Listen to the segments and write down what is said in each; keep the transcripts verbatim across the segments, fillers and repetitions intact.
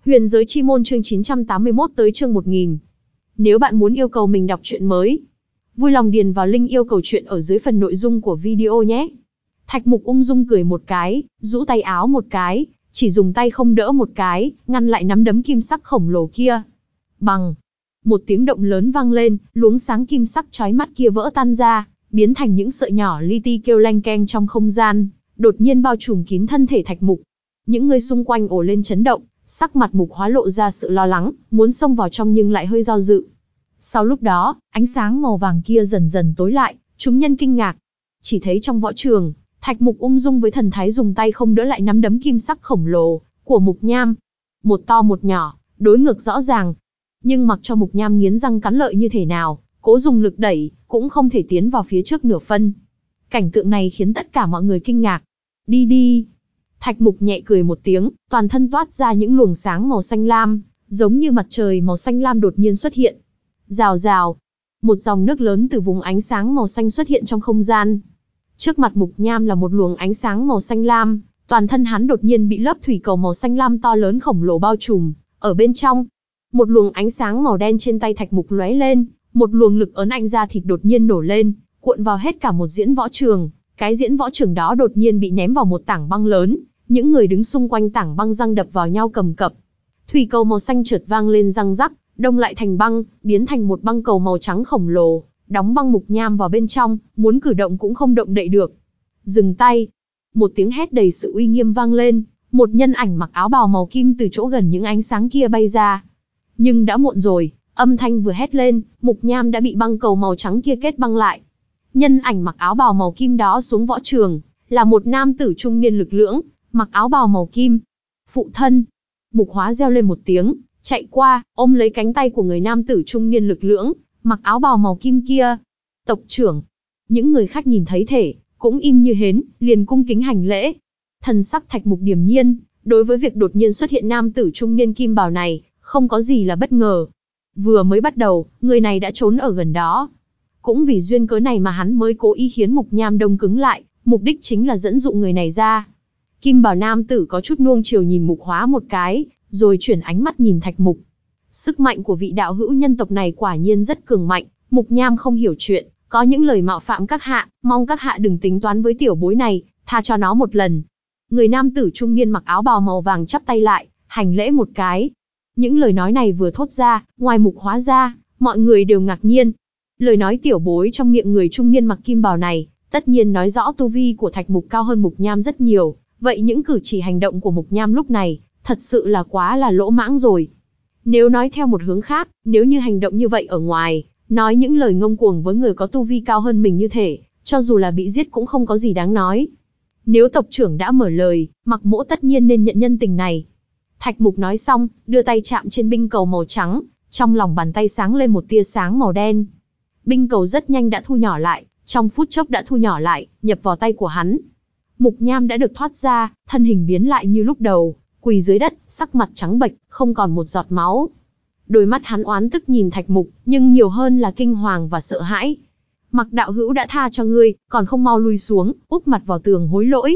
Huyền giới chi môn chương chín trăm tám mươi mốt tới chương một nghìn. Nếu bạn muốn yêu cầu mình đọc truyện mới, vui lòng điền vào link yêu cầu truyện ở dưới phần nội dung của video nhé. Thạch Mục ung dung cười một cái, rũ tay áo một cái, chỉ dùng tay không đỡ một cái, ngăn lại nắm đấm kim sắc khổng lồ kia. Bằng, một tiếng động lớn vang lên, luống sáng kim sắc chói mắt kia vỡ tan ra, biến thành những sợi nhỏ li ti kêu leng keng trong không gian, đột nhiên bao trùm kín thân thể Thạch Mục. Những người xung quanh ồ lên chấn động, sắc mặt Mục Hóa lộ ra sự lo lắng, muốn xông vào trong nhưng lại hơi do dự. Sau lúc đó, ánh sáng màu vàng kia dần dần tối lại, chúng nhân kinh ngạc. Chỉ thấy trong võ trường, Thạch Mục ung dung với thần thái dùng tay không đỡ lại nắm đấm kim sắc khổng lồ của Mục Nham. Một to một nhỏ, đối ngược rõ ràng. Nhưng mặc cho Mục Nham nghiến răng cắn lợi như thế nào, cố dùng lực đẩy, cũng không thể tiến vào phía trước nửa phân. Cảnh tượng này khiến tất cả mọi người kinh ngạc. Đi đi. Thạch Mục nhẹ cười một tiếng, toàn thân toát ra những luồng sáng màu xanh lam, giống như mặt trời màu xanh lam đột nhiên xuất hiện. Rào rào. Một dòng nước lớn từ vùng ánh sáng màu xanh xuất hiện trong không gian. Trước mặt Mục Nham là một luồng ánh sáng màu xanh lam, toàn thân hắn đột nhiên bị lớp thủy cầu màu xanh lam to lớn khổng lồ bao trùm. Ở bên trong, một luồng ánh sáng màu đen trên tay Thạch Mục lóe lên, một luồng lực ấn anh ra thịt đột nhiên nổ lên, cuộn vào hết cả một diễn võ trường. Cái diễn võ trường đó đột nhiên bị ném vào một tảng băng lớn, những người đứng xung quanh tảng băng răng đập vào nhau cầm cập. Thủy cầu màu xanh chợt vang lên răng rắc, đông lại thành băng, biến thành một băng cầu màu trắng khổng lồ, đóng băng Mục Nham vào bên trong, muốn cử động cũng không động đậy được. Dừng tay. Một tiếng hét đầy sự uy nghiêm vang lên, một nhân ảnh mặc áo bào màu kim từ chỗ gần những ánh sáng kia bay ra. Nhưng đã muộn rồi, âm thanh vừa hét lên, Mục Nham đã bị băng cầu màu trắng kia kết băng lại. Nhân ảnh mặc áo bào màu kim đó xuống võ trường, là một nam tử trung niên lực lưỡng, mặc áo bào màu kim. Phụ thân. Mục Hóa reo lên một tiếng, chạy qua, ôm lấy cánh tay của người nam tử trung niên lực lưỡng, mặc áo bào màu kim kia. Tộc trưởng. Những người khác nhìn thấy thể, cũng im như hến, liền cung kính hành lễ. Thần sắc Thạch Mục điềm nhiên, đối với việc đột nhiên xuất hiện nam tử trung niên kim bào này, không có gì là bất ngờ. Vừa mới bắt đầu, người này đã trốn ở gần đó. Cũng vì duyên cớ này mà hắn mới cố ý khiến Mục Nham đông cứng lại, mục đích chính là dẫn dụ người này ra. Kim bào nam tử có chút nuông chiều nhìn Mục Hóa một cái, rồi chuyển ánh mắt nhìn Thạch Mục. Sức mạnh của vị đạo hữu nhân tộc này quả nhiên rất cường mạnh, Mục Nham không hiểu chuyện, có những lời mạo phạm các hạ, mong các hạ đừng tính toán với tiểu bối này, tha cho nó một lần. Người nam tử trung niên mặc áo bào màu vàng chắp tay lại, hành lễ một cái. Những lời nói này vừa thốt ra, ngoài Mục Hóa ra, mọi người đều ngạc nhiên. Lời nói tiểu bối trong miệng người trung niên mặc kim bào này, tất nhiên nói rõ tu vi của Thạch Mục cao hơn Mục Nham rất nhiều, vậy những cử chỉ hành động của Mục Nham lúc này, thật sự là quá là lỗ mãng rồi. Nếu nói theo một hướng khác, nếu như hành động như vậy ở ngoài, nói những lời ngông cuồng với người có tu vi cao hơn mình như thể, cho dù là bị giết cũng không có gì đáng nói. Nếu tộc trưởng đã mở lời, Mặc Mỗ tất nhiên nên nhận nhân tình này. Thạch Mục nói xong, đưa tay chạm trên binh cầu màu trắng, trong lòng bàn tay sáng lên một tia sáng màu đen. Binh cầu rất nhanh đã thu nhỏ lại, trong phút chốc đã thu nhỏ lại, nhập vào tay của hắn. Mục Nham đã được thoát ra, thân hình biến lại như lúc đầu, quỳ dưới đất, sắc mặt trắng bệch, không còn một giọt máu. Đôi mắt hắn oán tức nhìn Thạch Mục, nhưng nhiều hơn là kinh hoàng và sợ hãi. Mặc đạo hữu đã tha cho ngươi, còn không mau lui xuống, úp mặt vào tường hối lỗi.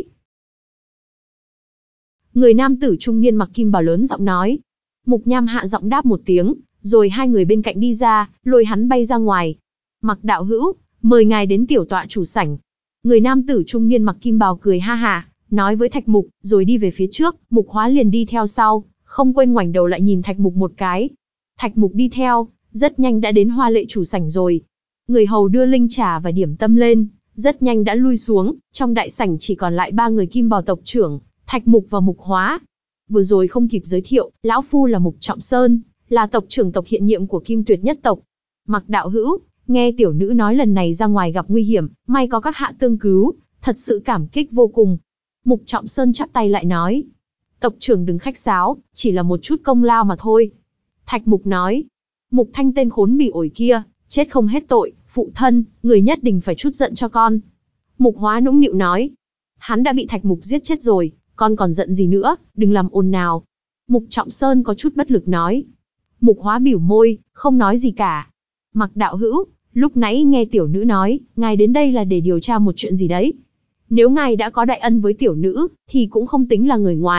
Người nam tử trung niên mặc kim bào lớn giọng nói. Mục Nham hạ giọng đáp một tiếng, rồi hai người bên cạnh đi ra, lôi hắn bay ra ngoài. Mặc đạo hữu, mời ngài đến tiểu tọa chủ sảnh. Người nam tử trung niên mặc kim bào cười ha ha, nói với Thạch Mục, rồi đi về phía trước. Mục Hóa liền đi theo sau, không quên ngoảnh đầu lại nhìn Thạch Mục một cái. Thạch Mục đi theo, rất nhanh đã đến hoa lệ chủ sảnh rồi. Người hầu đưa linh trà và điểm tâm lên, rất nhanh đã lui xuống. Trong đại sảnh chỉ còn lại ba người kim bào tộc trưởng, Thạch Mục và Mục Hóa. Vừa rồi không kịp giới thiệu, lão phu là Mục Trọng Sơn, là tộc trưởng tộc hiện nhiệm của Kim Tuyệt nhất tộc. Mặc đạo hữu, nghe tiểu nữ nói lần này ra ngoài gặp nguy hiểm, may có các hạ tương cứu, thật sự cảm kích vô cùng. Mục Trọng Sơn chắp tay lại nói. Tộc trưởng đừng khách sáo, chỉ là một chút công lao mà thôi. Thạch Mục nói. Mục Thanh tên khốn bỉ ổi kia, chết không hết tội, phụ thân, người nhất định phải trút giận cho con. Mục Hóa nũng nịu nói. Hắn đã bị Thạch Mục giết chết rồi, con còn giận gì nữa, đừng làm ồn nào. Mục Trọng Sơn có chút bất lực nói. Mục Hóa bỉu môi, không nói gì cả. Mặc đạo hữu, lúc nãy nghe tiểu nữ nói, ngài đến đây là để điều tra một chuyện gì đấy. Nếu ngài đã có đại ân với tiểu nữ, thì cũng không tính là người ngoài,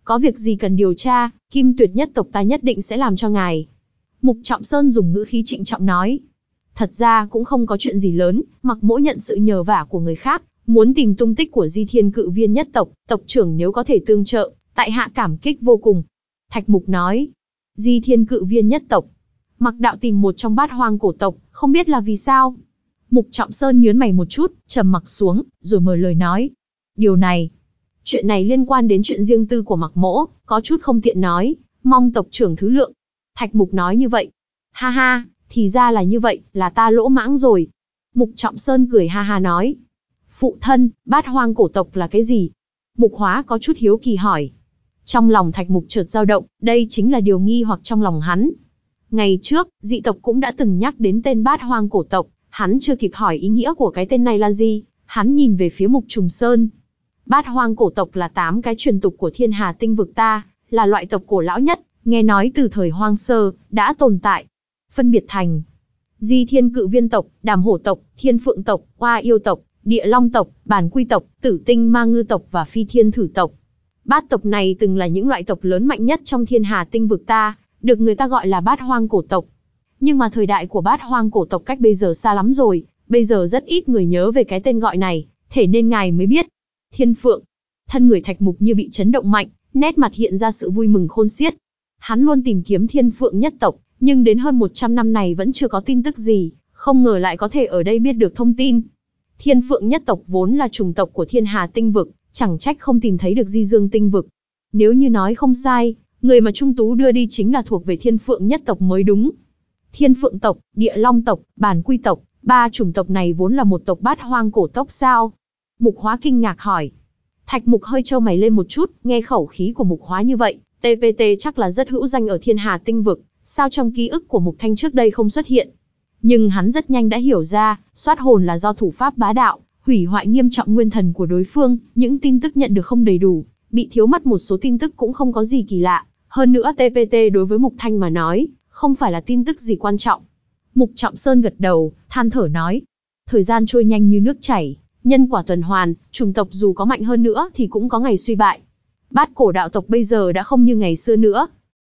Có việc gì cần điều tra, Kim Tuyệt nhất tộc ta nhất định sẽ làm cho ngài. Mục Trọng Sơn dùng ngữ khí trịnh trọng nói. Thật ra cũng không có chuyện gì lớn, Mặc Mỗ nhận sự nhờ vả của người khác, muốn tìm tung tích của Di Thiên Cự Viên nhất tộc, tộc trưởng nếu có thể tương trợ, tại hạ cảm kích vô cùng. Thạch Mục nói. Di Thiên Cự Viên nhất tộc. Mặc đạo tìm một trong bát hoang cổ tộc, không biết là vì sao. Mục Trọng Sơn nhướng mày một chút, trầm mặc xuống, rồi mở lời nói. Điều này, chuyện này liên quan đến chuyện riêng tư của Mặc Mỗ, có chút không tiện nói, mong tộc trưởng thứ lượng. Thạch Mục nói như vậy. Ha ha, thì ra là như vậy, là ta lỗ mãng rồi. Mục Trọng Sơn cười ha ha nói. Phụ thân, bát hoang cổ tộc là cái gì? Mục Hóa có chút hiếu kỳ hỏi. Trong lòng Thạch Mục chợt dao động, đây chính là điều nghi hoặc trong lòng hắn. Ngày trước, dị tộc cũng đã từng nhắc đến tên bát hoang cổ tộc, hắn chưa kịp hỏi ý nghĩa của cái tên này là gì, hắn nhìn về phía Mục Trùng Sơn. Bát hoang cổ tộc là tám cái truyền tục của thiên hà tinh vực ta, là loại tộc cổ lão nhất, nghe nói từ thời hoang sơ, đã tồn tại. Phân biệt thành Di Thiên Cự Viên tộc, Đàm Hổ tộc, Thiên Phượng tộc, Oa Yêu tộc, Địa Long tộc, Bản Quy tộc, Tử Tinh Ma Ngư tộc và Phi Thiên Thử tộc. Bát tộc này từng là những loại tộc lớn mạnh nhất trong thiên hà tinh vực ta, được người ta gọi là bát hoang cổ tộc. Nhưng mà thời đại của bát hoang cổ tộc cách bây giờ xa lắm rồi, bây giờ rất ít người nhớ về cái tên gọi này, thế nên ngài mới biết. Thiên Phượng. Thân người Thạch Mục như bị chấn động mạnh, nét mặt hiện ra sự vui mừng khôn xiết. Hắn luôn tìm kiếm Thiên Phượng nhất tộc, nhưng đến hơn một trăm năm này vẫn chưa có tin tức gì, không ngờ lại có thể ở đây biết được thông tin. Thiên Phượng nhất tộc vốn là chủng tộc của thiên hà tinh vực, chẳng trách không tìm thấy được Di Dương tinh vực. Nếu như nói không sai, người mà Trung Tú đưa đi chính là thuộc về Thiên Phượng nhất tộc mới đúng. Thiên Phượng tộc, Địa Long tộc, Bản Quy tộc, ba chủng tộc này vốn là một tộc bát hoang cổ tộc sao? Mục Hóa kinh ngạc hỏi. Thạch Mục hơi trao mày lên một chút, nghe khẩu khí của Mục Hóa như vậy, tê pê tê chắc là rất hữu danh ở thiên hà tinh vực, sao trong ký ức của Mục Thanh trước đây không xuất hiện? Nhưng hắn rất nhanh đã hiểu ra, soát hồn là do thủ pháp bá đạo, hủy hoại nghiêm trọng nguyên thần của đối phương, những tin tức nhận được không đầy đủ, bị thiếu mất một số tin tức cũng không có gì kỳ lạ, hơn nữa tê pê tê đối với Mục Thanh mà nói, không phải là tin tức gì quan trọng. Mục Trọng Sơn gật đầu, than thở nói, thời gian trôi nhanh như nước chảy, nhân quả tuần hoàn, chủng tộc dù có mạnh hơn nữa thì cũng có ngày suy bại. Bát cổ đạo tộc bây giờ đã không như ngày xưa nữa.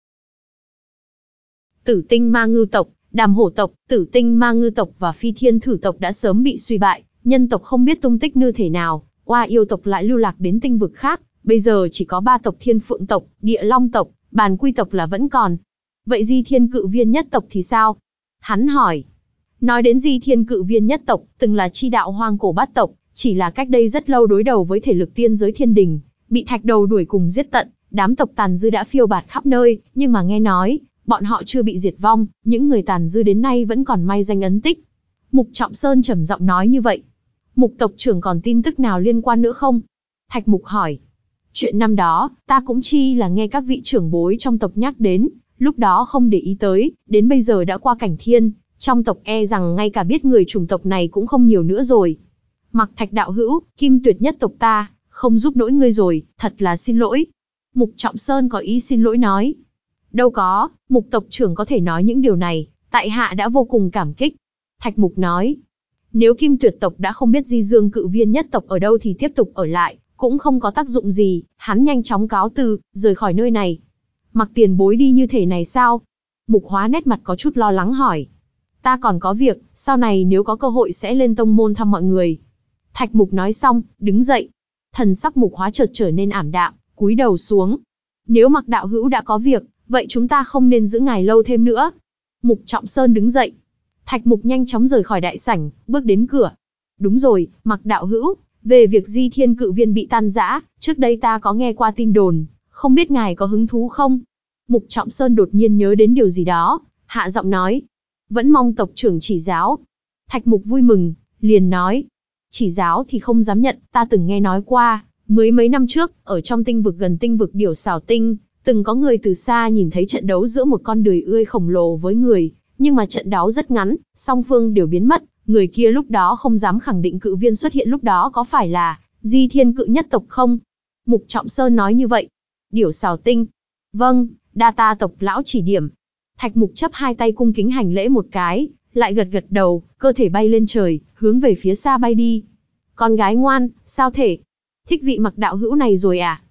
Tử Tinh Ma Ngư tộc, Đàm Hổ tộc, Tử Tinh Ma Ngư tộc và Phi Thiên Thử tộc đã sớm bị suy bại, nhân tộc không biết tung tích như thể nào, Oa Yêu tộc lại lưu lạc đến tinh vực khác, bây giờ chỉ có ba tộc Thiên Phượng tộc, Địa Long tộc, Bản Quy tộc là vẫn còn. Vậy Di Thiên Cự Viên nhất tộc thì sao? Hắn hỏi. Nói đến Di Thiên Cự Viên nhất tộc, từng là chi đạo hoang cổ bát tộc, chỉ là cách đây rất lâu đối đầu với thể lực tiên giới thiên đình, bị Thạch Đầu đuổi cùng giết tận, đám tộc tàn dư đã phiêu bạt khắp nơi, nhưng mà nghe nói, bọn họ chưa bị diệt vong, những người tàn dư đến nay vẫn còn may danh ấn tích. Mục Trọng Sơn trầm giọng nói như vậy. Mục tộc trưởng còn tin tức nào liên quan nữa không? Thạch Mục hỏi. Chuyện năm đó, ta cũng chi là nghe các vị trưởng bối trong tộc nhắc đến, lúc đó không để ý tới, đến bây giờ đã qua cảnh thiên, trong tộc e rằng ngay cả biết người chủng tộc này cũng không nhiều nữa rồi. Mặc Thạch đạo hữu, Kim Tuyệt nhất tộc ta, không giúp nỗi ngươi rồi, thật là xin lỗi. Mục Trọng Sơn có ý xin lỗi nói. Đâu có, Mục tộc trưởng có thể nói những điều này, tại hạ đã vô cùng cảm kích. Thạch Mục nói. Nếu Kim Tuyệt tộc đã không biết Di Dương Cự Viên nhất tộc ở đâu thì tiếp tục ở lại, cũng không có tác dụng gì, hắn nhanh chóng cáo từ, rời khỏi nơi này. Mặc tiền bối đi như thế này sao? Mục Hóa nét mặt có chút lo lắng hỏi. Ta còn có việc, sau này nếu có cơ hội sẽ lên tông môn thăm mọi người. Thạch Mục nói xong, đứng dậy. Thần sắc Mục Hóa chợt trở nên ảm đạm, cúi đầu xuống. Nếu Mặc đạo hữu đã có việc, vậy chúng ta không nên giữ ngài lâu thêm nữa. Mục Trọng Sơn đứng dậy. Thạch Mục nhanh chóng rời khỏi đại sảnh, bước đến cửa. Đúng rồi, Mặc đạo hữu, về việc Di Thiên Cự Viên bị tan rã, trước đây ta có nghe qua tin đồn, không biết ngài có hứng thú không? Mục Trọng Sơn đột nhiên nhớ đến điều gì đó, hạ giọng nói. Vẫn mong tộc trưởng chỉ giáo. Thạch Mục vui mừng, liền nói. Chỉ giáo thì không dám nhận, ta từng nghe nói qua, mới mấy năm trước, ở trong tinh vực gần tinh vực Điểu Xảo Tinh, từng có người từ xa nhìn thấy trận đấu giữa một con đười ươi khổng lồ với người, nhưng mà trận đấu rất ngắn, song phương đều biến mất, người kia lúc đó không dám khẳng định cự viên xuất hiện lúc đó có phải là Di Thiên Cự nhất tộc không? Mục Trọng Sơn nói như vậy. Điểu Xảo Tinh. Vâng, đa ta tộc lão chỉ điểm. Thạch Mục chấp hai tay cung kính hành lễ một cái, lại gật gật đầu, cơ thể bay lên trời, hướng về phía xa bay đi. Con gái ngoan, sao thể? Thích vị Mặc đạo hữu này rồi à?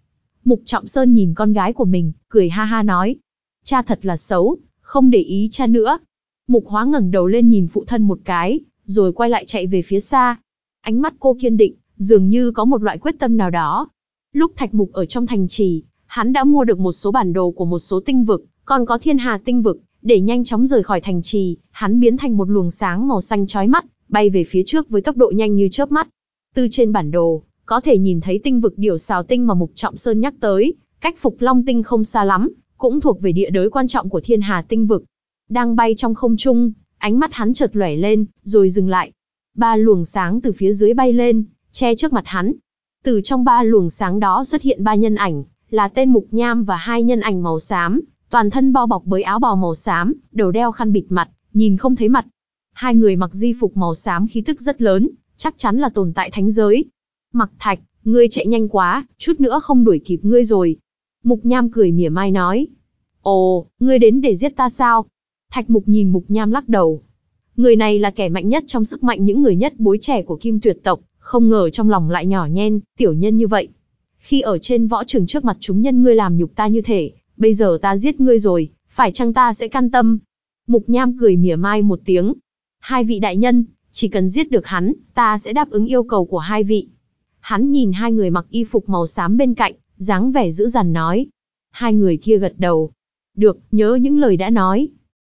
Mục Trọng Sơn nhìn con gái của mình, cười ha ha nói. Cha thật là xấu, không để ý cha nữa. Mục Hóa ngẩng đầu lên nhìn phụ thân một cái, rồi quay lại chạy về phía xa. Ánh mắt cô kiên định, dường như có một loại quyết tâm nào đó. Lúc Thạch Mục ở trong thành trì, hắn đã mua được một số bản đồ của một số tinh vực, còn có thiên hà tinh vực. Để nhanh chóng rời khỏi thành trì, hắn biến thành một luồng sáng màu xanh chói mắt, bay về phía trước với tốc độ nhanh như chớp mắt. Từ trên bản đồ, có thể nhìn thấy tinh vực Điểu Sào Tinh mà Mục Trọng Sơn nhắc tới, cách Phục Long Tinh không xa lắm, cũng thuộc về địa đới quan trọng của thiên hà tinh vực. Đang bay trong không trung, ánh mắt hắn chợt lóe lên, rồi dừng lại. Ba luồng sáng từ phía dưới bay lên, che trước mặt hắn. Từ trong ba luồng sáng đó xuất hiện ba nhân ảnh, là tên Mục Nham và hai nhân ảnh màu xám, toàn thân bao bọc bởi áo bào màu xám, đầu đeo khăn bịt mặt, nhìn không thấy mặt. Hai người mặc di phục màu xám khí tức rất lớn, chắc chắn là tồn tại thánh giới. Mặc Thạch, ngươi chạy nhanh quá, chút nữa không đuổi kịp ngươi rồi. Mục Nham cười mỉa mai nói. Ồ, ngươi đến để giết ta sao? Thạch Mục nhìn Mục Nham lắc đầu. Người này là kẻ mạnh nhất trong sức mạnh những người nhất bối trẻ của Kim Tuyệt tộc, không ngờ trong lòng lại nhỏ nhen, tiểu nhân như vậy. Khi ở trên võ trường trước mặt chúng nhân ngươi làm nhục ta như thể, bây giờ ta giết ngươi rồi, phải chăng ta sẽ can tâm? Mục Nham cười mỉa mai một tiếng. Hai vị đại nhân, chỉ cần giết được hắn, ta sẽ đáp ứng yêu cầu của hai vị. Hắn nhìn hai người mặc y phục màu xám bên cạnh, dáng vẻ dữ dằn nói. Hai người kia gật đầu. Được, nhớ những lời đã nói.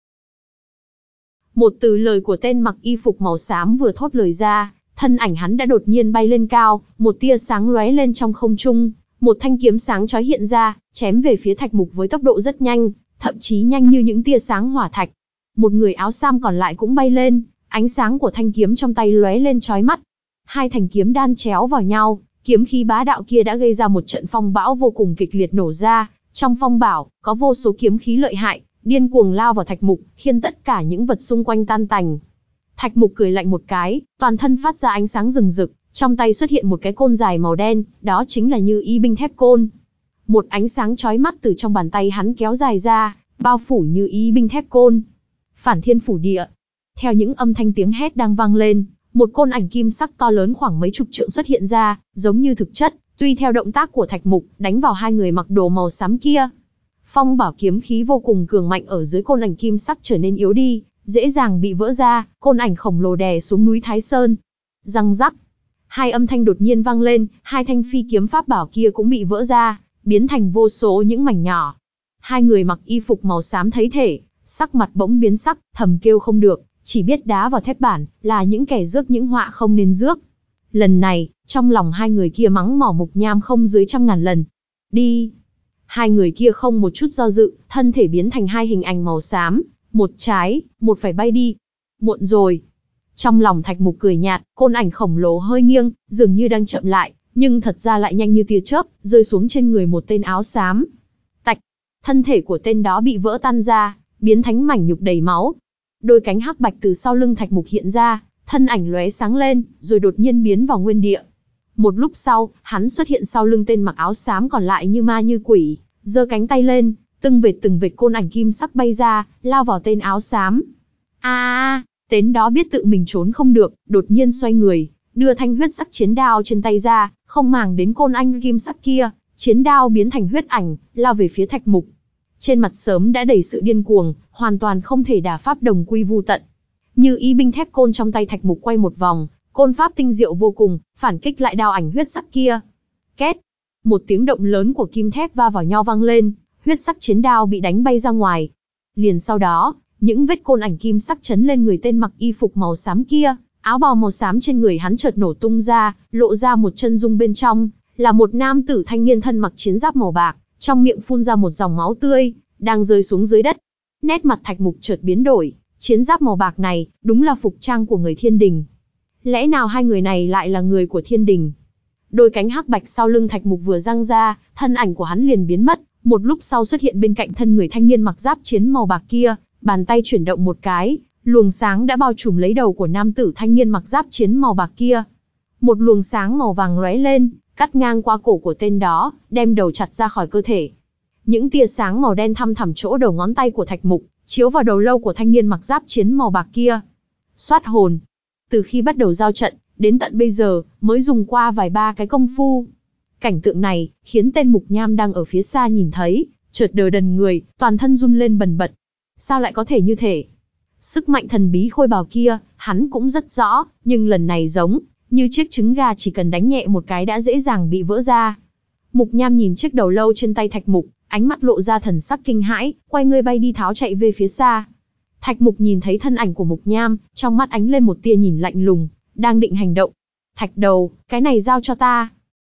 Một từ lời của tên mặc y phục màu xám vừa thốt lời ra, thân ảnh hắn đã đột nhiên bay lên cao, một tia sáng lóe lên trong không trung, một thanh kiếm sáng chói hiện ra, chém về phía Thạch Mục với tốc độ rất nhanh, thậm chí nhanh như những tia sáng hỏa thạch. Một người áo sam còn lại cũng bay lên, ánh sáng của thanh kiếm trong tay lóe lên chói mắt. Hai thanh kiếm đan chéo vào nhau, kiếm khí bá đạo kia đã gây ra một trận phong bão vô cùng kịch liệt nổ ra. Trong phong bão, có vô số kiếm khí lợi hại, điên cuồng lao vào Thạch Mục, khiến tất cả những vật xung quanh tan tành. Thạch Mục cười lạnh một cái, toàn thân phát ra ánh sáng rừng rực, trong tay xuất hiện một cái côn dài màu đen, đó chính là Như Ý binh thép côn. Một ánh sáng chói mắt từ trong bàn tay hắn kéo dài ra, bao phủ Như Ý binh thép côn. Phản thiên phủ địa. Theo những âm thanh tiếng hét đang vang lên, một côn ảnh kim sắc to lớn khoảng mấy chục trượng xuất hiện ra, giống như thực chất, tuy theo động tác của Thạch Mục, đánh vào hai người mặc đồ màu xám kia. Phong bảo kiếm khí vô cùng cường mạnh ở dưới côn ảnh kim sắc trở nên yếu đi, dễ dàng bị vỡ ra, côn ảnh khổng lồ đè xuống núi Thái Sơn. Răng rắc. Hai âm thanh đột nhiên vang lên, hai thanh phi kiếm pháp bảo kia cũng bị vỡ ra, biến thành vô số những mảnh nhỏ. Hai người mặc y phục màu xám thấy thể, sắc mặt bỗng biến sắc, thầm kêu không được, chỉ biết đá vào thép bản, là những kẻ rước những họa không nên rước. Lần này, trong lòng hai người kia mắng mỏ Mục Nham không dưới trăm ngàn lần. Đi! Hai người kia không một chút do dự, thân thể biến thành hai hình ảnh màu xám, một trái, một phải bay đi. Muộn rồi. Trong lòng Thạch Mục cười nhạt, côn ảnh khổng lồ hơi nghiêng, dường như đang chậm lại, nhưng thật ra lại nhanh như tia chớp, rơi xuống trên người một tên áo xám. Tạch! Thân thể của tên đó bị vỡ tan ra, biến thành mảnh nhục đầy máu. Đôi cánh hắc bạch từ sau lưng Thạch Mục hiện ra, thân ảnh lóe sáng lên, rồi đột nhiên biến vào nguyên địa. Một lúc sau, hắn xuất hiện sau lưng tên mặc áo xám còn lại như ma như quỷ, giơ cánh tay lên, từng vệt từng vệt côn ảnh kim sắc bay ra, lao vào tên áo xám. A, à, tên đó biết tự mình trốn không được, đột nhiên xoay người, đưa thanh huyết sắc chiến đao trên tay ra, không màng đến côn ảnh kim sắc kia, chiến đao biến thành huyết ảnh, lao về phía Thạch Mục. Trên mặt sớm đã đầy sự điên cuồng, hoàn toàn không thể đả pháp đồng quy vu tận. Như Ý binh thép côn trong tay Thạch Mục quay một vòng, côn pháp tinh diệu vô cùng, phản kích lại đao ảnh huyết sắc kia. Két! Một tiếng động lớn của kim thép va vào nhau vang lên, huyết sắc chiến đao bị đánh bay ra ngoài. Liền sau đó, những vết côn ảnh kim sắc chấn lên người tên mặc y phục màu xám kia, áo bào màu xám trên người hắn chợt nổ tung ra, lộ ra một chân dung bên trong, là một nam tử thanh niên thân mặc chiến giáp màu bạc, trong miệng phun ra một dòng máu tươi, đang rơi xuống dưới đất. Nét mặt Thạch Mục chợt biến đổi, chiến giáp màu bạc này, đúng là phục trang của người Thiên Đình. Lẽ nào hai người này lại là người của Thiên Đình? Đôi cánh hắc bạch sau lưng Thạch Mục vừa giang ra, thân ảnh của hắn liền biến mất, một lúc sau xuất hiện bên cạnh thân người thanh niên mặc giáp chiến màu bạc kia, bàn tay chuyển động một cái, luồng sáng đã bao trùm lấy đầu của nam tử thanh niên mặc giáp chiến màu bạc kia. Một luồng sáng màu vàng lóe lên, cắt ngang qua cổ của tên đó, đem đầu chặt ra khỏi cơ thể. Những tia sáng màu đen thăm thẳm chỗ đầu ngón tay của Thạch Mục, chiếu vào đầu lâu của thanh niên mặc giáp chiến màu bạc kia. Soát hồn. Từ khi bắt đầu giao trận, đến tận bây giờ, mới dùng qua vài ba cái công phu. Cảnh tượng này, khiến tên Mục Nham đang ở phía xa nhìn thấy, chợt đờ đần người, toàn thân run lên bần bật. Sao lại có thể như thế? Sức mạnh thần bí khôi bào kia, hắn cũng rất rõ, nhưng lần này giống như chiếc trứng gà chỉ cần đánh nhẹ một cái đã dễ dàng bị vỡ ra. Mục Nham nhìn chiếc đầu lâu trên tay Thạch Mục, ánh mắt lộ ra thần sắc kinh hãi, quay người bay đi tháo chạy về phía xa. Thạch Mục nhìn thấy thân ảnh của Mục Nham, trong mắt ánh lên một tia nhìn lạnh lùng, đang định hành động. Thạch đầu, cái này giao cho ta.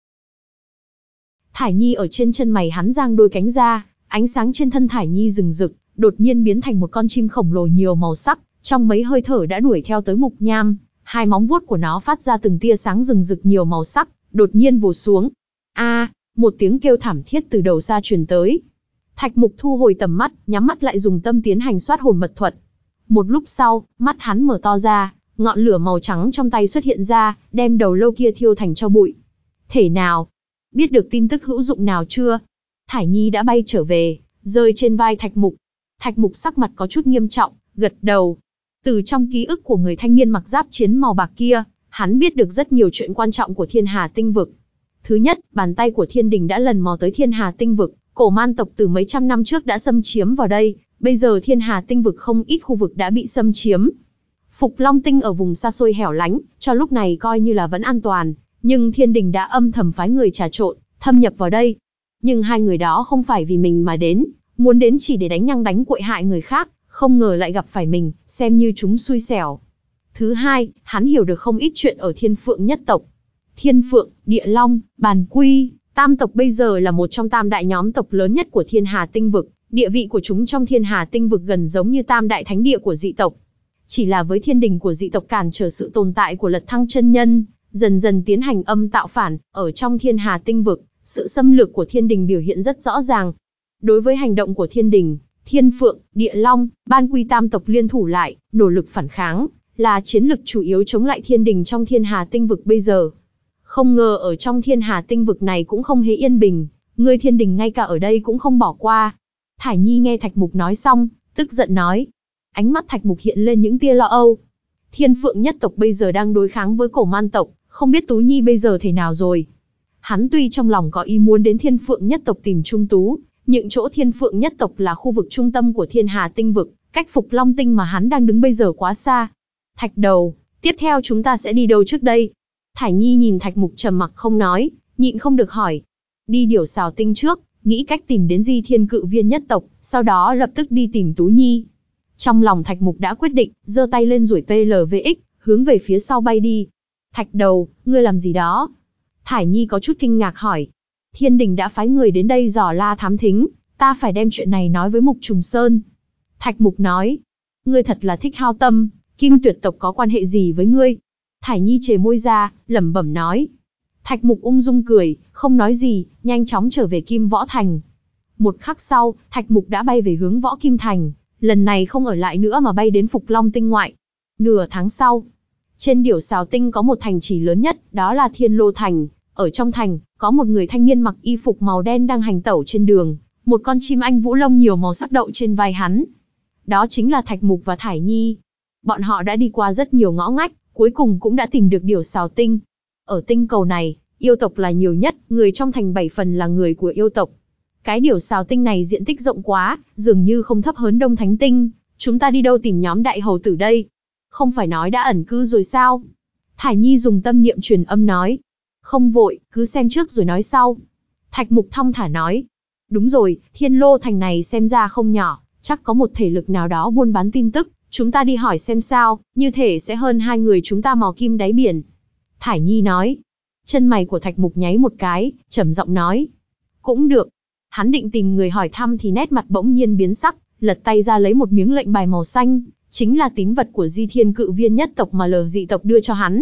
Thải Nhi ở trên chân mày hắn giang đôi cánh ra, ánh sáng trên thân Thải Nhi rừng rực, đột nhiên biến thành một con chim khổng lồ nhiều màu sắc, trong mấy hơi thở đã đuổi theo tới Mục Nham. Hai móng vuốt của nó phát ra từng tia sáng rừng rực nhiều màu sắc, đột nhiên vồ xuống. A, một tiếng kêu thảm thiết từ đầu xa truyền tới. Thạch Mục thu hồi tầm mắt, nhắm mắt lại dùng tâm tiến hành soát hồn mật thuật. Một lúc sau, mắt hắn mở to ra, ngọn lửa màu trắng trong tay xuất hiện ra, đem đầu lâu kia thiêu thành tro bụi. Thể nào? Biết được tin tức hữu dụng nào chưa? Thải Nhi đã bay trở về, rơi trên vai Thạch Mục. Thạch Mục sắc mặt có chút nghiêm trọng, gật đầu. Từ trong ký ức của người thanh niên mặc giáp chiến màu bạc kia, hắn biết được rất nhiều chuyện quan trọng của Thiên Hà Tinh Vực. Thứ nhất, bàn tay của Thiên Đình đã lần mò tới Thiên Hà Tinh Vực, cổ man tộc từ mấy trăm năm trước đã xâm chiếm vào đây, bây giờ Thiên Hà Tinh Vực không ít khu vực đã bị xâm chiếm. Phục Long Tinh ở vùng xa xôi hẻo lánh, cho lúc này coi như là vẫn an toàn, nhưng Thiên Đình đã âm thầm phái người trà trộn, thâm nhập vào đây. Nhưng hai người đó không phải vì mình mà đến, muốn đến chỉ để đánh nhăng đánh quậy hại người khác, không ngờ lại gặp phải mình, xem như chúng xui xẻo. Thứ hai, hắn hiểu được không ít chuyện ở Thiên Phượng nhất tộc. Thiên Phượng, Địa Long, Bàn Quy, tam tộc bây giờ là một trong tam đại nhóm tộc lớn nhất của Thiên Hà Tinh Vực, địa vị của chúng trong Thiên Hà Tinh Vực gần giống như tam đại thánh địa của dị tộc. Chỉ là với thiên đình của dị tộc cản trở sự tồn tại của Lật Thăng chân nhân, dần dần tiến hành âm tạo phản, ở trong Thiên Hà Tinh Vực, sự xâm lược của thiên đình biểu hiện rất rõ ràng. Đối với hành động của thiên đình, Thiên Phượng, Địa Long, Ban Quy tam tộc liên thủ lại, nỗ lực phản kháng, là chiến lực chủ yếu chống lại thiên đình trong Thiên Hà Tinh Vực bây giờ. Không ngờ ở trong Thiên Hà Tinh Vực này cũng không hề yên bình, người thiên đình ngay cả ở đây cũng không bỏ qua. Thải Nhi nghe Thạch Mục nói xong, tức giận nói. Ánh mắt Thạch Mục hiện lên những tia lo âu. Thiên Phượng nhất tộc bây giờ đang đối kháng với cổ man tộc, không biết Tú Nhi bây giờ thế nào rồi. Hắn tuy trong lòng có ý muốn đến Thiên Phượng nhất tộc tìm Trung Tú, nhưng chỗ Thiên Phượng nhất tộc là khu vực trung tâm của Thiên Hà Tinh Vực, cách Phục Long Tinh mà hắn đang đứng bây giờ quá xa. Thạch đầu, tiếp theo chúng ta sẽ đi đâu trước đây? Thải Nhi nhìn Thạch Mục trầm mặc không nói, nhịn không được hỏi. Đi Điểu Xào Tinh trước, nghĩ cách tìm đến Di Thiên Cự Viên nhất tộc, sau đó lập tức đi tìm Tú Nhi. Trong lòng Thạch Mục đã quyết định, giơ tay lên duỗi pê lờ vê ích, hướng về phía sau bay đi. Thạch đầu, ngươi làm gì đó? Thải Nhi có chút kinh ngạc hỏi. Thiên đình đã phái người đến đây dò la thám thính, ta phải đem chuyện này nói với Mục Trùng Sơn. Thạch Mục nói. Ngươi thật là thích hao tâm, Kim Tuyệt tộc có quan hệ gì với ngươi? Thải Nhi chề môi ra, lẩm bẩm nói. Thạch Mục ung dung cười, không nói gì, nhanh chóng trở về Kim Võ Thành. Một khắc sau, Thạch Mục đã bay về hướng Võ Kim Thành, lần này không ở lại nữa mà bay đến Phục Long Tinh ngoại. Nửa tháng sau, trên Điểu Xào Tinh có một thành trì lớn nhất, đó là Thiên Lô Thành. Ở trong thành, có một người thanh niên mặc y phục màu đen đang hành tẩu trên đường, một con chim anh vũ lông nhiều màu sắc đậu trên vai hắn. Đó chính là Thạch Mục và Thải Nhi. Bọn họ đã đi qua rất nhiều ngõ ngách, cuối cùng cũng đã tìm được Điểu Xào Tinh. Ở tinh cầu này, yêu tộc là nhiều nhất, người trong thành bảy phần là người của yêu tộc. Cái Điểu Xào Tinh này diện tích rộng quá, dường như không thấp hơn Đông Thánh Tinh. Chúng ta đi đâu tìm nhóm đại hầu tử đây? Không phải nói đã ẩn cư rồi sao? Thải Nhi dùng tâm niệm truyền âm nói. Không vội, cứ xem trước rồi nói sau. Thạch Mục thong thả nói. Đúng rồi, Thiên Lô Thành này xem ra không nhỏ, chắc có một thể lực nào đó buôn bán tin tức. Chúng ta đi hỏi xem sao, như thể sẽ hơn hai người chúng ta mò kim đáy biển. Thải Nhi nói. Chân mày của Thạch Mục nháy một cái, trầm giọng nói. Cũng được. Hắn định tìm người hỏi thăm thì nét mặt bỗng nhiên biến sắc, lật tay ra lấy một miếng lệnh bài màu xanh, chính là tín vật của Di Thiên Cự Viên nhất tộc mà lờ dị tộc đưa cho hắn.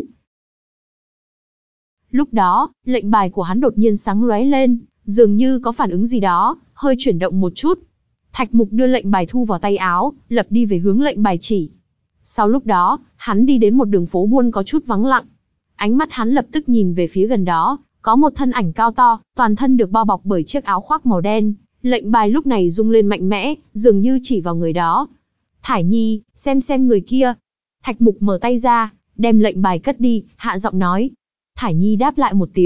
Lúc đó, lệnh bài của hắn đột nhiên sáng lóe lên, dường như có phản ứng gì đó, hơi chuyển động một chút. Thạch Mục đưa lệnh bài thu vào tay áo, lập đi về hướng lệnh bài chỉ. Sau lúc đó, hắn đi đến một đường phố buôn có chút vắng lặng. Ánh mắt hắn lập tức nhìn về phía gần đó, có một thân ảnh cao to, toàn thân được bao bọc bởi chiếc áo khoác màu đen. Lệnh bài lúc này rung lên mạnh mẽ, dường như chỉ vào người đó. Thải Nhi, xem xem người kia. Thạch Mục mở tay ra, đem lệnh bài cất đi, hạ giọng nói. Thải Nhi đáp lại một tiếng,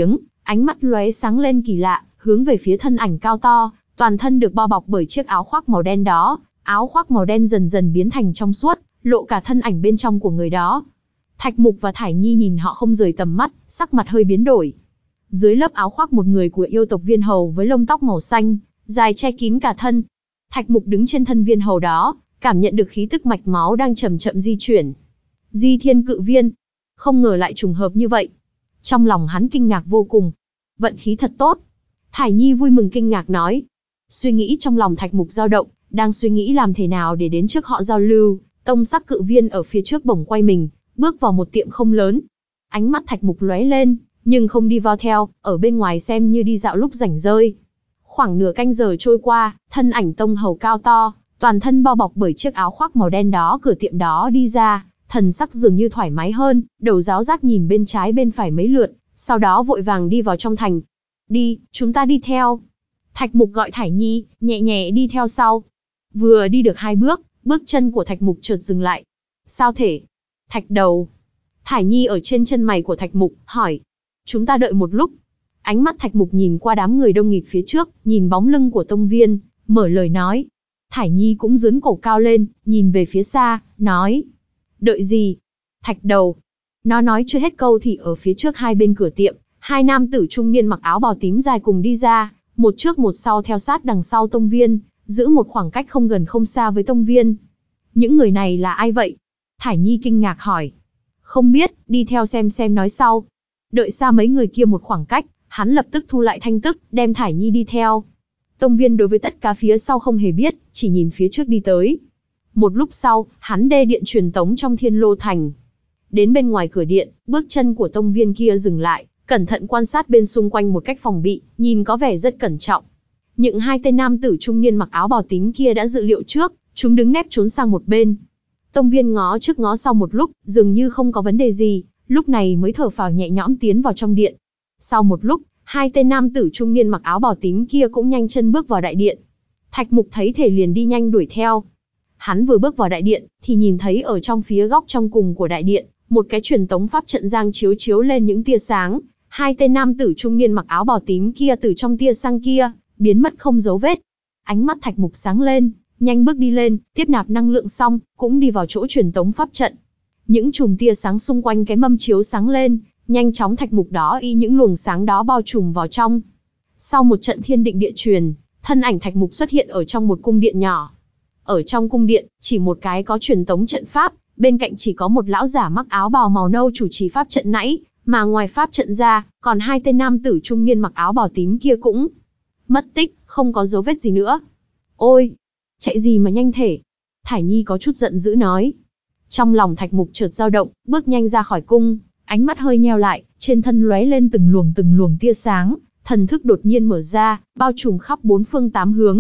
Ánh mắt lóe sáng lên kỳ lạ, hướng về phía thân ảnh cao to, toàn thân được bao bọc bởi chiếc áo khoác màu đen đó. Áo khoác màu đen dần dần biến thành trong suốt, lộ cả thân ảnh bên trong của người đó. Thạch Mục và Thải Nhi nhìn họ không rời tầm mắt, sắc mặt hơi biến đổi. Dưới lớp áo khoác một người của yêu tộc viên hầu với lông tóc màu xanh, dài che kín cả thân. Thạch Mục đứng trên thân viên hầu đó, cảm nhận được khí tức mạch máu đang chậm chậm di chuyển. Di Thiên Cự Viên, không ngờ lại trùng hợp như vậy. Trong lòng hắn kinh ngạc vô cùng. Vận khí thật tốt. Thải Nhi vui mừng kinh ngạc nói. Suy nghĩ trong lòng Thạch Mục dao động, đang suy nghĩ làm thế nào để đến trước họ giao lưu. Tông sắc cự viên ở phía trước bỗng quay mình, bước vào một tiệm không lớn. Ánh mắt Thạch Mục lóe lên, nhưng không đi vào theo, ở bên ngoài xem như đi dạo lúc rảnh rỗi. Khoảng nửa canh giờ trôi qua, thân ảnh tông hầu cao to, toàn thân bao bọc bởi chiếc áo khoác màu đen đó cửa tiệm đó đi ra, thần sắc dường như thoải mái hơn, đầu giáo giác nhìn bên trái bên phải mấy lượt, sau đó vội vàng đi vào trong thành. Đi, chúng ta đi theo. Thạch Mục gọi Thải Nhi, nhẹ nhẹ đi theo sau. Vừa đi được hai bước, bước chân của Thạch Mục chợt dừng lại. Sao thể? Thạch đầu. Thải Nhi ở trên chân mày của Thạch Mục, hỏi. Chúng ta đợi một lúc. Ánh mắt Thạch Mục nhìn qua đám người đông nghịt phía trước, nhìn bóng lưng của tông viên, mở lời nói. Thải Nhi cũng dướn cổ cao lên, nhìn về phía xa, nói. Đợi gì? Thạch đầu. Nó nói chưa hết câu thì ở phía trước hai bên cửa tiệm, hai nam tử trung niên mặc áo bào tím dài cùng đi ra, một trước một sau theo sát đằng sau tông viên, giữ một khoảng cách không gần không xa với tông viên. Những người này là ai vậy? Thải Nhi kinh ngạc hỏi. Không biết, đi theo xem xem nói sau. Đợi xa mấy người kia một khoảng cách, hắn lập tức thu lại thanh tức, đem Thải Nhi đi theo. Tông viên đối với tất cả phía sau không hề biết, chỉ nhìn phía trước đi tới. Một lúc sau, hắn đê điện truyền tống trong Thiên Lô Thành. Đến bên ngoài cửa điện, bước chân của tông viên kia dừng lại, cẩn thận quan sát bên xung quanh một cách phòng bị, nhìn có vẻ rất cẩn trọng. Những hai tên nam tử trung niên mặc áo bào tím kia đã dự liệu trước, chúng đứng nép trốn sang một bên. Tông viên ngó trước ngó sau một lúc, dường như không có vấn đề gì, lúc này mới thở phào nhẹ nhõm tiến vào trong điện. Sau một lúc, hai tên nam tử trung niên mặc áo bào tím kia cũng nhanh chân bước vào đại điện. Thạch Mục thấy thể liền đi nhanh đuổi theo. Hắn vừa bước vào đại điện, thì nhìn thấy ở trong phía góc trong cùng của đại điện, một cái truyền tống pháp trận giang chiếu chiếu lên những tia sáng. Hai tên nam tử trung niên mặc áo bào tím kia từ trong tia sáng kia, biến mất không dấu vết. Ánh mắt Thạch Mục sáng lên, nhanh bước đi lên, tiếp nạp năng lượng xong, cũng đi vào chỗ truyền tống pháp trận. Những chùm tia sáng xung quanh cái mâm chiếu sáng lên, nhanh chóng Thạch Mục đó y những luồng sáng đó bao trùm vào trong. Sau một trận thiên định địa truyền, thân ảnh Thạch Mục xuất hiện ở trong một cung điện nhỏ. Ở trong cung điện, chỉ một cái có truyền tống trận pháp, bên cạnh chỉ có một lão giả mặc áo bào màu nâu chủ trì pháp trận nãy, mà ngoài pháp trận ra, còn hai tên nam tử trung niên mặc áo bào tím kia cũng mất tích, không có dấu vết gì nữa. Ôi, chạy gì mà nhanh thể? Thải Nhi có chút giận dữ nói. Trong lòng Thạch Mục chợt dao động, bước nhanh ra khỏi cung, ánh mắt hơi nheo lại, trên thân lóe lên từng luồng từng luồng tia sáng, thần thức đột nhiên mở ra, bao trùm khắp bốn phương tám hướng.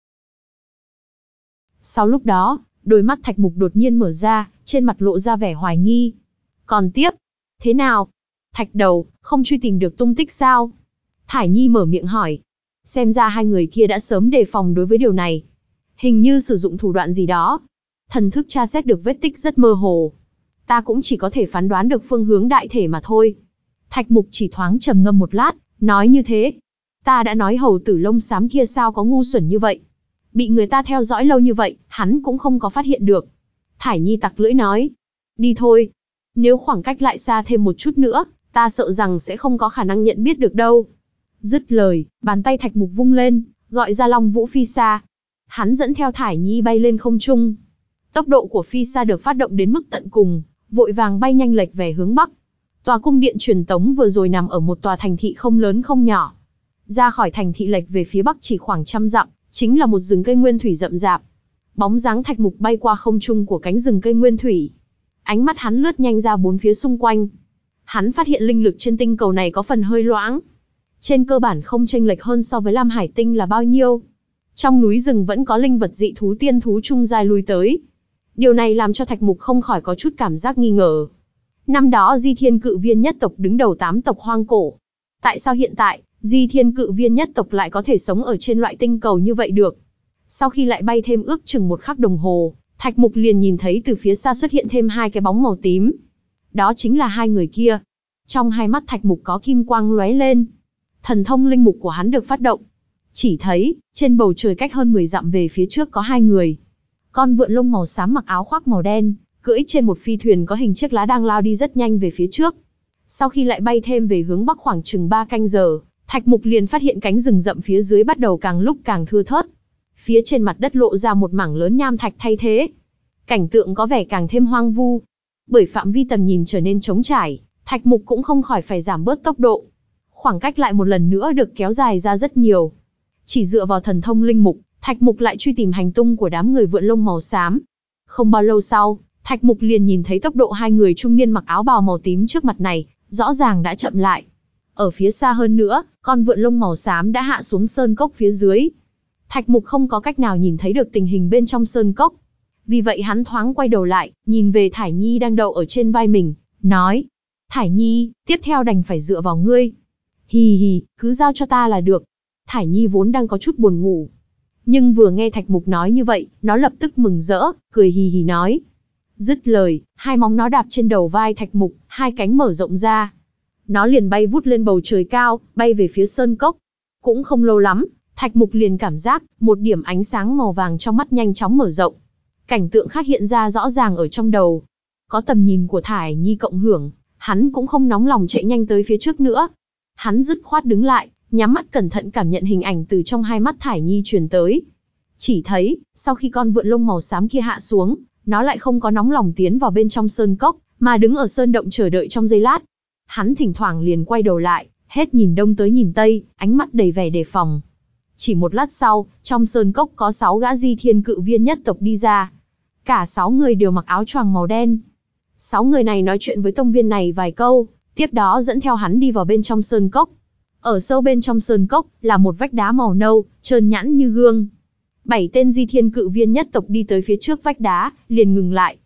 Sau lúc đó, đôi mắt Thạch Mục đột nhiên mở ra, trên mặt lộ ra vẻ hoài nghi. Còn tiếp, thế nào? Thạch đầu, không truy tìm được tung tích sao? Thải Nhi mở miệng hỏi. Xem ra hai người kia đã sớm đề phòng đối với điều này. Hình như sử dụng thủ đoạn gì đó. Thần thức tra xét được vết tích rất mơ hồ. Ta cũng chỉ có thể phán đoán được phương hướng đại thể mà thôi. Thạch Mục chỉ thoáng trầm ngâm một lát, nói như thế. Ta đã nói hầu tử lông xám kia sao có ngu xuẩn như vậy. Bị người ta theo dõi lâu như vậy, hắn cũng không có phát hiện được. Thải Nhi tặc lưỡi nói. Đi thôi. Nếu khoảng cách lại xa thêm một chút nữa, ta sợ rằng sẽ không có khả năng nhận biết được đâu. Dứt lời, bàn tay Thạch Mục vung lên, gọi ra Long Vũ Phi Sa. Hắn dẫn theo Thải Nhi bay lên không trung. Tốc độ của Phi Sa được phát động đến mức tận cùng, vội vàng bay nhanh lệch về hướng bắc. Tòa cung điện truyền tống vừa rồi nằm ở một tòa thành thị không lớn không nhỏ. Ra khỏi thành thị lệch về phía bắc chỉ khoảng trăm dặm, chính là một rừng cây nguyên thủy rậm rạp. Bóng dáng Thạch Mục bay qua không trung của cánh rừng cây nguyên thủy. Ánh mắt hắn lướt nhanh ra bốn phía xung quanh. Hắn phát hiện linh lực trên tinh cầu này có phần hơi loãng. Trên cơ bản không chênh lệch hơn so với Lam Hải Tinh là bao nhiêu. Trong núi rừng vẫn có linh vật dị thú tiên thú trung giai lui tới. Điều này làm cho Thạch Mục không khỏi có chút cảm giác nghi ngờ. Năm đó Di Thiên Cự Viên nhất tộc đứng đầu tám tộc hoang cổ. Tại sao hiện tại, Di Thiên Cự Viên nhất tộc lại có thể sống ở trên loại tinh cầu như vậy được? Sau khi lại bay thêm ước chừng một khắc đồng hồ, Thạch Mục liền nhìn thấy từ phía xa xuất hiện thêm hai cái bóng màu tím. Đó chính là hai người kia. Trong hai mắt Thạch Mục có kim quang lóe lên. Thần thông linh mục của hắn được phát động. Chỉ thấy, trên bầu trời cách hơn mười dặm về phía trước có hai người. Con vượn lông màu xám mặc áo khoác màu đen, cưỡi trên một phi thuyền có hình chiếc lá đang lao đi rất nhanh về phía trước. Sau khi lại bay thêm về hướng bắc khoảng chừng ba canh giờ, Thạch Mục liền phát hiện cánh rừng rậm phía dưới bắt đầu càng lúc càng thưa thớt. Phía trên mặt đất lộ ra một mảng lớn nham thạch thay thế. Cảnh tượng có vẻ càng thêm hoang vu. Bởi phạm vi tầm nhìn trở nên trống trải, Thạch Mục cũng không khỏi phải giảm bớt tốc độ. Khoảng cách lại một lần nữa được kéo dài ra rất nhiều. Chỉ dựa vào thần thông linh mục, Thạch Mục lại truy tìm hành tung của đám người vượn lông màu xám. Không bao lâu sau, Thạch Mục liền nhìn thấy tốc độ hai người trung niên mặc áo bào màu tím trước mặt này, rõ ràng đã chậm lại. Ở phía xa hơn nữa, con vượn lông màu xám đã hạ xuống sơn cốc phía dưới. Thạch Mục không có cách nào nhìn thấy được tình hình bên trong sơn cốc. Vì vậy hắn thoáng quay đầu lại, nhìn về Thải Nhi đang đậu ở trên vai mình, nói: Thải Nhi, tiếp theo đành phải dựa vào ngươi. Hì hì, cứ giao cho ta là được. Thải Nhi vốn đang có chút buồn ngủ. Nhưng vừa nghe Thạch Mục nói như vậy, nó lập tức mừng rỡ, cười hì hì nói. Dứt lời, hai móng nó đạp trên đầu vai Thạch Mục, hai cánh mở rộng ra. Nó liền bay vút lên bầu trời cao, bay về phía sơn cốc. Cũng không lâu lắm, Thạch Mục liền cảm giác, một điểm ánh sáng màu vàng trong mắt nhanh chóng mở rộng. Cảnh tượng khác hiện ra rõ ràng ở trong đầu. Có tầm nhìn của Thải Nhi cộng hưởng, hắn cũng không nóng lòng chạy nhanh tới phía trước nữa. Hắn dứt khoát đứng lại, nhắm mắt cẩn thận cảm nhận hình ảnh từ trong hai mắt Thải Nhi truyền tới. Chỉ thấy, sau khi con vượn lông màu xám kia hạ xuống, nó lại không có nóng lòng tiến vào bên trong sơn cốc, mà đứng ở sơn động chờ đợi trong giây lát. Hắn thỉnh thoảng liền quay đầu lại, hết nhìn đông tới nhìn tây, ánh mắt đầy vẻ đề phòng. Chỉ một lát sau, trong sơn cốc có sáu gã di thiên cự viên nhất tộc đi ra. Cả sáu người đều mặc áo choàng màu đen. Sáu người này nói chuyện với tông viên này vài câu, tiếp đó dẫn theo hắn đi vào bên trong sơn cốc. Ở sâu bên trong sơn cốc là một vách đá màu nâu, trơn nhẵn như gương. Bảy tên di thiên cự viên nhất tộc đi tới phía trước vách đá, liền ngừng lại.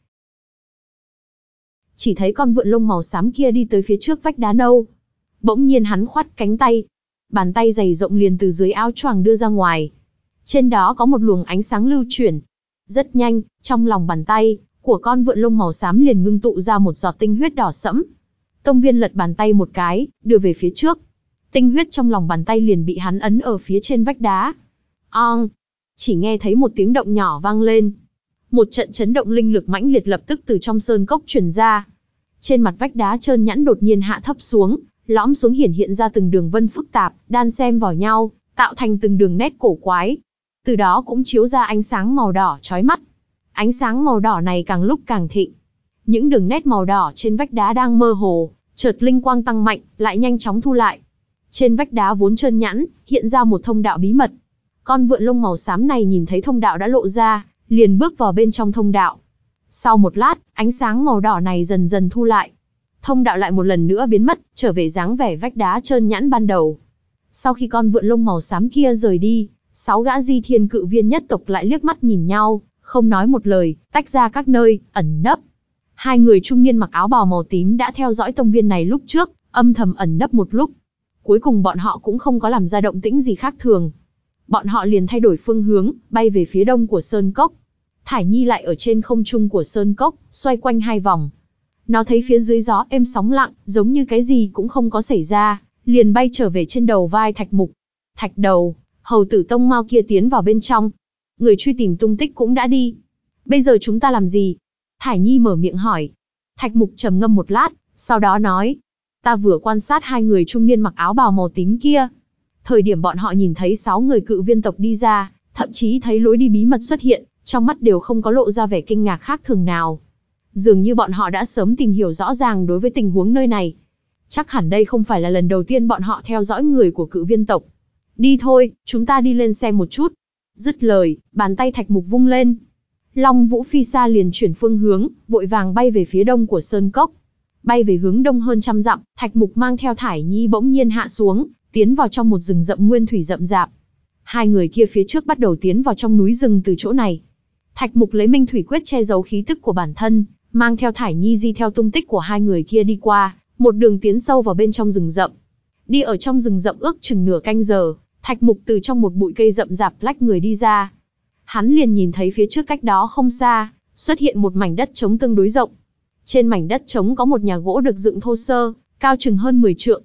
Chỉ thấy con vượn lông màu xám kia đi tới phía trước vách đá nâu. Bỗng nhiên hắn khoát cánh tay. Bàn tay dày rộng liền từ dưới áo choàng đưa ra ngoài. Trên đó có một luồng ánh sáng lưu chuyển. Rất nhanh, trong lòng bàn tay của con vượn lông màu xám liền ngưng tụ ra một giọt tinh huyết đỏ sẫm. Tông viên lật bàn tay một cái, đưa về phía trước. Tinh huyết trong lòng bàn tay liền bị hắn ấn ở phía trên vách đá. Ong! Chỉ nghe thấy một tiếng động nhỏ vang lên. Một trận chấn động linh lực mãnh liệt lập tức từ trong sơn cốc truyền ra. Trên mặt vách đá trơn nhẵn đột nhiên hạ thấp xuống, lõm xuống hiển hiện ra từng đường vân phức tạp, đan xen vào nhau, tạo thành từng đường nét cổ quái. Từ đó cũng chiếu ra ánh sáng màu đỏ chói mắt. Ánh sáng màu đỏ này càng lúc càng thịnh. Những đường nét màu đỏ trên vách đá đang mơ hồ, chợt linh quang tăng mạnh, lại nhanh chóng thu lại. Trên vách đá vốn trơn nhẵn, hiện ra một thông đạo bí mật. Con vượn lông màu xám này nhìn thấy thông đạo đã lộ ra, liền bước vào bên trong thông đạo. Sau một lát, ánh sáng màu đỏ này dần dần thu lại. Thông đạo lại một lần nữa biến mất, trở về dáng vẻ vách đá trơn nhẵn ban đầu. Sau khi con vượn lông màu xám kia rời đi, sáu gã di thiên cự viên nhất tộc lại liếc mắt nhìn nhau, không nói một lời, tách ra các nơi, ẩn nấp. Hai người trung niên mặc áo bào màu tím đã theo dõi tông viên này lúc trước, âm thầm ẩn nấp một lúc. Cuối cùng bọn họ cũng không có làm ra động tĩnh gì khác thường. Bọn họ liền thay đổi phương hướng, bay về phía đông của sơn cốc. Thải Nhi lại ở trên không trung của sơn cốc, xoay quanh hai vòng. Nó thấy phía dưới gió êm sóng lặng, giống như cái gì cũng không có xảy ra, liền bay trở về trên đầu vai Thạch Mục. Thạch đầu, hầu tử tông mao kia tiến vào bên trong. Người truy tìm tung tích cũng đã đi. Bây giờ chúng ta làm gì? Thải Nhi mở miệng hỏi. Thạch Mục trầm ngâm một lát, sau đó nói. Ta vừa quan sát hai người trung niên mặc áo bào màu tím kia. Thời điểm bọn họ nhìn thấy sáu người cự viên tộc đi ra, thậm chí thấy lối đi bí mật xuất hiện, trong mắt đều không có lộ ra vẻ kinh ngạc khác thường nào. Dường như bọn họ đã sớm tìm hiểu rõ ràng đối với tình huống nơi này. Chắc hẳn đây không phải là lần đầu tiên bọn họ theo dõi người của cự viên tộc. Đi thôi, chúng ta đi lên xem một chút. Dứt lời, bàn tay Thạch Mục vung lên. Long Vũ Phi Sa liền chuyển phương hướng, vội vàng bay về phía đông của sơn cốc. Bay về hướng đông hơn trăm dặm, Thạch Mục mang theo Thải Nhi bỗng nhiên hạ xuống, tiến vào trong một rừng rậm nguyên thủy rậm rạp. Hai người kia phía trước bắt đầu tiến vào trong núi rừng từ chỗ này. Thạch Mục lấy Minh Thủy Quyết che giấu khí tức của bản thân, mang theo Thải Nhi di theo tung tích của hai người kia đi qua, một đường tiến sâu vào bên trong rừng rậm. Đi ở trong rừng rậm ước chừng nửa canh giờ, Thạch Mục từ trong một bụi cây rậm rạp lách người đi ra. Hắn liền nhìn thấy phía trước cách đó không xa, xuất hiện một mảnh đất trống tương đối rộng. Trên mảnh đất trống có một nhà gỗ được dựng thô sơ, cao chừng hơn mười trượng.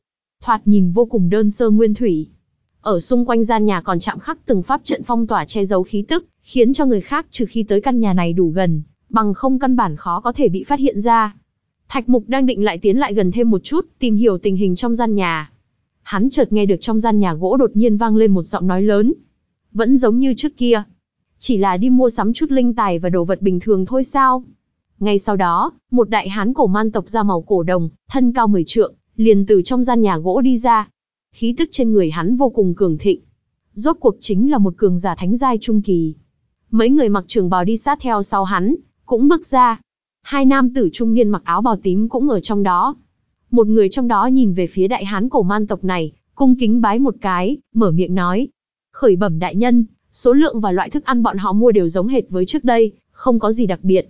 thoạt nhìn vô cùng đơn sơ nguyên thủy. Ở xung quanh gian nhà còn chạm khắc từng pháp trận phong tỏa che giấu khí tức, khiến cho người khác trừ khi tới căn nhà này đủ gần, bằng không căn bản khó có thể bị phát hiện ra. Thạch Mục đang định lại tiến lại gần thêm một chút, tìm hiểu tình hình trong gian nhà. Hắn chợt nghe được trong gian nhà gỗ đột nhiên vang lên một giọng nói lớn. Vẫn giống như trước kia. Chỉ là đi mua sắm chút linh tài và đồ vật bình thường thôi sao? Ngay sau đó, một đại hán cổ man tộc da màu cổ đồng, thân cao mười trượng, liền từ trong gian nhà gỗ đi ra. Khí tức trên người hắn vô cùng cường thịnh. Rốt cuộc chính là một cường giả thánh giai trung kỳ. Mấy người mặc trường bào đi sát theo sau hắn, cũng bước ra. Hai nam tử trung niên mặc áo bào tím cũng ở trong đó. Một người trong đó nhìn về phía đại hán cổ man tộc này, cung kính bái một cái, mở miệng nói. Khởi bẩm đại nhân, số lượng và loại thức ăn bọn họ mua đều giống hệt với trước đây, không có gì đặc biệt.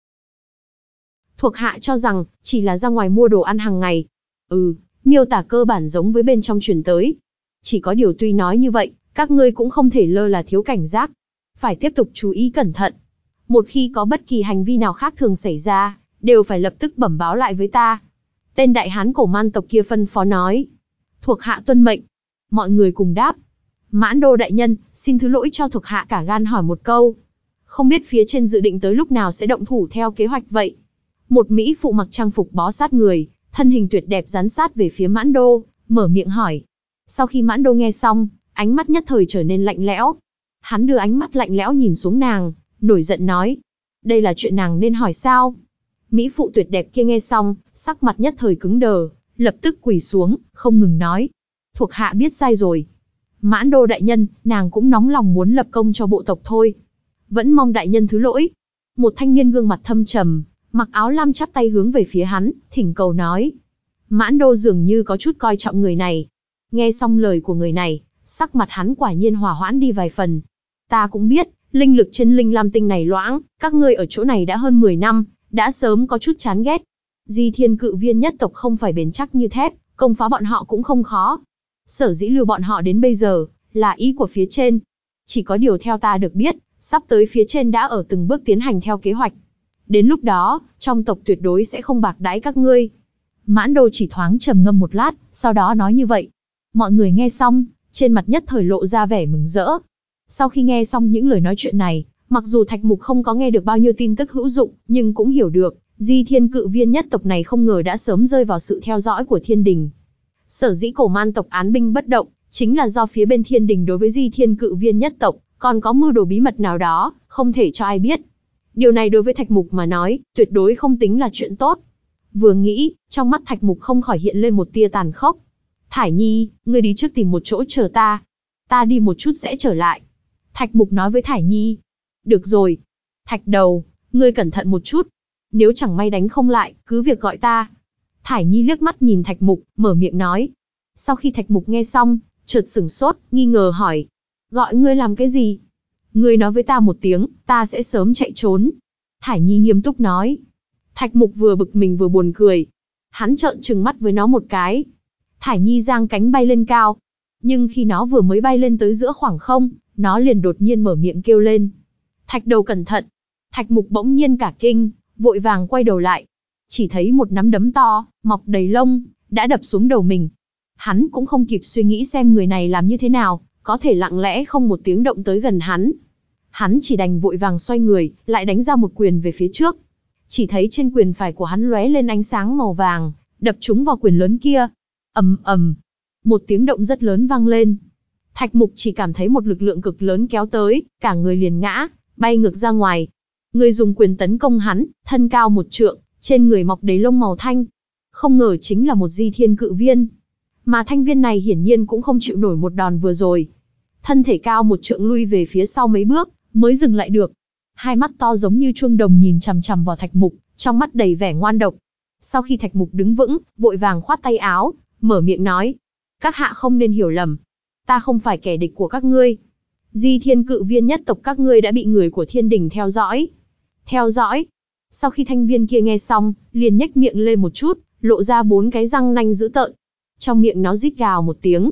Thuộc hạ cho rằng, chỉ là ra ngoài mua đồ ăn hàng ngày. Ừ, miêu tả cơ bản giống với bên trong truyền tới. Chỉ có điều tuy nói như vậy, các ngươi cũng không thể lơ là thiếu cảnh giác. Phải tiếp tục chú ý cẩn thận. Một khi có bất kỳ hành vi nào khác thường xảy ra, đều phải lập tức bẩm báo lại với ta. Tên đại hán cổ man tộc kia phân phó nói. Thuộc hạ tuân mệnh. Mọi người cùng đáp. Mãn Đô đại nhân, xin thứ lỗi cho thuộc hạ cả gan hỏi một câu. Không biết phía trên dự định tới lúc nào sẽ động thủ theo kế hoạch vậy? Một mỹ phụ mặc trang phục bó sát người, thân hình tuyệt đẹp dán sát về phía Mãn Đô, mở miệng hỏi. Sau khi Mãn Đô nghe xong, ánh mắt nhất thời trở nên lạnh lẽo. Hắn đưa ánh mắt lạnh lẽo nhìn xuống nàng, nổi giận nói. Đây là chuyện nàng nên hỏi sao? Mỹ phụ tuyệt đẹp kia nghe xong, sắc mặt nhất thời cứng đờ, lập tức quỳ xuống, không ngừng nói. Thuộc hạ biết sai rồi. Mãn Đô đại nhân, nàng cũng nóng lòng muốn lập công cho bộ tộc thôi. Vẫn mong đại nhân thứ lỗi. Một thanh niên gương mặt thâm trầm, mặc áo lam chắp tay hướng về phía hắn, thỉnh cầu nói. Mãn Đô dường như có chút coi trọng người này. Nghe xong lời của người này, sắc mặt hắn quả nhiên hòa hoãn đi vài phần. Ta cũng biết, linh lực trên linh lam tinh này loãng, các ngươi ở chỗ này đã hơn mười năm, đã sớm có chút chán ghét. Di Thiên Cự Viên nhất tộc không phải bền chắc như thép, công phá bọn họ cũng không khó. Sở dĩ lưu bọn họ đến bây giờ, là ý của phía trên. Chỉ có điều theo ta được biết, sắp tới phía trên đã ở từng bước tiến hành theo kế hoạch. Đến lúc đó, trong tộc tuyệt đối sẽ không bạc đãi các ngươi. Mãn Đô chỉ thoáng trầm ngâm một lát, sau đó nói như vậy. Mọi người nghe xong, trên mặt nhất thời lộ ra vẻ mừng rỡ. Sau khi nghe xong những lời nói chuyện này, mặc dù Thạch Mục không có nghe được bao nhiêu tin tức hữu dụng, nhưng cũng hiểu được, Di Thiên Cự Viên nhất tộc này không ngờ đã sớm rơi vào sự theo dõi của thiên đình. Sở dĩ cổ man tộc án binh bất động, chính là do phía bên thiên đình đối với Di Thiên Cự Viên nhất tộc, còn có mưu đồ bí mật nào đó, không thể cho ai biết. Điều này đối với Thạch Mục mà nói, tuyệt đối không tính là chuyện tốt. Vừa nghĩ, trong mắt Thạch Mục không khỏi hiện lên một tia tàn khốc. Thải Nhi, ngươi đi trước tìm một chỗ chờ ta. Ta đi một chút sẽ trở lại. Thạch Mục nói với Thải Nhi. Được rồi. Thạch Đầu, ngươi cẩn thận một chút. Nếu chẳng may đánh không lại, cứ việc gọi ta. Thải Nhi liếc mắt nhìn Thạch Mục, mở miệng nói. Sau khi Thạch Mục nghe xong, chợt sửng sốt, nghi ngờ hỏi. Gọi ngươi làm cái gì? Ngươi nói với ta một tiếng, ta sẽ sớm chạy trốn. Thải Nhi nghiêm túc nói. Thạch Mục vừa bực mình vừa buồn cười. Hắn trợn trừng mắt với nó một cái. Thải Nhi giang cánh bay lên cao. Nhưng khi nó vừa mới bay lên tới giữa khoảng không, nó liền đột nhiên mở miệng kêu lên. Thạch Đầu cẩn thận. Thạch Mục bỗng nhiên cả kinh, vội vàng quay đầu lại. Chỉ thấy một nắm đấm to, mọc đầy lông, đã đập xuống đầu mình. Hắn cũng không kịp suy nghĩ xem người này làm như thế nào, có thể lặng lẽ không một tiếng động tới gần hắn. Hắn chỉ đành vội vàng xoay người, lại đánh ra một quyền về phía trước. Chỉ thấy trên quyền phải của hắn lóe lên ánh sáng màu vàng, đập trúng vào quyền lớn kia. Ầm ầm, một tiếng động rất lớn vang lên. Thạch Mục chỉ cảm thấy một lực lượng cực lớn kéo tới, cả người liền ngã, bay ngược ra ngoài. Người dùng quyền tấn công hắn, thân cao một trượng, trên người mọc đầy lông màu thanh. Không ngờ chính là một Di Thiên Cự Viên. Mà thanh viên này hiển nhiên cũng không chịu nổi một đòn vừa rồi. Thân thể cao một trượng lui về phía sau mấy bước, mới dừng lại được. Hai mắt to giống như chuông đồng nhìn chằm chằm vào Thạch Mục, trong mắt đầy vẻ ngoan độc. Sau khi Thạch Mục đứng vững, vội vàng khoát tay áo, mở miệng nói. Các hạ không nên hiểu lầm. Ta không phải kẻ địch của các ngươi. Di Thiên Cự Viên nhất tộc các ngươi đã bị người của thiên đình theo dõi. Theo dõi. Sau khi thanh viên kia nghe xong, liền nhếch miệng lên một chút, lộ ra bốn cái răng nanh dữ tợn. Trong miệng nó rít gào một tiếng.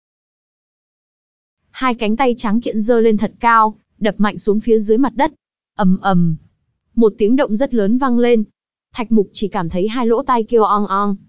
Hai cánh tay trắng kiện giơ lên thật cao, đập mạnh xuống phía dưới mặt đất. Ầm ầm. Một tiếng động rất lớn vang lên. Thạch Mục chỉ cảm thấy hai lỗ tai kêu ong ong.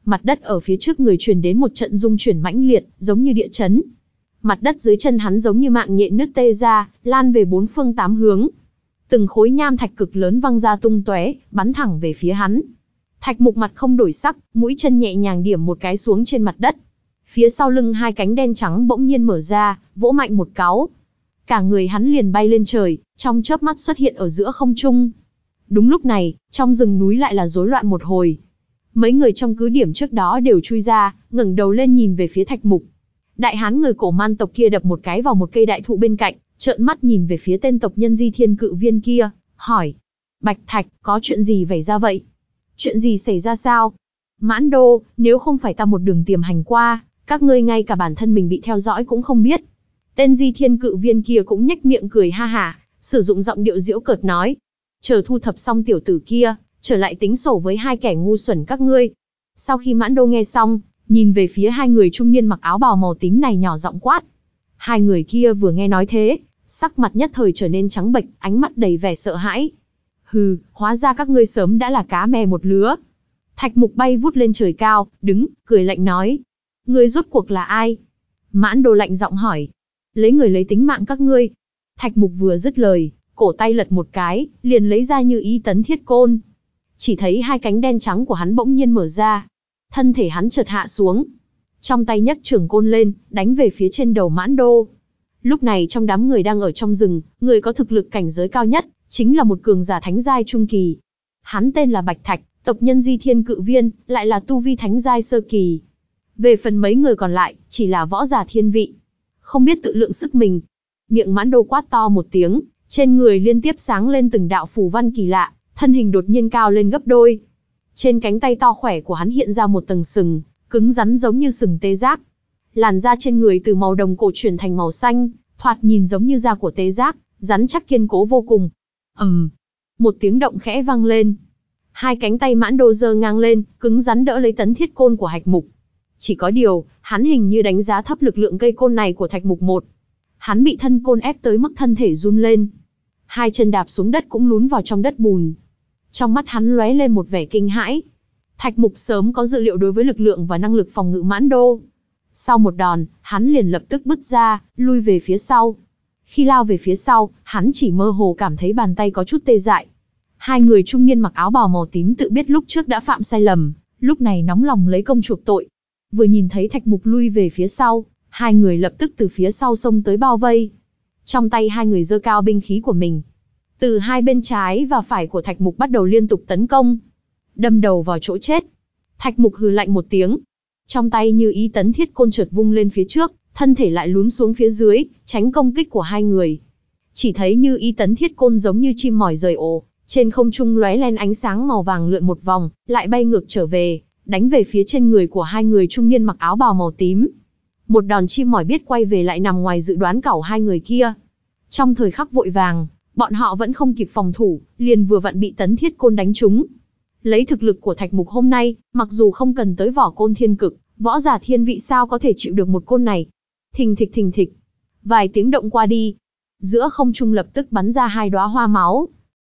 Mặt đất ở phía trước người truyền đến một trận rung chuyển mãnh liệt, giống như địa chấn. Mặt đất dưới chân hắn giống như mạng nhện nứt tê ra, lan về bốn phương tám hướng. Từng khối nham thạch cực lớn văng ra tung tóe, bắn thẳng về phía hắn. Thạch Mục mặt không đổi sắc, mũi chân nhẹ nhàng điểm một cái xuống trên mặt đất. Phía sau lưng hai cánh đen trắng bỗng nhiên mở ra, vỗ mạnh một cáu. Cả người hắn liền bay lên trời, trong chớp mắt xuất hiện ở giữa không trung. Đúng lúc này, trong rừng núi lại là rối loạn một hồi. Mấy người trong cứ điểm trước đó đều chui ra, ngẩng đầu lên nhìn về phía Thạch Mục. Đại hán người cổ man tộc kia đập một cái vào một cây đại thụ bên cạnh, trợn mắt nhìn về phía tên tộc nhân Di Thiên Cự Viên kia, hỏi: Bạch Thạch, có chuyện gì xảy ra vậy? Chuyện gì xảy ra sao? Mãn Đô, nếu không phải ta một đường tiềm hành qua, các ngươi ngay cả bản thân mình bị theo dõi cũng không biết. Tên Di Thiên Cự Viên kia cũng nhếch miệng cười ha hả, sử dụng giọng điệu giễu cợt nói: chờ thu thập xong tiểu tử kia, trở lại tính sổ với hai kẻ ngu xuẩn các ngươi. Sau khi Mãn Đô nghe xong, nhìn về phía hai người trung niên mặc áo bào màu tím này nhỏ giọng quát. Hai người kia vừa nghe nói thế, sắc mặt nhất thời trở nên trắng bệch, ánh mắt đầy vẻ sợ hãi. Hừ, hóa ra các ngươi sớm đã là cá mè một lứa. Thạch Mục bay vút lên trời cao, đứng, cười lạnh nói: ngươi rốt cuộc là ai? Mãn Đô lạnh giọng hỏi: lấy người lấy tính mạng các ngươi. Thạch Mục vừa dứt lời, cổ tay lật một cái, liền lấy ra Như Ý Tấn Thiết Côn. Chỉ thấy hai cánh đen trắng của hắn bỗng nhiên mở ra, thân thể hắn chợt hạ xuống, trong tay nhấc trường côn lên, đánh về phía trên đầu Mãn Đô. Lúc này trong đám người đang ở trong rừng, người có thực lực cảnh giới cao nhất, chính là một cường giả thánh giai trung kỳ. Hắn tên là Bạch Thạch, tộc nhân Di Thiên Cự Viên, lại là tu vi thánh giai sơ kỳ. Về phần mấy người còn lại, chỉ là võ giả thiên vị, không biết tự lượng sức mình. Miệng Mãn Đô quát to một tiếng, trên người liên tiếp sáng lên từng đạo phù văn kỳ lạ, thân hình đột nhiên cao lên gấp đôi. Trên cánh tay to khỏe của hắn hiện ra một tầng sừng, cứng rắn giống như sừng tê giác. Làn da trên người từ màu đồng cổ chuyển thành màu xanh, thoạt nhìn giống như da của tê giác, rắn chắc kiên cố vô cùng. ầm, um, một tiếng động khẽ vang lên. Hai cánh tay Mãn Đô giơ ngang lên, cứng rắn đỡ lấy tấn thiết côn của Thạch Mục. Chỉ có điều, hắn hình như đánh giá thấp lực lượng cây côn này của Thạch Mục một. Hắn bị thân côn ép tới mức thân thể run lên. Hai chân đạp xuống đất cũng lún vào trong đất bùn. Trong mắt hắn lóe lên một vẻ kinh hãi. Thạch Mục sớm có dự liệu đối với lực lượng và năng lực phòng ngự Mãn Đô. Sau một đòn, hắn liền lập tức bứt ra, lui về phía sau. Khi lao về phía sau, hắn chỉ mơ hồ cảm thấy bàn tay có chút tê dại. Hai người trung niên mặc áo bào màu tím tự biết lúc trước đã phạm sai lầm, lúc này nóng lòng lấy công chuộc tội. Vừa nhìn thấy Thạch Mục lui về phía sau, hai người lập tức từ phía sau xông tới bao vây. Trong tay hai người giơ cao binh khí của mình. Từ hai bên trái và phải của Thạch Mục bắt đầu liên tục tấn công. Đâm đầu vào chỗ chết. Thạch Mục hừ lạnh một tiếng. Trong tay Như Ý Tấn Thiết Côn chợt vung lên phía trước, thân thể lại lún xuống phía dưới, tránh công kích của hai người. Chỉ thấy Như Ý Tấn Thiết Côn giống như chim mỏi rời ổ, trên không trung lóe lên ánh sáng màu vàng lượn một vòng, lại bay ngược trở về, đánh về phía trên người của hai người trung niên mặc áo bào màu tím. Một đòn chim mỏi biết quay về lại nằm ngoài dự đoán của hai người kia. Trong thời khắc vội vàng, bọn họ vẫn không kịp phòng thủ, liền vừa vặn bị Tấn Thiết Côn đánh trúng. Lấy thực lực của Thạch Mục hôm nay, mặc dù không cần tới vỏ côn thiên cực, võ giả thiên vị sao có thể chịu được một côn này. Thình thịch thình thịch. Vài tiếng động qua đi, giữa không trung lập tức bắn ra hai đóa hoa máu.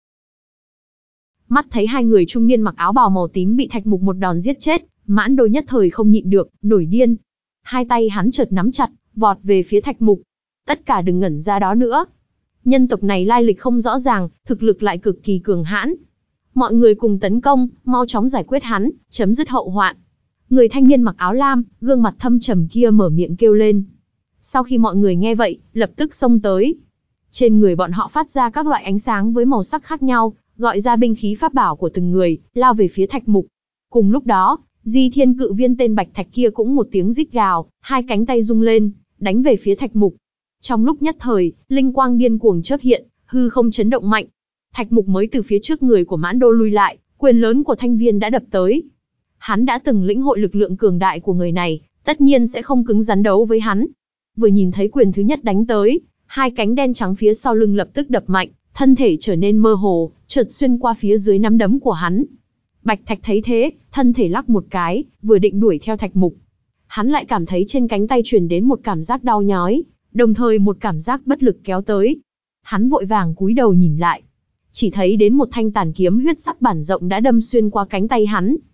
Mắt thấy hai người trung niên mặc áo bào màu tím bị Thạch Mục một đòn giết chết, Mãn Đô nhất thời không nhịn được, nổi điên. Hai tay hắn chợt nắm chặt, vọt về phía Thạch Mục. Tất cả đừng ngẩn ra đó nữa. Nhân tộc này lai lịch không rõ ràng, thực lực lại cực kỳ cường hãn. Mọi người cùng tấn công, mau chóng giải quyết hắn, chấm dứt hậu hoạn. Người thanh niên mặc áo lam, gương mặt thâm trầm kia mở miệng kêu lên. Sau khi mọi người nghe vậy, lập tức xông tới. Trên người bọn họ phát ra các loại ánh sáng với màu sắc khác nhau, gọi ra binh khí pháp bảo của từng người, lao về phía Thạch Mục. Cùng lúc đó, Di Thiên Cự Viên tên Bạch Thạch kia cũng một tiếng rít gào, hai cánh tay rung lên, đánh về phía Thạch Mục. Trong lúc nhất thời, linh quang điên cuồng chớp hiện, hư không chấn động mạnh. Thạch Mục mới từ phía trước người của Mãn Đô lui lại, quyền lớn của Thanh Viên đã đập tới. Hắn đã từng lĩnh hội lực lượng cường đại của người này, tất nhiên sẽ không cứng rắn đấu với hắn. Vừa nhìn thấy quyền thứ nhất đánh tới, hai cánh đen trắng phía sau lưng lập tức đập mạnh, thân thể trở nên mơ hồ, chợt xuyên qua phía dưới nắm đấm của hắn. Bạch Thạch thấy thế, thân thể lắc một cái, vừa định đuổi theo Thạch Mục. Hắn lại cảm thấy trên cánh tay truyền đến một cảm giác đau nhói, đồng thời một cảm giác bất lực kéo tới. Hắn vội vàng cúi đầu nhìn lại, chỉ thấy đến một thanh tàn kiếm huyết sắc bản rộng đã đâm xuyên qua cánh tay hắn.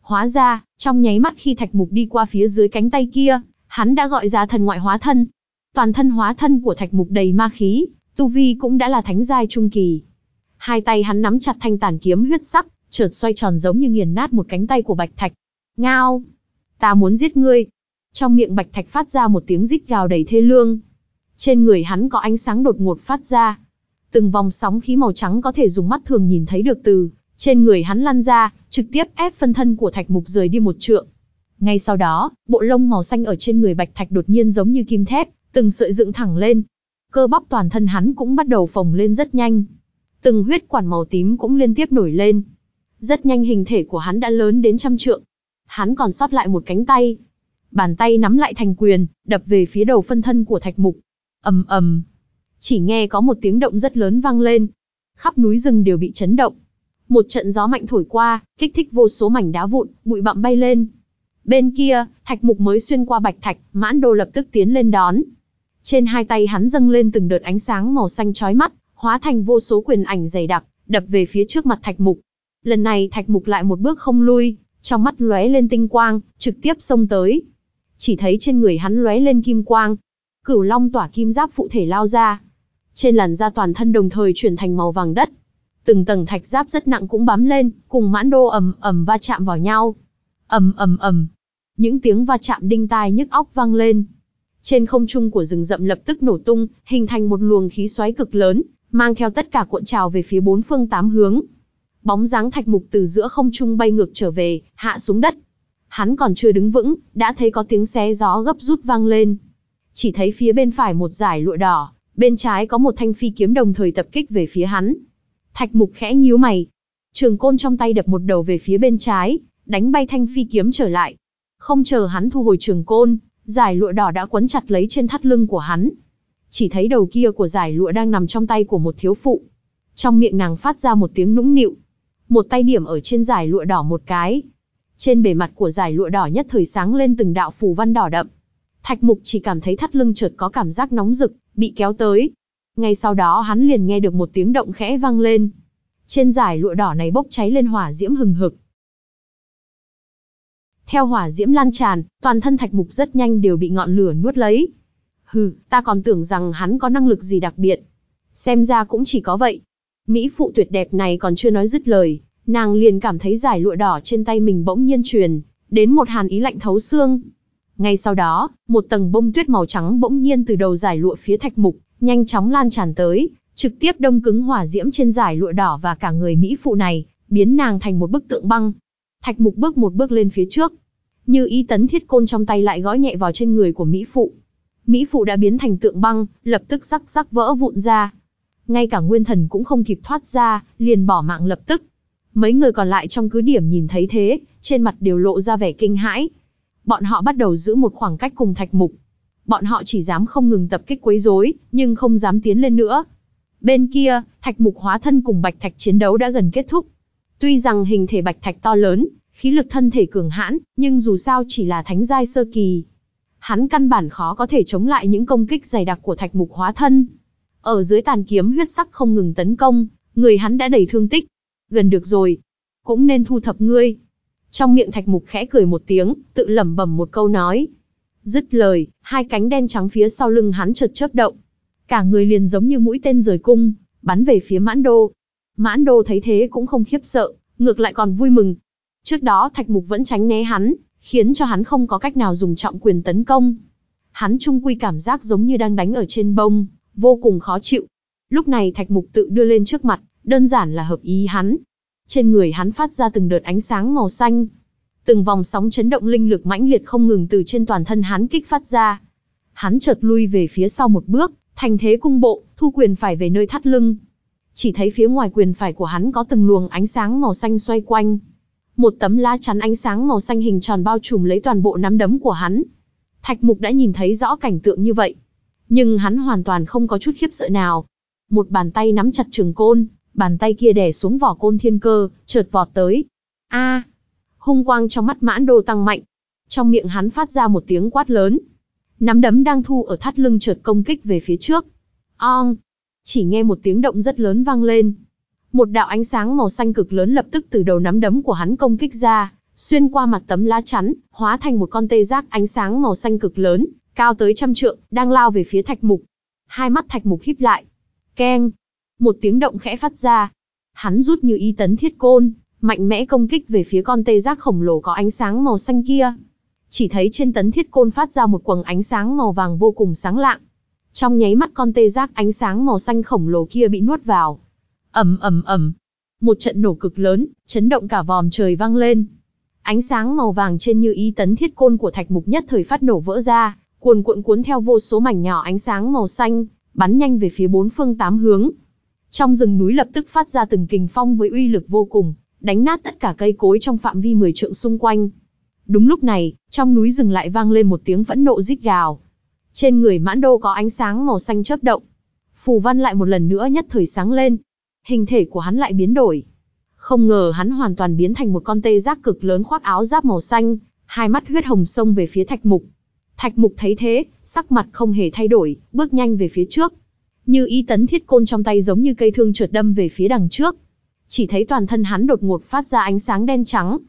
Hóa ra, trong nháy mắt khi Thạch Mục đi qua phía dưới cánh tay kia, hắn đã gọi ra thần ngoại hóa thân. Toàn thân hóa thân của Thạch Mục đầy ma khí, tu vi cũng đã là thánh giai trung kỳ. Hai tay hắn nắm chặt thanh tàn kiếm huyết sắc, chợt xoay tròn giống như nghiền nát một cánh tay của Bạch Thạch. Ngao! Ta muốn giết ngươi! Trong miệng Bạch Thạch phát ra một tiếng rít gào đầy thê lương. Trên người hắn có ánh sáng đột ngột phát ra. Từng vòng sóng khí màu trắng có thể dùng mắt thường nhìn thấy được từ trên người hắn lăn ra, trực tiếp ép phân thân của Thạch Mục rời đi một trượng. Ngay sau đó, bộ lông màu xanh ở trên người Bạch Thạch đột nhiên giống như kim thép, từng sợi dựng thẳng lên. Cơ bắp toàn thân hắn cũng bắt đầu phồng lên rất nhanh. Từng huyết quản màu tím cũng liên tiếp nổi lên. Rất nhanh hình thể của hắn đã lớn đến trăm trượng. Hắn còn sót lại một cánh tay. Bàn tay nắm lại thành quyền, đập về phía đầu phân thân của Thạch Mục. Ầm ầm. Chỉ nghe có một tiếng động rất lớn vang lên. Khắp núi rừng đều bị chấn động. Một trận gió mạnh thổi qua, kích thích vô số mảnh đá vụn, bụi bặm bay lên. Bên kia, Thạch Mục mới xuyên qua Bạch Thạch, Mãn Đô lập tức tiến lên đón. Trên hai tay hắn dâng lên từng đợt ánh sáng màu xanh chói mắt, hóa thành vô số quyền ảnh dày đặc, đập về phía trước mặt Thạch Mục. Lần này Thạch Mục lại một bước không lui, trong mắt lóe lên tinh quang, trực tiếp xông tới. Chỉ thấy trên người hắn lóe lên kim quang. Cửu Long tỏa kim giáp phụ thể lao ra. Trên làn da toàn thân đồng thời chuyển thành màu vàng đất. Từng tầng thạch giáp rất nặng cũng bám lên, cùng Mãn Đô ầm ầm va chạm vào nhau. Ầm ầm ầm. Những tiếng va chạm đinh tai nhức óc vang lên. Trên không trung của rừng rậm lập tức nổ tung, hình thành một luồng khí xoáy cực lớn, mang theo tất cả cuộn trào về phía bốn phương tám hướng. Bóng dáng Thạch Mục từ giữa không trung bay ngược trở về, hạ xuống đất. Hắn còn chưa đứng vững, đã thấy có tiếng xé gió gấp rút vang lên. Chỉ thấy phía bên phải một dải lụa đỏ, bên trái có một thanh phi kiếm đồng thời tập kích về phía hắn. Thạch Mục khẽ nhíu mày. Trường côn trong tay đập một đầu về phía bên trái, đánh bay thanh phi kiếm trở lại. Không chờ hắn thu hồi trường côn, dải lụa đỏ đã quấn chặt lấy trên thắt lưng của hắn. Chỉ thấy đầu kia của dải lụa đang nằm trong tay của một thiếu phụ. Trong miệng nàng phát ra một tiếng nũng nịu. Một tay điểm ở trên dải lụa đỏ một cái. Trên bề mặt của dải lụa đỏ nhất thời sáng lên từng đạo phù văn đỏ đậm. Thạch Mục chỉ cảm thấy thắt lưng chợt có cảm giác nóng rực, bị kéo tới. Ngay sau đó hắn liền nghe được một tiếng động khẽ vang lên. Trên dải lụa đỏ này bốc cháy lên hỏa diễm hừng hực. Theo hỏa diễm lan tràn, toàn thân Thạch Mục rất nhanh đều bị ngọn lửa nuốt lấy. Hừ, ta còn tưởng rằng hắn có năng lực gì đặc biệt. Xem ra cũng chỉ có vậy. Mỹ phụ tuyệt đẹp này còn chưa nói dứt lời, nàng liền cảm thấy dải lụa đỏ trên tay mình bỗng nhiên truyền đến một hàn ý lạnh thấu xương. Ngay sau đó, một tầng bông tuyết màu trắng bỗng nhiên từ đầu dải lụa phía Thạch Mục nhanh chóng lan tràn tới, trực tiếp đông cứng hỏa diễm trên dải lụa đỏ và cả người mỹ phụ này, biến nàng thành một bức tượng băng. Thạch Mục bước một bước lên phía trước, như ý tấn thiết côn trong tay lại gõ nhẹ vào trên người của mỹ phụ. Mỹ phụ đã biến thành tượng băng, lập tức rắc rắc vỡ vụn ra. Ngay cả nguyên thần cũng không kịp thoát ra, liền bỏ mạng lập tức. Mấy người còn lại trong cứ điểm nhìn thấy thế, trên mặt đều lộ ra vẻ kinh hãi. Bọn họ bắt đầu giữ một khoảng cách cùng Thạch Mục. Bọn họ chỉ dám không ngừng tập kích quấy rối, nhưng không dám tiến lên nữa. Bên kia, Thạch Mục hóa thân cùng Bạch Thạch chiến đấu đã gần kết thúc. Tuy rằng hình thể Bạch Thạch to lớn, khí lực thân thể cường hãn, nhưng dù sao chỉ là thánh giai sơ kỳ. Hắn căn bản khó có thể chống lại những công kích dày đặc của Thạch Mục hóa thân. Ở dưới tàn kiếm huyết sắc không ngừng tấn công, người hắn đã đầy thương tích. Gần được rồi, cũng nên thu thập ngươi. Trong miệng Thạch Mục khẽ cười một tiếng, tự lẩm bẩm một câu nói. Dứt lời, hai cánh đen trắng phía sau lưng hắn chợt chớp động. Cả người liền giống như mũi tên rời cung, bắn về phía Mãn Đô. Mãn Đô thấy thế cũng không khiếp sợ, ngược lại còn vui mừng. Trước đó Thạch Mục vẫn tránh né hắn, khiến cho hắn không có cách nào dùng trọng quyền tấn công. Hắn chung quy cảm giác giống như đang đánh ở trên bông, vô cùng khó chịu. Lúc này Thạch Mục tự đưa lên trước mặt, đơn giản là hợp ý hắn. Trên người hắn phát ra từng đợt ánh sáng màu xanh. Từng vòng sóng chấn động linh lực mãnh liệt không ngừng từ trên toàn thân hắn kích phát ra. Hắn chợt lui về phía sau một bước, thành thế cung bộ, thu quyền phải về nơi thắt lưng. Chỉ thấy phía ngoài quyền phải của hắn có từng luồng ánh sáng màu xanh xoay quanh. Một tấm lá chắn ánh sáng màu xanh hình tròn bao trùm lấy toàn bộ nắm đấm của hắn. Thạch Mục đã nhìn thấy rõ cảnh tượng như vậy, nhưng hắn hoàn toàn không có chút khiếp sợ nào. Một bàn tay nắm chặt trường côn, bàn tay kia đè xuống vỏ côn thiên cơ, chợt vọt tới. A! Hung quang trong mắt Mãn Đô tăng mạnh. Trong miệng hắn phát ra một tiếng quát lớn. Nắm đấm đang thu ở thắt lưng chợt công kích về phía trước. Ong! Chỉ nghe một tiếng động rất lớn vang lên. Một đạo ánh sáng màu xanh cực lớn lập tức từ đầu nắm đấm của hắn công kích ra, xuyên qua mặt tấm lá chắn, hóa thành một con tê giác ánh sáng màu xanh cực lớn, cao tới trăm trượng, đang lao về phía Thạch Mục. Hai mắt Thạch Mục híp lại. Keng! Một tiếng động khẽ phát ra. Hắn rút Như Ý Tấn Thiết Côn, mạnh mẽ công kích về phía con tê giác khổng lồ có ánh sáng màu xanh kia. Chỉ thấy trên tấn thiết côn phát ra một quầng ánh sáng màu vàng vô cùng sáng lạng. Trong nháy mắt con tê giác ánh sáng màu xanh khổng lồ kia bị nuốt vào. Ầm ầm ầm, một trận nổ cực lớn, chấn động cả vòm trời vang lên. Ánh sáng màu vàng trên Như Ý Tấn Thiết Côn của Thạch Mục nhất thời phát nổ vỡ ra, cuồn cuộn cuốn theo vô số mảnh nhỏ ánh sáng màu xanh, bắn nhanh về phía bốn phương tám hướng. Trong rừng núi lập tức phát ra từng kình phong với uy lực vô cùng, đánh nát tất cả cây cối trong phạm vi mười trượng xung quanh. Đúng lúc này, trong núi rừng lại vang lên một tiếng phẫn nộ rít gào. Trên người Mãn Đô có ánh sáng màu xanh chớp động. Phù văn lại một lần nữa nhất thời sáng lên. Hình thể của hắn lại biến đổi. Không ngờ hắn hoàn toàn biến thành một con tê giác cực lớn khoác áo giáp màu xanh, hai mắt huyết hồng xông về phía Thạch Mục. Thạch Mục thấy thế, sắc mặt không hề thay đổi, bước nhanh về phía trước. Như Ý Tấn Thiết Côn trong tay giống như cây thương chợt đâm về phía đằng trước. Chỉ thấy toàn thân hắn đột ngột phát ra ánh sáng đen trắng.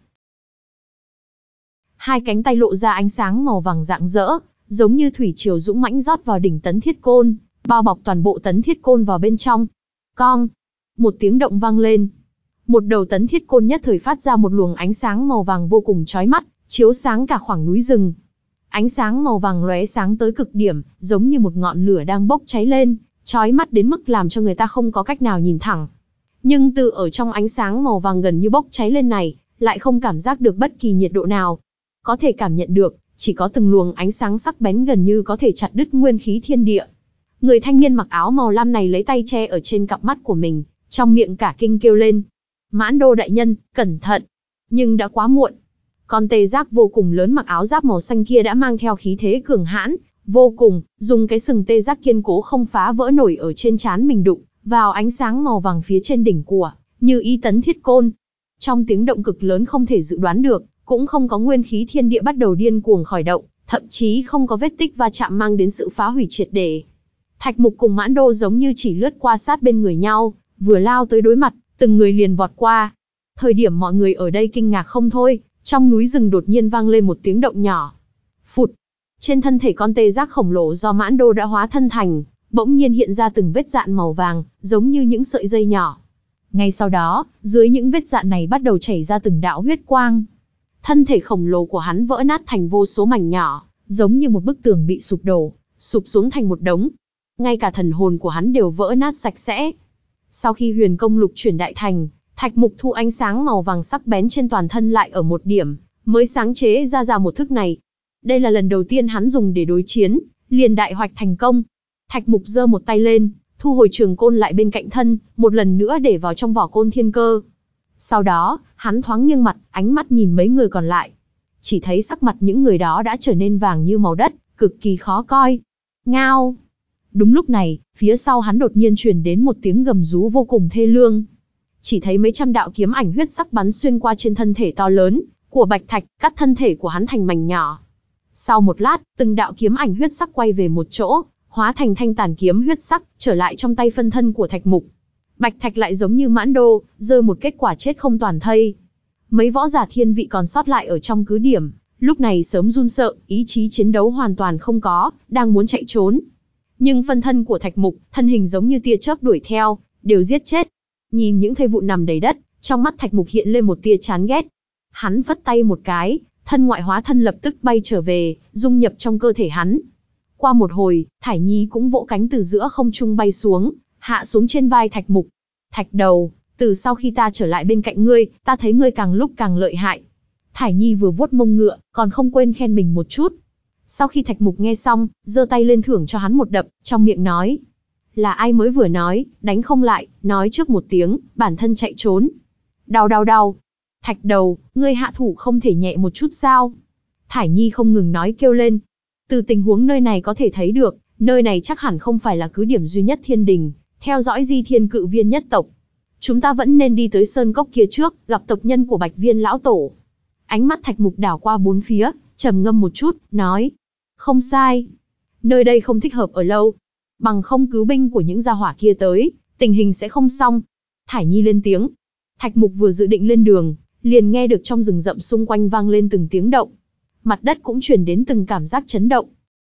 Hai cánh tay lộ ra ánh sáng màu vàng rạng rỡ, giống như thủy triều dũng mãnh rót vào đỉnh tấn thiết côn, bao bọc toàn bộ tấn thiết côn vào bên trong. Cong! Một tiếng động vang lên. Một đầu tấn thiết côn nhất thời phát ra một luồng ánh sáng màu vàng vô cùng chói mắt, chiếu sáng cả khoảng núi rừng. Ánh sáng màu vàng lóe sáng tới cực điểm, giống như một ngọn lửa đang bốc cháy lên, chói mắt đến mức làm cho người ta không có cách nào nhìn thẳng. Nhưng từ ở trong ánh sáng màu vàng gần như bốc cháy lên này, lại không cảm giác được bất kỳ nhiệt độ nào. Có thể cảm nhận được, chỉ có từng luồng ánh sáng sắc bén gần như có thể chặt đứt nguyên khí thiên địa. Người thanh niên mặc áo màu lam này lấy tay che ở trên cặp mắt của mình, trong miệng cả kinh kêu lên. Mãn Đô đại nhân, cẩn thận! Nhưng đã quá muộn. Con tê giác vô cùng lớn mặc áo giáp màu xanh kia đã mang theo khí thế cường hãn, vô cùng, dùng cái sừng tê giác kiên cố không phá vỡ nổi ở trên trán mình đụng vào ánh sáng màu vàng phía trên đỉnh của Như Ý Tấn Thiết Côn. Trong tiếng động cực lớn không thể dự đoán được, cũng không có nguyên khí thiên địa bắt đầu điên cuồng khởi động, thậm chí không có vết tích va chạm mang đến sự phá hủy triệt để. Thạch Mục cùng Mãn Đô giống như chỉ lướt qua sát bên người nhau, vừa lao tới đối mặt, từng người liền vọt qua. Thời điểm mọi người ở đây kinh ngạc không thôi, trong núi rừng đột nhiên vang lên một tiếng động nhỏ. Phụt! Trên thân thể con tê giác khổng lồ do Mãn Đô đã hóa thân thành, bỗng nhiên hiện ra từng vết dạn màu vàng, giống như những sợi dây nhỏ. Ngay sau đó, dưới những vết dạn này bắt đầu chảy ra từng đạo huyết quang. Thân thể khổng lồ của hắn vỡ nát thành vô số mảnh nhỏ, giống như một bức tường bị sụp đổ, sụp xuống thành một đống. Ngay cả thần hồn của hắn đều vỡ nát sạch sẽ. Sau khi huyền công lục chuyển đại thành, Thạch Mục thu ánh sáng màu vàng sắc bén trên toàn thân lại ở một điểm, mới sáng chế ra ra một thức này. Đây là lần đầu tiên hắn dùng để đối chiến, liền đại hoạch thành công. Thạch Mục giơ một tay lên, thu hồi trường côn lại bên cạnh thân, một lần nữa để vào trong vỏ côn thiên cơ. Sau đó, hắn thoáng nghiêng mặt, ánh mắt nhìn mấy người còn lại. Chỉ thấy sắc mặt những người đó đã trở nên vàng như màu đất, cực kỳ khó coi. Ngao! Đúng lúc này, phía sau hắn đột nhiên truyền đến một tiếng gầm rú vô cùng thê lương. Chỉ thấy mấy trăm đạo kiếm ảnh huyết sắc bắn xuyên qua trên thân thể to lớn của Bạch Thạch, cắt thân thể của hắn thành mảnh nhỏ. Sau một lát, từng đạo kiếm ảnh huyết sắc quay về một chỗ, hóa thành thanh tàn kiếm huyết sắc, trở lại trong tay phân thân của Thạch Mục. Bạch Thạch lại giống như Mãn Đô, rơi một kết quả chết không toàn thây. Mấy võ giả thiên vị còn sót lại ở trong cứ điểm, lúc này sớm run sợ, ý chí chiến đấu hoàn toàn không có, đang muốn chạy trốn. Nhưng phân thân của Thạch Mục, thân hình giống như tia chớp đuổi theo, đều giết chết. Nhìn những thây vụn nằm đầy đất, trong mắt Thạch Mục hiện lên một tia chán ghét. Hắn phất tay một cái, thân ngoại hóa thân lập tức bay trở về, dung nhập trong cơ thể hắn. Qua một hồi, Thải Nhi cũng vỗ cánh từ giữa không trung bay xuống, hạ xuống trên vai Thạch Mục. Thạch đầu, từ sau khi ta trở lại bên cạnh ngươi, ta thấy ngươi càng lúc càng lợi hại. Thải Nhi vừa vuốt mông ngựa, còn không quên khen mình một chút. Sau khi Thạch Mục nghe xong, giơ tay lên thưởng cho hắn một đập, trong miệng nói. Là ai mới vừa nói, đánh không lại, nói trước một tiếng, bản thân chạy trốn. Đau đau đau. Thạch đầu, ngươi hạ thủ không thể nhẹ một chút sao? Thải Nhi không ngừng nói kêu lên. Từ tình huống nơi này có thể thấy được, nơi này chắc hẳn không phải là cứ điểm duy nhất thiên đình, theo dõi Di Thiên Cự Viên nhất tộc. Chúng ta vẫn nên đi tới sơn cốc kia trước, gặp tộc nhân của Bạch Viên lão tổ. Ánh mắt Thạch Mục đảo qua bốn phía, trầm ngâm một chút, nói. Không sai. Nơi đây không thích hợp ở lâu. Bằng không cứu binh của những gia hỏa kia tới, tình hình sẽ không xong. Thải Nhi lên tiếng. Thạch Mục vừa dự định lên đường, liền nghe được trong rừng rậm xung quanh vang lên từng tiếng động. Mặt đất cũng truyền đến từng cảm giác chấn động.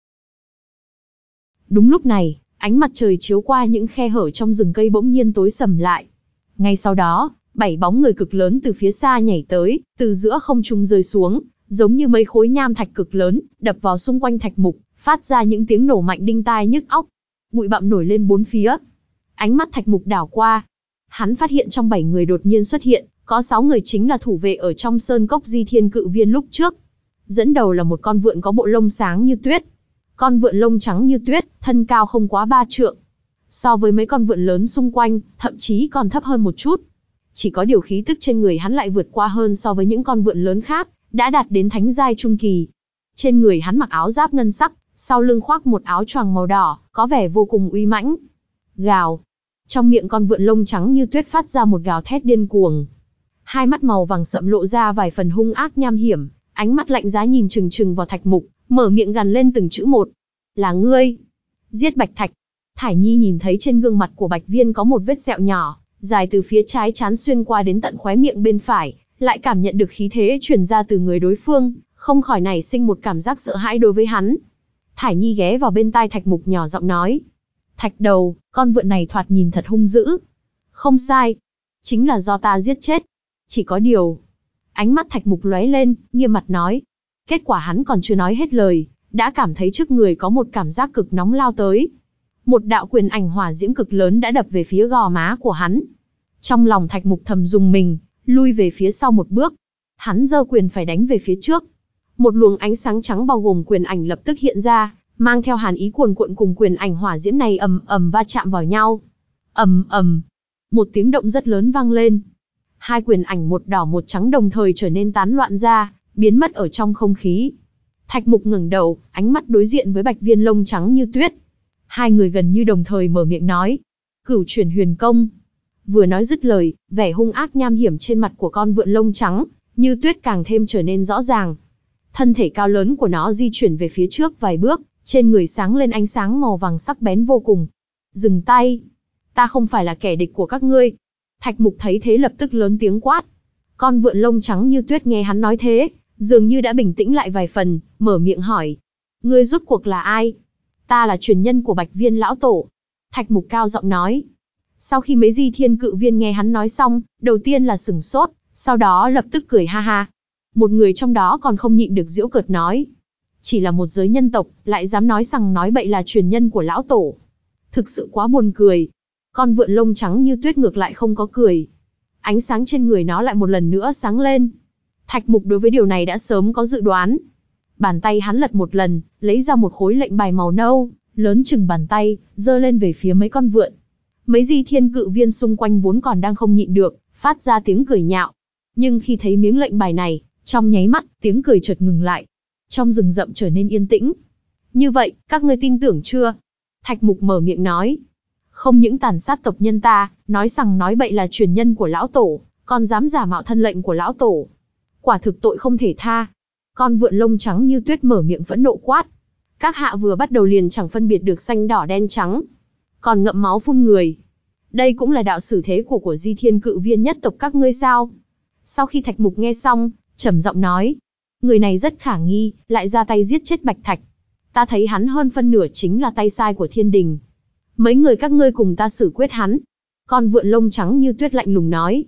Đúng lúc này, ánh mặt trời chiếu qua những khe hở trong rừng cây bỗng nhiên tối sầm lại. Ngay sau đó, bảy bóng người cực lớn từ phía xa nhảy tới, từ giữa không trung rơi xuống, giống như mấy khối nham thạch cực lớn, đập vào xung quanh Thạch Mục, phát ra những tiếng nổ mạnh đinh tai nhức óc. Bụi bặm nổi lên bốn phía. Ánh mắt Thạch Mục đảo qua. Hắn phát hiện trong bảy người đột nhiên xuất hiện, có sáu người chính là thủ vệ ở trong sơn cốc Di Thiên Cự Viên lúc trước. Dẫn đầu là một con vượn có bộ lông sáng như tuyết. Con vượn lông trắng như tuyết, thân cao không quá ba trượng. So với mấy con vượn lớn xung quanh, thậm chí còn thấp hơn một chút. Chỉ có điều khí tức trên người hắn lại vượt qua hơn so với những con vượn lớn khác, đã đạt đến thánh giai trung kỳ. Trên người hắn mặc áo giáp ngân sắc, sau lưng khoác một áo choàng màu đỏ, có vẻ vô cùng uy mãnh. Gào. Trong miệng con vượn lông trắng như tuyết phát ra một gào thét điên cuồng. Hai mắt màu vàng sậm lộ ra vài phần hung ác nham hiểm, ánh mắt lạnh giá nhìn chừng chừng vào Thạch Mục, mở miệng gằn lên từng chữ một. Là ngươi. Giết Bạch Thạch. Thải Nhi nhìn thấy trên gương mặt của Bạch Viên có một vết sẹo nhỏ, dài từ phía trái trán xuyên qua đến tận khóe miệng bên phải, lại cảm nhận được khí thế truyền ra từ người đối phương, không khỏi nảy sinh một cảm giác sợ hãi đối với hắn. Thải Nhi ghé vào bên tai Thạch Mục nhỏ giọng nói. Thạch đầu, con vượn này thoạt nhìn thật hung dữ. Không sai. Chính là do ta giết chết. Chỉ có điều. Ánh mắt Thạch Mục lóe lên, nghiêm mặt nói. Kết quả hắn còn chưa nói hết lời, đã cảm thấy trước người có một cảm giác cực nóng lao tới. Một đạo quyền ảnh hỏa diễm cực lớn đã đập về phía gò má của hắn. Trong lòng Thạch Mục thầm rùng mình, lui về phía sau một bước. Hắn giơ quyền phải đánh về phía trước. Một luồng ánh sáng trắng bao gồm quyền ảnh lập tức hiện ra, mang theo hàn ý cuồn cuộn cùng quyền ảnh hỏa diễm này ầm ầm va chạm vào nhau. Ầm ầm, một tiếng động rất lớn vang lên. Hai quyền ảnh một đỏ một trắng đồng thời trở nên tán loạn ra, biến mất ở trong không khí. Thạch Mục ngẩng đầu, ánh mắt đối diện với Bạch Viên lông trắng như tuyết. Hai người gần như đồng thời mở miệng nói. Cửu chuyển huyền công. Vừa nói dứt lời, vẻ hung ác nham hiểm trên mặt của con vượn lông trắng như tuyết càng thêm trở nên rõ ràng. Thân thể cao lớn của nó di chuyển về phía trước vài bước, trên người sáng lên ánh sáng màu vàng sắc bén vô cùng. Dừng tay. Ta không phải là kẻ địch của các ngươi. Thạch Mục thấy thế lập tức lớn tiếng quát. Con vượn lông trắng như tuyết nghe hắn nói thế, dường như đã bình tĩnh lại vài phần, mở miệng hỏi. Ngươi rốt cuộc là ai? Ta là truyền nhân của Bạch Viên lão tổ. Thạch Mục cao giọng nói. Sau khi mấy Di Thiên Cự Viên nghe hắn nói xong, đầu tiên là sửng sốt, sau đó lập tức cười ha ha. Một người trong đó còn không nhịn được giễu cợt nói. Chỉ là một giới nhân tộc, lại dám nói rằng nói bậy là truyền nhân của lão tổ. Thực sự quá buồn cười. Con vượn lông trắng như tuyết ngược lại không có cười. Ánh sáng trên người nó lại một lần nữa sáng lên. Thạch Mục đối với điều này đã sớm có dự đoán. Bàn tay hắn lật một lần, lấy ra một khối lệnh bài màu nâu, lớn chừng bàn tay, giơ lên về phía mấy con vượn. Mấy Di Thiên Cự Viên xung quanh vốn còn đang không nhịn được, phát ra tiếng cười nhạo. Nhưng khi thấy miếng lệnh bài này, trong nháy mắt, tiếng cười chợt ngừng lại. Trong rừng rậm trở nên yên tĩnh. Như vậy, các ngươi tin tưởng chưa? Thạch Mục mở miệng nói. Không những tàn sát tộc nhân ta, nói rằng nói bậy là truyền nhân của lão tổ, còn dám giả mạo thân lệnh của lão tổ. Quả thực tội không thể tha. Con vượn lông trắng như tuyết mở miệng phẫn nộ quát. Các hạ vừa bắt đầu liền chẳng phân biệt được xanh đỏ đen trắng, còn ngậm máu phun người. Đây cũng là đạo xử thế của của Di Thiên Cự Viên nhất tộc các ngươi sao? Sau khi Thạch Mục nghe xong, trầm giọng nói. Người này rất khả nghi, lại ra tay giết chết Bạch Thạch. Ta thấy hắn hơn phân nửa chính là tay sai của thiên đình. Mấy người các ngươi cùng ta xử quyết hắn. Con vượn lông trắng như tuyết lạnh lùng nói.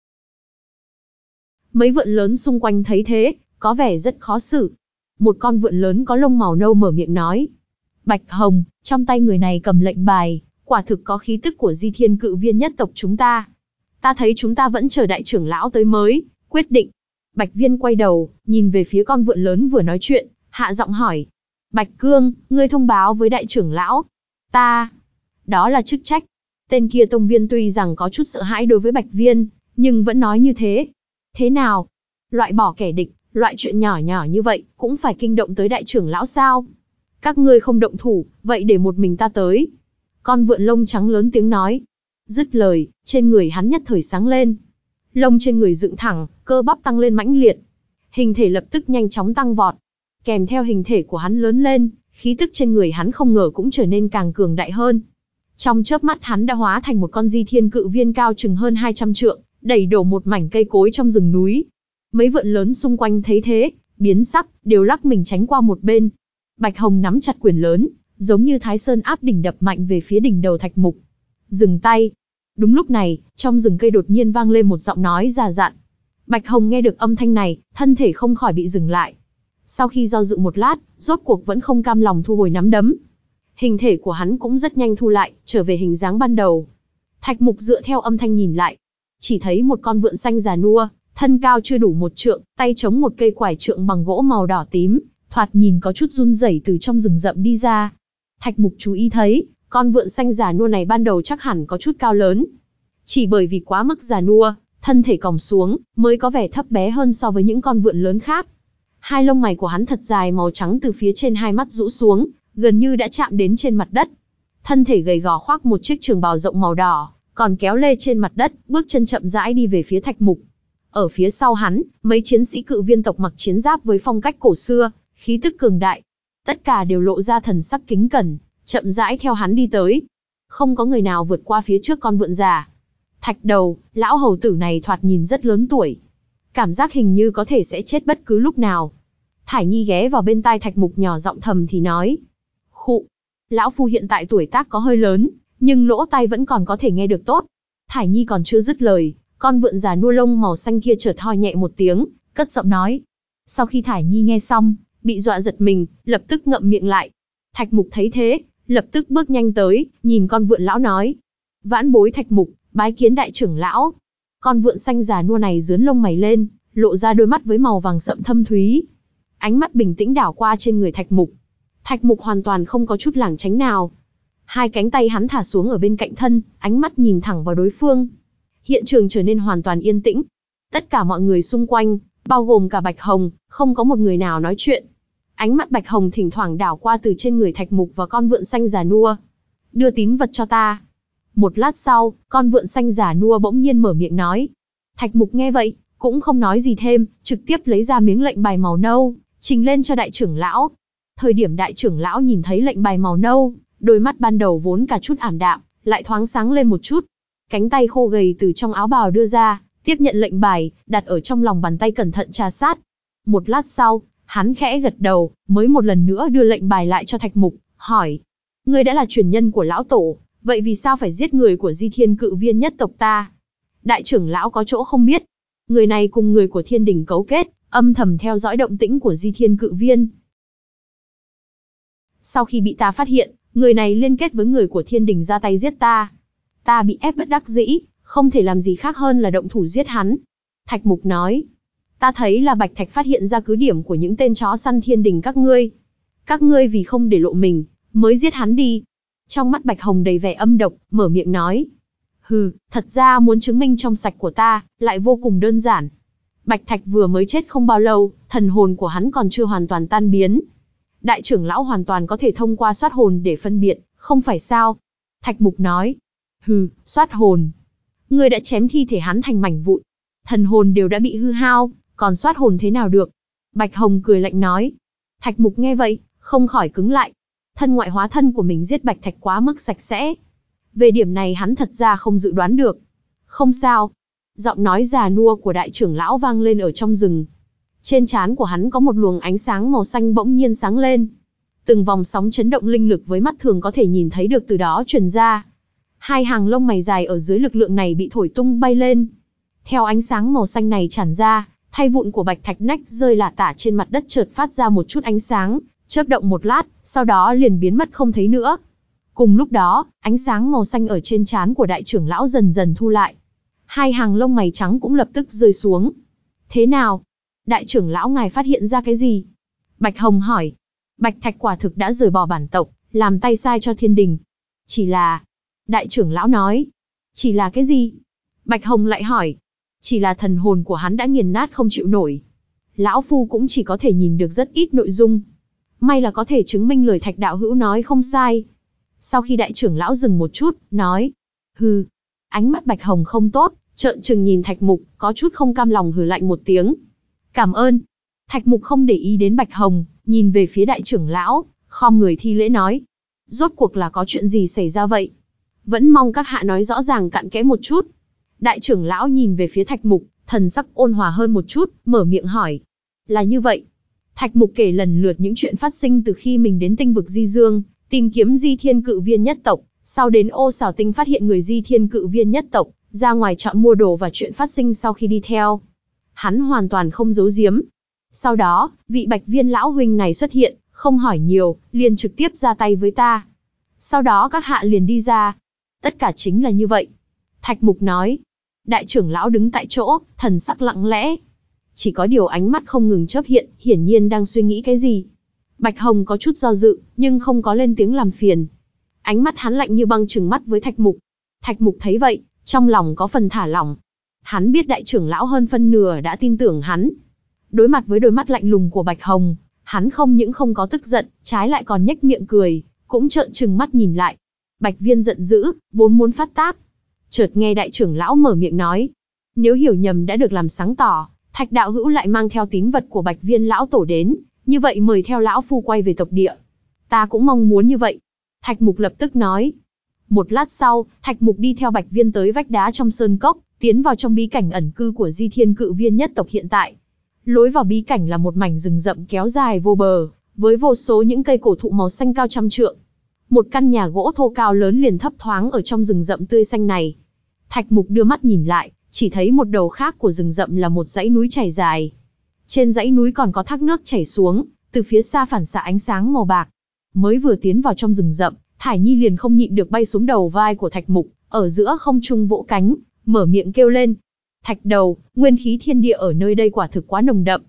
Mấy vượn lớn xung quanh thấy thế, có vẻ rất khó xử. Một con vượn lớn có lông màu nâu mở miệng nói. Bạch Hồng, trong tay người này cầm lệnh bài, quả thực có khí tức của Di Thiên Cự Viên nhất tộc chúng ta. Ta thấy chúng ta vẫn chờ đại trưởng lão tới mới quyết định. Bạch Viên quay đầu, nhìn về phía con vượn lớn vừa nói chuyện, hạ giọng hỏi. Bạch Cương, ngươi thông báo với đại trưởng lão. Ta. Đó là chức trách. Tên kia tông viên tuy rằng có chút sợ hãi đối với Bạch Viên, nhưng vẫn nói như thế. Thế nào? Loại bỏ kẻ địch, loại chuyện nhỏ nhỏ như vậy, cũng phải kinh động tới đại trưởng lão sao? Các ngươi không động thủ, vậy để một mình ta tới. Con vượn lông trắng lớn tiếng nói. Dứt lời, trên người hắn nhất thời sáng lên. Lông trên người dựng thẳng, cơ bắp tăng lên mãnh liệt. Hình thể lập tức nhanh chóng tăng vọt. Kèm theo hình thể của hắn lớn lên, khí tức trên người hắn không ngờ cũng trở nên càng cường đại hơn. Trong chớp mắt hắn đã hóa thành một con Di Thiên Cự Viên cao chừng hơn hai trăm trượng, đẩy đổ một mảnh cây cối trong rừng núi. Mấy vượn lớn xung quanh thấy thế, biến sắc, đều lắc mình tránh qua một bên. Bạch Hồng nắm chặt quyền lớn, giống như Thái Sơn áp đỉnh đập mạnh về phía đỉnh đầu Thạch Mục. Dừng tay. Đúng lúc này, trong rừng cây đột nhiên vang lên một giọng nói già dặn. Bạch Hồng nghe được âm thanh này, thân thể không khỏi bị dừng lại. Sau khi do dự một lát, rốt cuộc vẫn không cam lòng thu hồi nắm đấm. Hình thể của hắn cũng rất nhanh thu lại, trở về hình dáng ban đầu. Thạch Mục dựa theo âm thanh nhìn lại, chỉ thấy một con vượn xanh già nua, thân cao chưa đủ một trượng, tay chống một cây quải trượng bằng gỗ màu đỏ tím, thoạt nhìn có chút run rẩy từ trong rừng rậm đi ra. Thạch Mục chú ý thấy, con vượn xanh già nua này ban đầu chắc hẳn có chút cao lớn. Chỉ bởi vì quá mức già nua, thân thể còng xuống, mới có vẻ thấp bé hơn so với những con vượn lớn khác. Hai lông mày của hắn thật dài màu trắng từ phía trên hai mắt rũ xuống, gần như đã chạm đến trên mặt đất. Thân thể gầy gò khoác một chiếc trường bào rộng màu đỏ, còn kéo lê trên mặt đất, bước chân chậm rãi đi về phía Thạch Mục. Ở phía sau hắn, mấy chiến sĩ cự viên tộc mặc chiến giáp với phong cách cổ xưa, khí tức cường đại. Tất cả đều lộ ra thần sắc kính cẩn, chậm rãi theo hắn đi tới. Không có người nào vượt qua phía trước con vượn già. Thạch Đầu, lão hầu tử này thoạt nhìn rất lớn tuổi. Cảm giác hình như có thể sẽ chết bất cứ lúc nào. Thải Nhi ghé vào bên tai Thạch Mục nhỏ giọng thầm thì nói. Khụ, lão phu hiện tại tuổi tác có hơi lớn, nhưng lỗ tai vẫn còn có thể nghe được tốt. Thải Nhi còn chưa dứt lời, con vượn già nua lông màu xanh kia chợt ho nhẹ một tiếng, cất giọng nói. Sau khi Thải Nhi nghe xong, bị dọa giật mình, lập tức ngậm miệng lại. Thạch Mục thấy thế, lập tức bước nhanh tới, nhìn con vượn lão nói. Vãn bối Thạch Mục, bái kiến đại trưởng lão. Con vượn xanh già nua này giướn lông mày lên, lộ ra đôi mắt với màu vàng sậm thâm thúy. Ánh mắt bình tĩnh đảo qua trên người Thạch Mục. Thạch Mục hoàn toàn không có chút lảng tránh nào. Hai cánh tay hắn thả xuống ở bên cạnh thân, ánh mắt nhìn thẳng vào đối phương. Hiện trường trở nên hoàn toàn yên tĩnh. Tất cả mọi người xung quanh, bao gồm cả Bạch Hồng, không có một người nào nói chuyện. Ánh mắt Bạch Hồng thỉnh thoảng đảo qua từ trên người Thạch Mục và con vượn xanh già nua. Đưa tín vật cho ta. Một lát sau, con vượn xanh già nua bỗng nhiên mở miệng nói. Thạch Mục nghe vậy, cũng không nói gì thêm, trực tiếp lấy ra miếng lệnh bài màu nâu, trình lên cho đại trưởng lão. Thời điểm đại trưởng lão nhìn thấy lệnh bài màu nâu, đôi mắt ban đầu vốn cả chút ảm đạm, lại thoáng sáng lên một chút. Cánh tay khô gầy từ trong áo bào đưa ra, tiếp nhận lệnh bài, đặt ở trong lòng bàn tay cẩn thận trà sát. Một lát sau, hắn khẽ gật đầu, mới một lần nữa đưa lệnh bài lại cho Thạch Mục, hỏi. Ngươi đã là truyền nhân của lão tổ, vậy vì sao phải giết người của Di Thiên cự viên nhất tộc ta? Đại trưởng lão có chỗ không biết. Người này cùng người của Thiên Đình cấu kết, âm thầm theo dõi động tĩnh của Di Thiên cự viên. Sau khi bị ta phát hiện, người này liên kết với người của Thiên Đình ra tay giết ta. Ta bị ép bất đắc dĩ, không thể làm gì khác hơn là động thủ giết hắn. Thạch Mục nói. Ta thấy là Bạch Thạch phát hiện ra cứ điểm của những tên chó săn Thiên Đình các ngươi. Các ngươi vì không để lộ mình, mới giết hắn đi. Trong mắt Bạch Hồng đầy vẻ âm độc, mở miệng nói. Hừ, thật ra muốn chứng minh trong sạch của ta, lại vô cùng đơn giản. Bạch Thạch vừa mới chết không bao lâu, thần hồn của hắn còn chưa hoàn toàn tan biến. Đại trưởng lão hoàn toàn có thể thông qua soát hồn để phân biệt, không phải sao? Thạch Mục nói. Hừ, soát hồn. Ngươi đã chém thi thể hắn thành mảnh vụn. Thần hồn đều đã bị hư hao, còn soát hồn thế nào được? Bạch Hồng cười lạnh nói. Thạch Mục nghe vậy, không khỏi cứng lại. Thân ngoại hóa thân của mình giết Bạch Thạch quá mức sạch sẽ. Về điểm này hắn thật ra không dự đoán được. Không sao. Giọng nói già nua của đại trưởng lão vang lên ở trong rừng. Trên trán của hắn có một luồng ánh sáng màu xanh bỗng nhiên sáng lên. Từng vòng sóng chấn động linh lực với mắt thường có thể nhìn thấy được từ đó truyền ra. Hai hàng lông mày dài ở dưới lực lượng này bị thổi tung bay lên. Theo ánh sáng màu xanh này tràn ra, thay vụn của Bạch Thạch nách rơi lả tả trên mặt đất chợt phát ra một chút ánh sáng, chớp động một lát, sau đó liền biến mất không thấy nữa. Cùng lúc đó, ánh sáng màu xanh ở trên trán của đại trưởng lão dần dần thu lại. Hai hàng lông mày trắng cũng lập tức rơi xuống. Thế nào? Đại trưởng lão ngài phát hiện ra cái gì? Bạch Hồng hỏi. Bạch Thạch quả thực đã rời bỏ bản tộc, làm tay sai cho Thiên Đình. Chỉ là... Đại trưởng lão nói. Chỉ là cái gì? Bạch Hồng lại hỏi. Chỉ là thần hồn của hắn đã nghiền nát không chịu nổi. Lão phu cũng chỉ có thể nhìn được rất ít nội dung. May là có thể chứng minh lời Thạch đạo hữu nói không sai. Sau khi đại trưởng lão dừng một chút, nói. Hừ. Ánh mắt Bạch Hồng không tốt, trợn trừng nhìn Thạch Mục, có chút không cam lòng hừ lạnh một tiếng. Cảm ơn. Thạch Mục không để ý đến Bạch Hồng, nhìn về phía đại trưởng lão, khom người thi lễ nói. Rốt cuộc là có chuyện gì xảy ra vậy? Vẫn mong các hạ nói rõ ràng cặn kẽ một chút. Đại trưởng lão nhìn về phía Thạch Mục, thần sắc ôn hòa hơn một chút, mở miệng hỏi. Là như vậy. Thạch Mục kể lần lượt những chuyện phát sinh từ khi mình đến tinh vực Di Dương, tìm kiếm Di Thiên Cự Viên nhất tộc, sau đến Ô Xảo Tinh phát hiện người Di Thiên Cự Viên nhất tộc, ra ngoài chọn mua đồ và chuyện phát sinh sau khi đi theo. Hắn hoàn toàn không giấu giếm. Sau đó, vị Bạch Viên lão huynh này xuất hiện, không hỏi nhiều, liền trực tiếp ra tay với ta. Sau đó các hạ liền đi ra. Tất cả chính là như vậy. Thạch Mục nói. Đại trưởng lão đứng tại chỗ, thần sắc lặng lẽ. Chỉ có điều ánh mắt không ngừng chớp hiện, hiển nhiên đang suy nghĩ cái gì. Bạch Hồng có chút do dự, nhưng không có lên tiếng làm phiền. Ánh mắt hắn lạnh như băng trừng mắt với Thạch Mục. Thạch Mục thấy vậy, trong lòng có phần thả lỏng. Hắn biết đại trưởng lão hơn phân nửa đã tin tưởng hắn. Đối mặt với đôi mắt lạnh lùng của Bạch Hồng, hắn không những không có tức giận, trái lại còn nhếch miệng cười, cũng trợn trừng mắt nhìn lại. Bạch Viên giận dữ, vốn muốn phát tác. Chợt nghe đại trưởng lão mở miệng nói. Nếu hiểu nhầm đã được làm sáng tỏ, Thạch đạo hữu lại mang theo tín vật của Bạch Viên lão tổ đến, như vậy mời theo lão phu quay về tộc địa. Ta cũng mong muốn như vậy. Thạch Mục lập tức nói. Một lát sau, Thạch Mục đi theo Bạch Viên tới vách đá trong sơn cốc, tiến vào trong bí cảnh ẩn cư của Di Thiên Cự Viên nhất tộc hiện tại. Lối vào bí cảnh là một mảnh rừng rậm kéo dài vô bờ, với vô số những cây cổ thụ màu xanh cao trăm trượng. Một căn nhà gỗ thô cao lớn liền thấp thoáng ở trong rừng rậm tươi xanh này. Thạch Mục đưa mắt nhìn lại, chỉ thấy một đầu khác của rừng rậm là một dãy núi chảy dài. Trên dãy núi còn có thác nước chảy xuống, từ phía xa phản xạ ánh sáng màu bạc. Mới vừa tiến vào trong rừng rậm, Thải Nhi liền không nhịn được bay xuống đầu vai của Thạch Mục, ở giữa không trung vỗ cánh, mở miệng kêu lên. Thạch đầu, nguyên khí thiên địa ở nơi đây quả thực quá nồng đậm.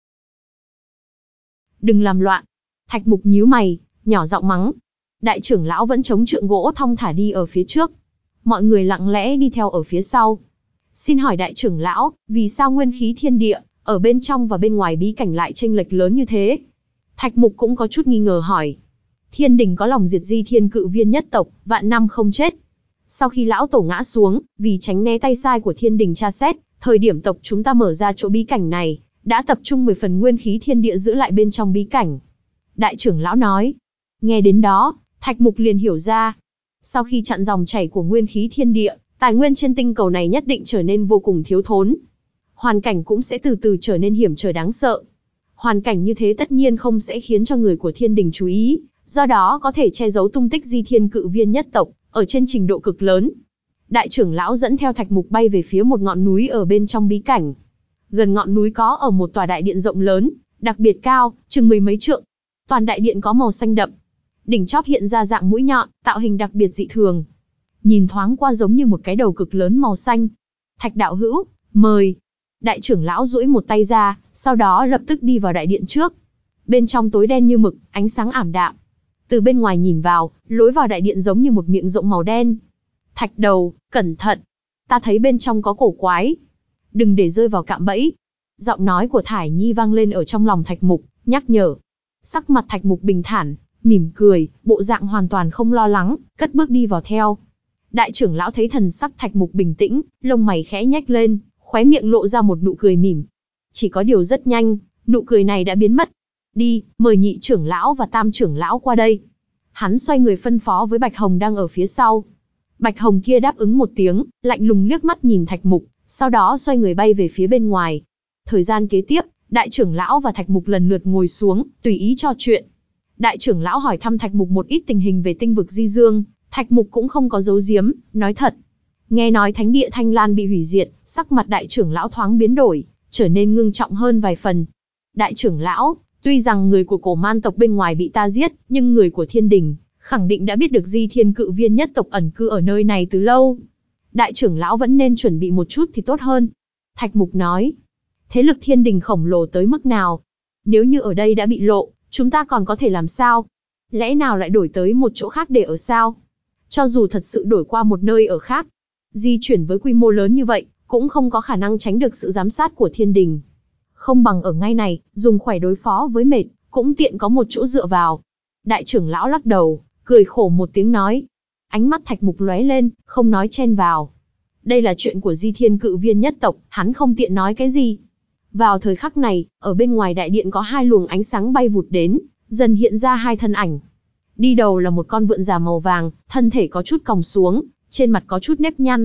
Đừng làm loạn. Thạch Mục nhíu mày, nhỏ giọng mắng. Đại trưởng lão vẫn chống trượng gỗ thong thả đi ở phía trước. Mọi người lặng lẽ đi theo ở phía sau. Xin hỏi đại trưởng lão, vì sao nguyên khí thiên địa, ở bên trong và bên ngoài bí cảnh lại chênh lệch lớn như thế? Thạch Mục cũng có chút nghi ngờ hỏi. Thiên đình có lòng diệt Di Thiên Cự Viên nhất tộc, vạn năm không chết. Sau khi lão tổ ngã xuống, vì tránh né tay sai của thiên đình tra xét, thời điểm tộc chúng ta mở ra chỗ bí cảnh này, đã tập trung mười phần nguyên khí thiên địa giữ lại bên trong bí cảnh. Đại trưởng lão nói. Nghe đến đó, Thạch Mục liền hiểu ra. Sau khi chặn dòng chảy của nguyên khí thiên địa, tài nguyên trên tinh cầu này nhất định trở nên vô cùng thiếu thốn. Hoàn cảnh cũng sẽ từ từ trở nên hiểm trở đáng sợ. Hoàn cảnh như thế tất nhiên không sẽ khiến cho người của thiên đình chú ý, do đó có thể che giấu tung tích Di Thiên Cự Viên nhất tộc, ở trên trình độ cực lớn. Đại trưởng lão dẫn theo Thạch Mục bay về phía một ngọn núi ở bên trong bí cảnh. Gần ngọn núi có ở một tòa đại điện rộng lớn, đặc biệt cao, chừng mười mấy trượng. Toàn đại điện có màu xanh đậm. Đỉnh chóp hiện ra dạng mũi nhọn, tạo hình đặc biệt dị thường. Nhìn thoáng qua giống như một cái đầu cực lớn màu xanh. Thạch đạo hữu, mời. Đại trưởng lão duỗi một tay ra, sau đó lập tức đi vào đại điện trước. Bên trong tối đen như mực, ánh sáng ảm đạm. Từ bên ngoài nhìn vào, lối vào đại điện giống như một miệng rộng màu đen. Thạch đầu, cẩn thận. Ta thấy bên trong có cổ quái. Đừng để rơi vào cạm bẫy. Giọng nói của Thải Nhi vang lên ở trong lòng Thạch Mục, nhắc nhở. Sắc mặt Thạch Mục bình thản, mỉm cười, bộ dạng hoàn toàn không lo lắng, cất bước đi vào theo. Đại trưởng lão thấy thần sắc Thạch Mục bình tĩnh, lông mày khẽ nhếch lên, khóe miệng lộ ra một nụ cười mỉm. Chỉ có điều rất nhanh, nụ cười này đã biến mất. Đi, mời nhị trưởng lão và tam trưởng lão qua đây. Hắn xoay người phân phó với Bạch Hồng đang ở phía sau. Bạch Hồng kia đáp ứng một tiếng, lạnh lùng liếc mắt nhìn Thạch Mục, sau đó xoay người bay về phía bên ngoài. Thời gian kế tiếp, đại trưởng lão và Thạch Mục lần lượt ngồi xuống, tùy ý trò chuyện. Đại trưởng lão hỏi thăm Thạch Mục một ít tình hình về tinh vực Di Dương, Thạch Mục cũng không có giấu giếm, nói thật. Nghe nói thánh địa Thanh Lan bị hủy diệt, sắc mặt đại trưởng lão thoáng biến đổi, trở nên ngưng trọng hơn vài phần. Đại trưởng lão, tuy rằng người của cổ man tộc bên ngoài bị ta giết, nhưng người của thiên đình, khẳng định đã biết được Di Thiên Cự Viên nhất tộc ẩn cư ở nơi này từ lâu. Đại trưởng lão vẫn nên chuẩn bị một chút thì tốt hơn. Thạch Mục nói, thế lực thiên đình khổng lồ tới mức nào? Nếu như ở đây đã bị lộ, chúng ta còn có thể làm sao? Lẽ nào lại đổi tới một chỗ khác để ở sao? Cho dù thật sự đổi qua một nơi ở khác, di chuyển với quy mô lớn như vậy, cũng không có khả năng tránh được sự giám sát của thiên đình. Không bằng ở ngay này, dùng khỏe đối phó với mệt, cũng tiện có một chỗ dựa vào. Đại trưởng lão lắc đầu, cười khổ một tiếng nói. Ánh mắt Thạch Mục lóe lên, không nói chen vào. Đây là chuyện của Di Thiên Cự Viên nhất tộc, hắn không tiện nói cái gì. Vào thời khắc này, ở bên ngoài đại điện có hai luồng ánh sáng bay vụt đến, dần hiện ra hai thân ảnh. Đi đầu là một con vượn già màu vàng, thân thể có chút còng xuống, trên mặt có chút nếp nhăn.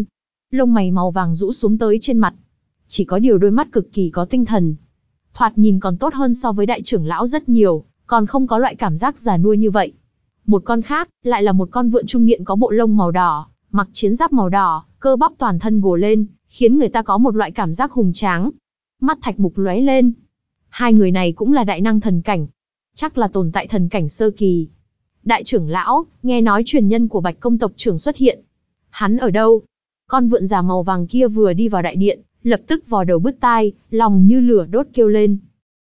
lông mày màu vàng rũ xuống tới trên mặt. Chỉ có điều đôi mắt cực kỳ có tinh thần. Thoạt nhìn còn tốt hơn so với đại trưởng lão rất nhiều, còn không có loại cảm giác già nua như vậy. Một con khác, lại là một con vượn trung niên có bộ lông màu đỏ, mặc chiến giáp màu đỏ, cơ bắp toàn thân gồ lên, khiến người ta có một loại cảm giác hùng tráng. Mắt Thạch Mục lóe lên. Hai người này cũng là đại năng thần cảnh. Chắc là tồn tại thần cảnh sơ kỳ. Đại trưởng lão, nghe nói truyền nhân của Bạch công tộc trưởng xuất hiện. Hắn ở đâu? Con vượn già màu vàng kia vừa đi vào đại điện, lập tức vò đầu bứt tai, lòng như lửa đốt kêu lên.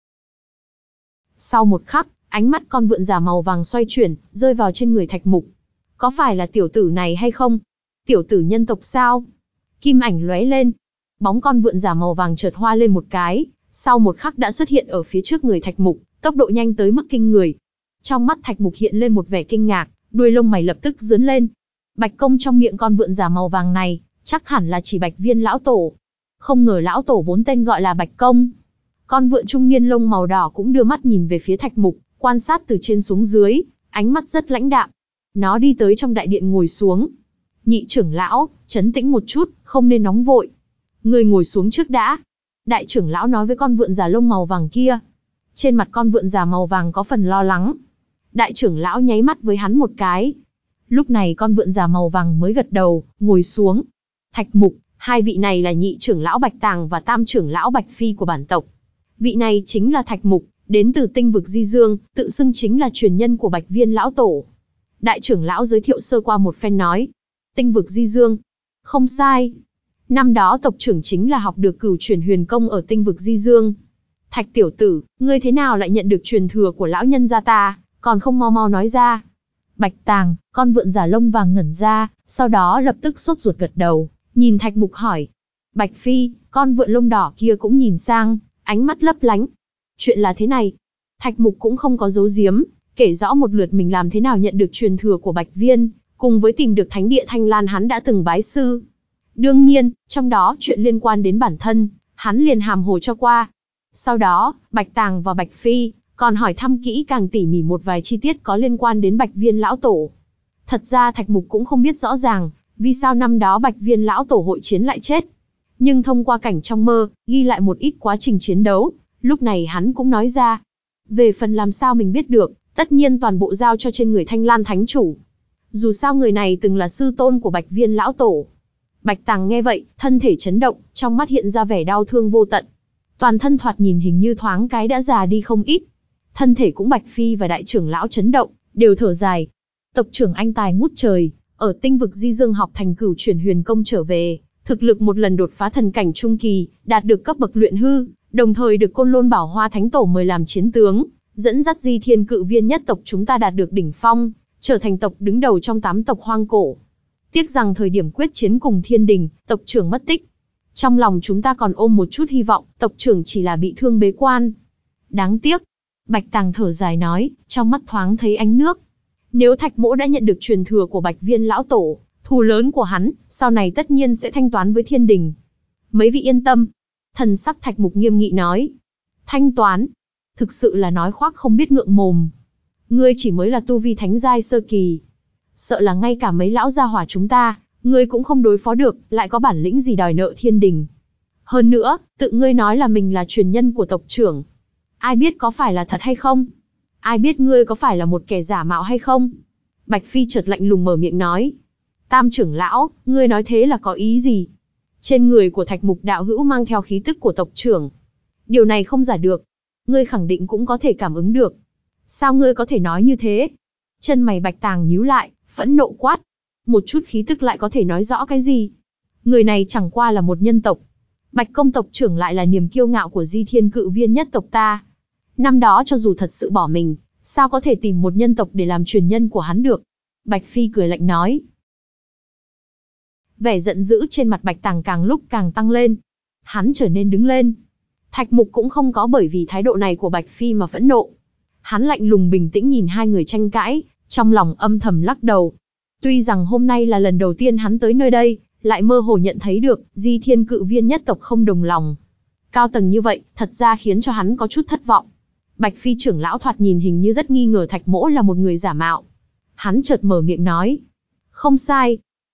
Sau một khắc, ánh mắt con vượn già màu vàng xoay chuyển, rơi vào trên người Thạch Mục. Có phải là tiểu tử này hay không? Tiểu tử nhân tộc sao? Kim ảnh lóe lên. Bóng con vượn già màu vàng chợt hoa lên một cái, sau một khắc đã xuất hiện ở phía trước người Thạch Mục, tốc độ nhanh tới mức kinh người. Trong mắt Thạch Mục hiện lên một vẻ kinh ngạc, đuôi lông mày lập tức giớn lên. Bạch công trong miệng con vượn già màu vàng này, chắc hẳn là chỉ Bạch Viên lão tổ. Không ngờ lão tổ vốn tên gọi là Bạch công. Con vượn trung niên lông màu đỏ cũng đưa mắt nhìn về phía Thạch Mục, quan sát từ trên xuống dưới, ánh mắt rất lãnh đạm. Nó đi tới trong đại điện ngồi xuống. Nhị trưởng lão, trấn tĩnh một chút, không nên nóng vội. Người ngồi xuống trước đã. Đại trưởng lão nói với con vượn già lông màu vàng kia. Trên mặt con vượn già màu vàng có phần lo lắng. Đại trưởng lão nháy mắt với hắn một cái. Lúc này con vượn già màu vàng mới gật đầu, ngồi xuống. Thạch Mục, hai vị này là nhị trưởng lão Bạch Tàng và tam trưởng lão Bạch Phi của bản tộc. Vị này chính là Thạch Mục, đến từ tinh vực Di Dương, tự xưng chính là truyền nhân của Bạch Viên lão tổ. Đại trưởng lão giới thiệu sơ qua một phen nói. Tinh vực Di Dương. Không sai. Năm đó tộc trưởng chính là học được cửu truyền huyền công ở tinh vực Di Dương. Thạch tiểu tử, ngươi thế nào lại nhận được truyền thừa của lão nhân gia ta, còn không mau mau nói ra. Bạch Tàng, con vượn già lông vàng ngẩn ra, sau đó lập tức sốt ruột gật đầu, nhìn Thạch Mục hỏi. Bạch Phi, con vượn lông đỏ kia cũng nhìn sang, ánh mắt lấp lánh. Chuyện là thế này. Thạch Mục cũng không có giấu giếm, kể rõ một lượt mình làm thế nào nhận được truyền thừa của Bạch Viên, cùng với tìm được thánh địa Thanh Lan hắn đã từng bái sư. Đương nhiên, trong đó chuyện liên quan đến bản thân, hắn liền hàm hồ cho qua. Sau đó, Bạch Tàng và Bạch Phi còn hỏi thăm kỹ càng tỉ mỉ một vài chi tiết có liên quan đến Bạch Viên lão tổ. Thật ra Thạch Mục cũng không biết rõ ràng, vì sao năm đó Bạch Viên lão tổ hội chiến lại chết. Nhưng thông qua cảnh trong mơ, ghi lại một ít quá trình chiến đấu, lúc này hắn cũng nói ra. Về phần làm sao mình biết được, tất nhiên toàn bộ giao cho trên người Thanh Lan Thánh Chủ. Dù sao người này từng là sư tôn của Bạch Viên lão tổ. Bạch Tàng nghe vậy, thân thể chấn động, trong mắt hiện ra vẻ đau thương vô tận. Toàn thân thoạt nhìn hình như thoáng cái đã già đi không ít. Thân thể cũng Bạch Phi và đại trưởng lão chấn động, đều thở dài. Tộc trưởng anh tài ngút trời, ở tinh vực Di Dương học thành cửu chuyển huyền công trở về, thực lực một lần đột phá thần cảnh trung kỳ, đạt được cấp bậc luyện hư, đồng thời được Côn Lôn Bảo Hoa Thánh Tổ mời làm chiến tướng, dẫn dắt Di Thiên Cự Viên nhất tộc chúng ta đạt được đỉnh phong, trở thành tộc đứng đầu trong tám tộc hoang cổ. Tiếc rằng thời điểm quyết chiến cùng Thiên Đình, tộc trưởng mất tích. Trong lòng chúng ta còn ôm một chút hy vọng, tộc trưởng chỉ là bị thương bế quan. Đáng tiếc. Bạch Tàng thở dài nói, trong mắt thoáng thấy ánh nước. Nếu Thạch Mỗ đã nhận được truyền thừa của Bạch Viên lão tổ, thù lớn của hắn, sau này tất nhiên sẽ thanh toán với Thiên Đình. Mấy vị yên tâm. Thần sắc Thạch Mục nghiêm nghị nói. Thanh toán. Thực sự là nói khoác không biết ngượng mồm. Ngươi chỉ mới là tu vi thánh giai sơ kỳ. Sợ là ngay cả mấy lão gia hỏa chúng ta, ngươi cũng không đối phó được, lại có bản lĩnh gì đòi nợ Thiên Đình. Hơn nữa, tự ngươi nói là mình là truyền nhân của tộc trưởng. Ai biết có phải là thật hay không? Ai biết ngươi có phải là một kẻ giả mạo hay không? Bạch Phi chợt lạnh lùng mở miệng nói. Tam trưởng lão, ngươi nói thế là có ý gì? Trên người của Thạch Mục đạo hữu mang theo khí tức của tộc trưởng. Điều này không giả được. Ngươi khẳng định cũng có thể cảm ứng được. Sao ngươi có thể nói như thế? Chân mày Bạch Tàng nhíu lại, phẫn nộ quát. Một chút khí tức lại có thể nói rõ cái gì? Người này chẳng qua là một nhân tộc. Bạch công tộc trưởng lại là niềm kiêu ngạo của Di Thiên Cự Viên nhất tộc ta. Năm đó cho dù thật sự bỏ mình, sao có thể tìm một nhân tộc để làm truyền nhân của hắn được? Bạch Phi cười lạnh nói. Vẻ giận dữ trên mặt Bạch Tàng càng lúc càng tăng lên. Hắn trở nên đứng lên. Thạch Mục cũng không có bởi vì thái độ này của Bạch Phi mà phẫn nộ. Hắn lạnh lùng bình tĩnh nhìn hai người tranh cãi, trong lòng âm thầm lắc đầu. Tuy rằng hôm nay là lần đầu tiên hắn tới nơi đây, lại mơ hồ nhận thấy được Di Thiên Cự Viên nhất tộc không đồng lòng. Cao tầng như vậy, thật ra khiến cho hắn có chút thất vọng. Bạch Phi trưởng lão thoạt nhìn hình như rất nghi ngờ Thạch Mỗ là một người giả mạo. Hắn chợt mở miệng nói. Không sai.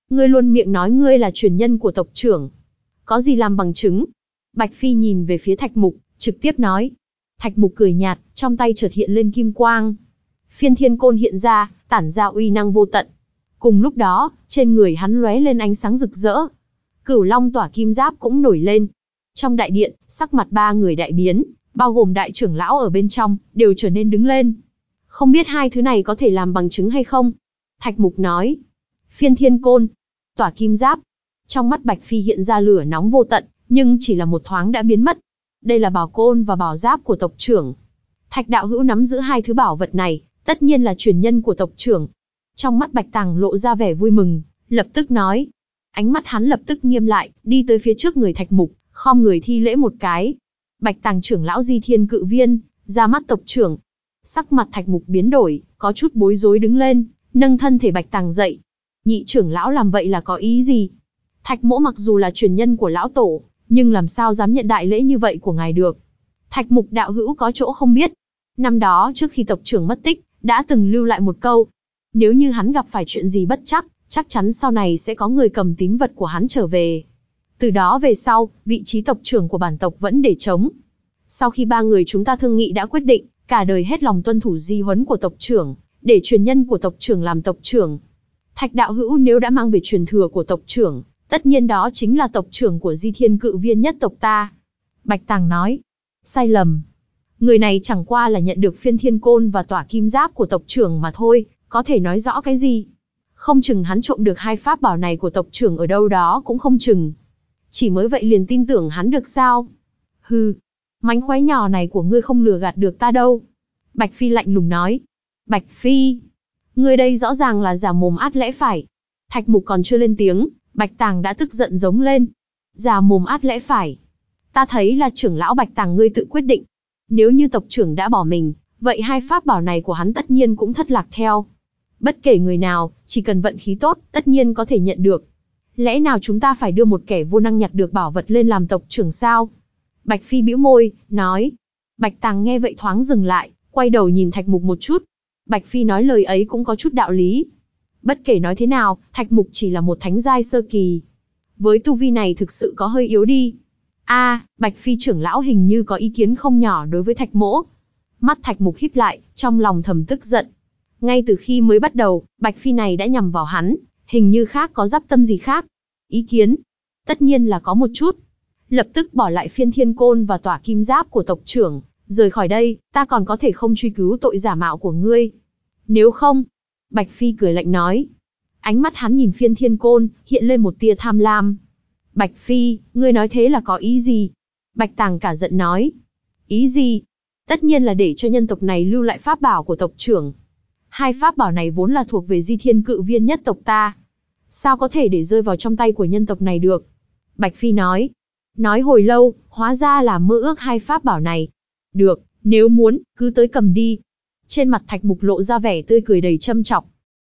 Ngươi luôn miệng nói ngươi là truyền nhân của tộc trưởng. Có gì làm bằng chứng? Bạch Phi nhìn về phía Thạch Mục, trực tiếp nói. Thạch Mục cười nhạt, trong tay chợt hiện lên kim quang. Phiên thiên côn hiện ra, tản ra uy năng vô tận. Cùng lúc đó, trên người hắn lóe lên ánh sáng rực rỡ. Cửu Long tỏa kim giáp cũng nổi lên. Trong đại điện, sắc mặt ba người đại biến, bao gồm đại trưởng lão ở bên trong, đều trở nên đứng lên. Không biết hai thứ này có thể làm bằng chứng hay không? Thạch Mục nói. Phiên thiên côn, tỏa kim giáp. Trong mắt Bạch Phi hiện ra lửa nóng vô tận, nhưng chỉ là một thoáng đã biến mất. Đây là bảo côn và bảo giáp của tộc trưởng. Thạch đạo hữu nắm giữ hai thứ bảo vật này, tất nhiên là truyền nhân của tộc trưởng. Trong mắt Bạch Tàng lộ ra vẻ vui mừng, lập tức nói. Ánh mắt hắn lập tức nghiêm lại, đi tới phía trước người Thạch Mục, khom người thi lễ một cái. Bạch Tàng trưởng lão Di Thiên Cự Viên, ra mắt tộc trưởng. Sắc mặt Thạch Mục biến đổi, có chút bối rối đứng lên, nâng thân thể Bạch Tàng dậy. Nhị trưởng lão làm vậy là có ý gì? Thạch Mỗ mặc dù là truyền nhân của lão tổ, nhưng làm sao dám nhận đại lễ như vậy của ngài được? Thạch Mục đạo hữu có chỗ không biết. Năm đó trước khi tộc trưởng mất tích, đã từng lưu lại một câu. Nếu như hắn gặp phải chuyện gì bất chắc, chắc chắn sau này sẽ có người cầm tín vật của hắn trở về. Từ đó về sau, vị trí tộc trưởng của bản tộc vẫn để trống. Sau khi ba người chúng ta thương nghị đã quyết định, cả đời hết lòng tuân thủ di huấn của tộc trưởng, để truyền nhân của tộc trưởng làm tộc trưởng. Thạch đạo hữu nếu đã mang về truyền thừa của tộc trưởng, tất nhiên đó chính là tộc trưởng của Di Thiên Cự Viên nhất tộc ta. Bạch Tàng nói. Sai lầm. Người này chẳng qua là nhận được phiên thiên côn và tỏa kim giáp của tộc trưởng mà thôi, có thể nói rõ cái gì? Không chừng hắn trộm được hai pháp bảo này của tộc trưởng ở đâu đó cũng không chừng. Chỉ mới vậy liền tin tưởng hắn được sao? Hừ, mánh khóe nhỏ này của ngươi không lừa gạt được ta đâu. Bạch Phi lạnh lùng nói. Bạch Phi, ngươi đây rõ ràng là giả mồm át lẽ phải. Thạch Mục còn chưa lên tiếng, Bạch Tàng đã tức giận giống lên. Giả mồm át lẽ phải. Ta thấy là trưởng lão Bạch Tàng ngươi tự quyết định. Nếu như tộc trưởng đã bỏ mình, vậy hai pháp bảo này của hắn tất nhiên cũng thất lạc theo. Bất kể người nào, chỉ cần vận khí tốt, tất nhiên có thể nhận được. Lẽ nào chúng ta phải đưa một kẻ vô năng nhặt được bảo vật lên làm tộc trưởng sao? Bạch Phi bĩu môi, nói. Bạch Tàng nghe vậy thoáng dừng lại, quay đầu nhìn Thạch Mục một chút. Bạch Phi nói lời ấy cũng có chút đạo lý. Bất kể nói thế nào, Thạch Mục chỉ là một thánh giai sơ kỳ. Với tu vi này thực sự có hơi yếu đi. A, à, Bạch Phi trưởng lão hình như có ý kiến không nhỏ đối với Thạch Mỗ. Mắt Thạch Mục híp lại, trong lòng thầm tức giận. Ngay từ khi mới bắt đầu, Bạch Phi này đã nhằm vào hắn, hình như khác có dắp tâm gì khác. Ý kiến? Tất nhiên là có một chút. Lập tức bỏ lại phiên thiên côn và tỏa kim giáp của tộc trưởng, rời khỏi đây, ta còn có thể không truy cứu tội giả mạo của ngươi. Nếu không, Bạch Phi cười lạnh nói. Ánh mắt hắn nhìn phiên thiên côn, hiện lên một tia tham lam. Bạch Phi, ngươi nói thế là có ý gì? Bạch Tàng cả giận nói. Ý gì? Tất nhiên là để cho nhân tộc này lưu lại pháp bảo của tộc trưởng. Hai pháp bảo này vốn là thuộc về Di Thiên Cự Viên nhất tộc ta. Sao có thể để rơi vào trong tay của nhân tộc này được? Bạch Phi nói. Nói hồi lâu, hóa ra là mơ ước hai pháp bảo này. Được, nếu muốn, cứ tới cầm đi. Trên mặt Thạch Mục lộ ra vẻ tươi cười đầy châm chọc.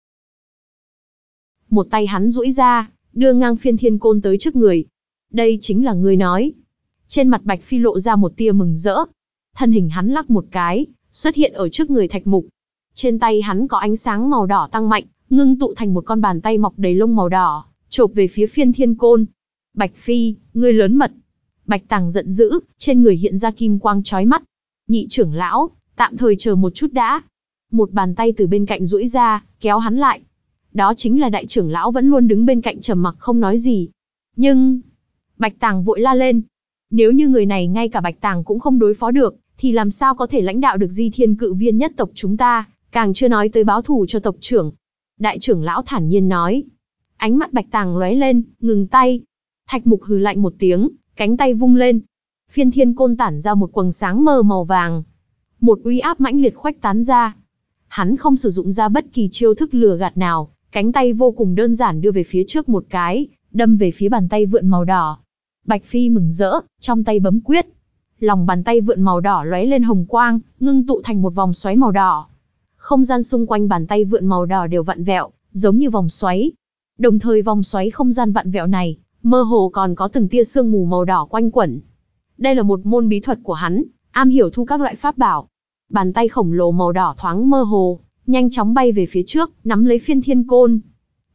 Một tay hắn duỗi ra, đưa ngang phiên thiên côn tới trước người. Đây chính là ngươi nói. Trên mặt Bạch Phi lộ ra một tia mừng rỡ. Thân hình hắn lắc một cái, xuất hiện ở trước người Thạch Mục. Trên tay hắn có ánh sáng màu đỏ tăng mạnh, ngưng tụ thành một con bàn tay mọc đầy lông màu đỏ, chộp về phía phiên thiên côn. Bạch Phi, ngươi lớn mật. Bạch Tàng giận dữ, trên người hiện ra kim quang chói mắt. Nhị trưởng lão, tạm thời chờ một chút đã. Một bàn tay từ bên cạnh duỗi ra, kéo hắn lại. Đó chính là đại trưởng lão vẫn luôn đứng bên cạnh trầm mặc không nói gì. Nhưng, Bạch Tàng vội la lên. Nếu như người này ngay cả Bạch Tàng cũng không đối phó được, thì làm sao có thể lãnh đạo được Di Thiên Cự Viên nhất tộc chúng ta, càng chưa nói tới báo thù cho tộc trưởng. Đại trưởng lão thản nhiên nói. Ánh mắt Bạch Tàng lóe lên, ngừng tay. Thạch Mục hừ lạnh một tiếng, cánh tay vung lên. Phiên thiên côn tản ra một quầng sáng mờ màu vàng. Một uy áp mãnh liệt khuếch tán ra. Hắn không sử dụng ra bất kỳ chiêu thức lừa gạt nào, cánh tay vô cùng đơn giản đưa về phía trước một cái, đâm về phía bàn tay vượn màu đỏ. Bạch Phi mừng rỡ, trong tay bấm quyết. Lòng bàn tay vượn màu đỏ lóe lên hồng quang, ngưng tụ thành một vòng xoáy màu đỏ. Không gian xung quanh bàn tay vượn màu đỏ đều vặn vẹo, giống như vòng xoáy. Đồng thời vòng xoáy không gian vặn vẹo này, mơ hồ còn có từng tia sương mù màu đỏ quanh quẩn. Đây là một môn bí thuật của hắn, am hiểu thu các loại pháp bảo. Bàn tay khổng lồ màu đỏ thoáng mơ hồ, nhanh chóng bay về phía trước, nắm lấy phiên thiên côn.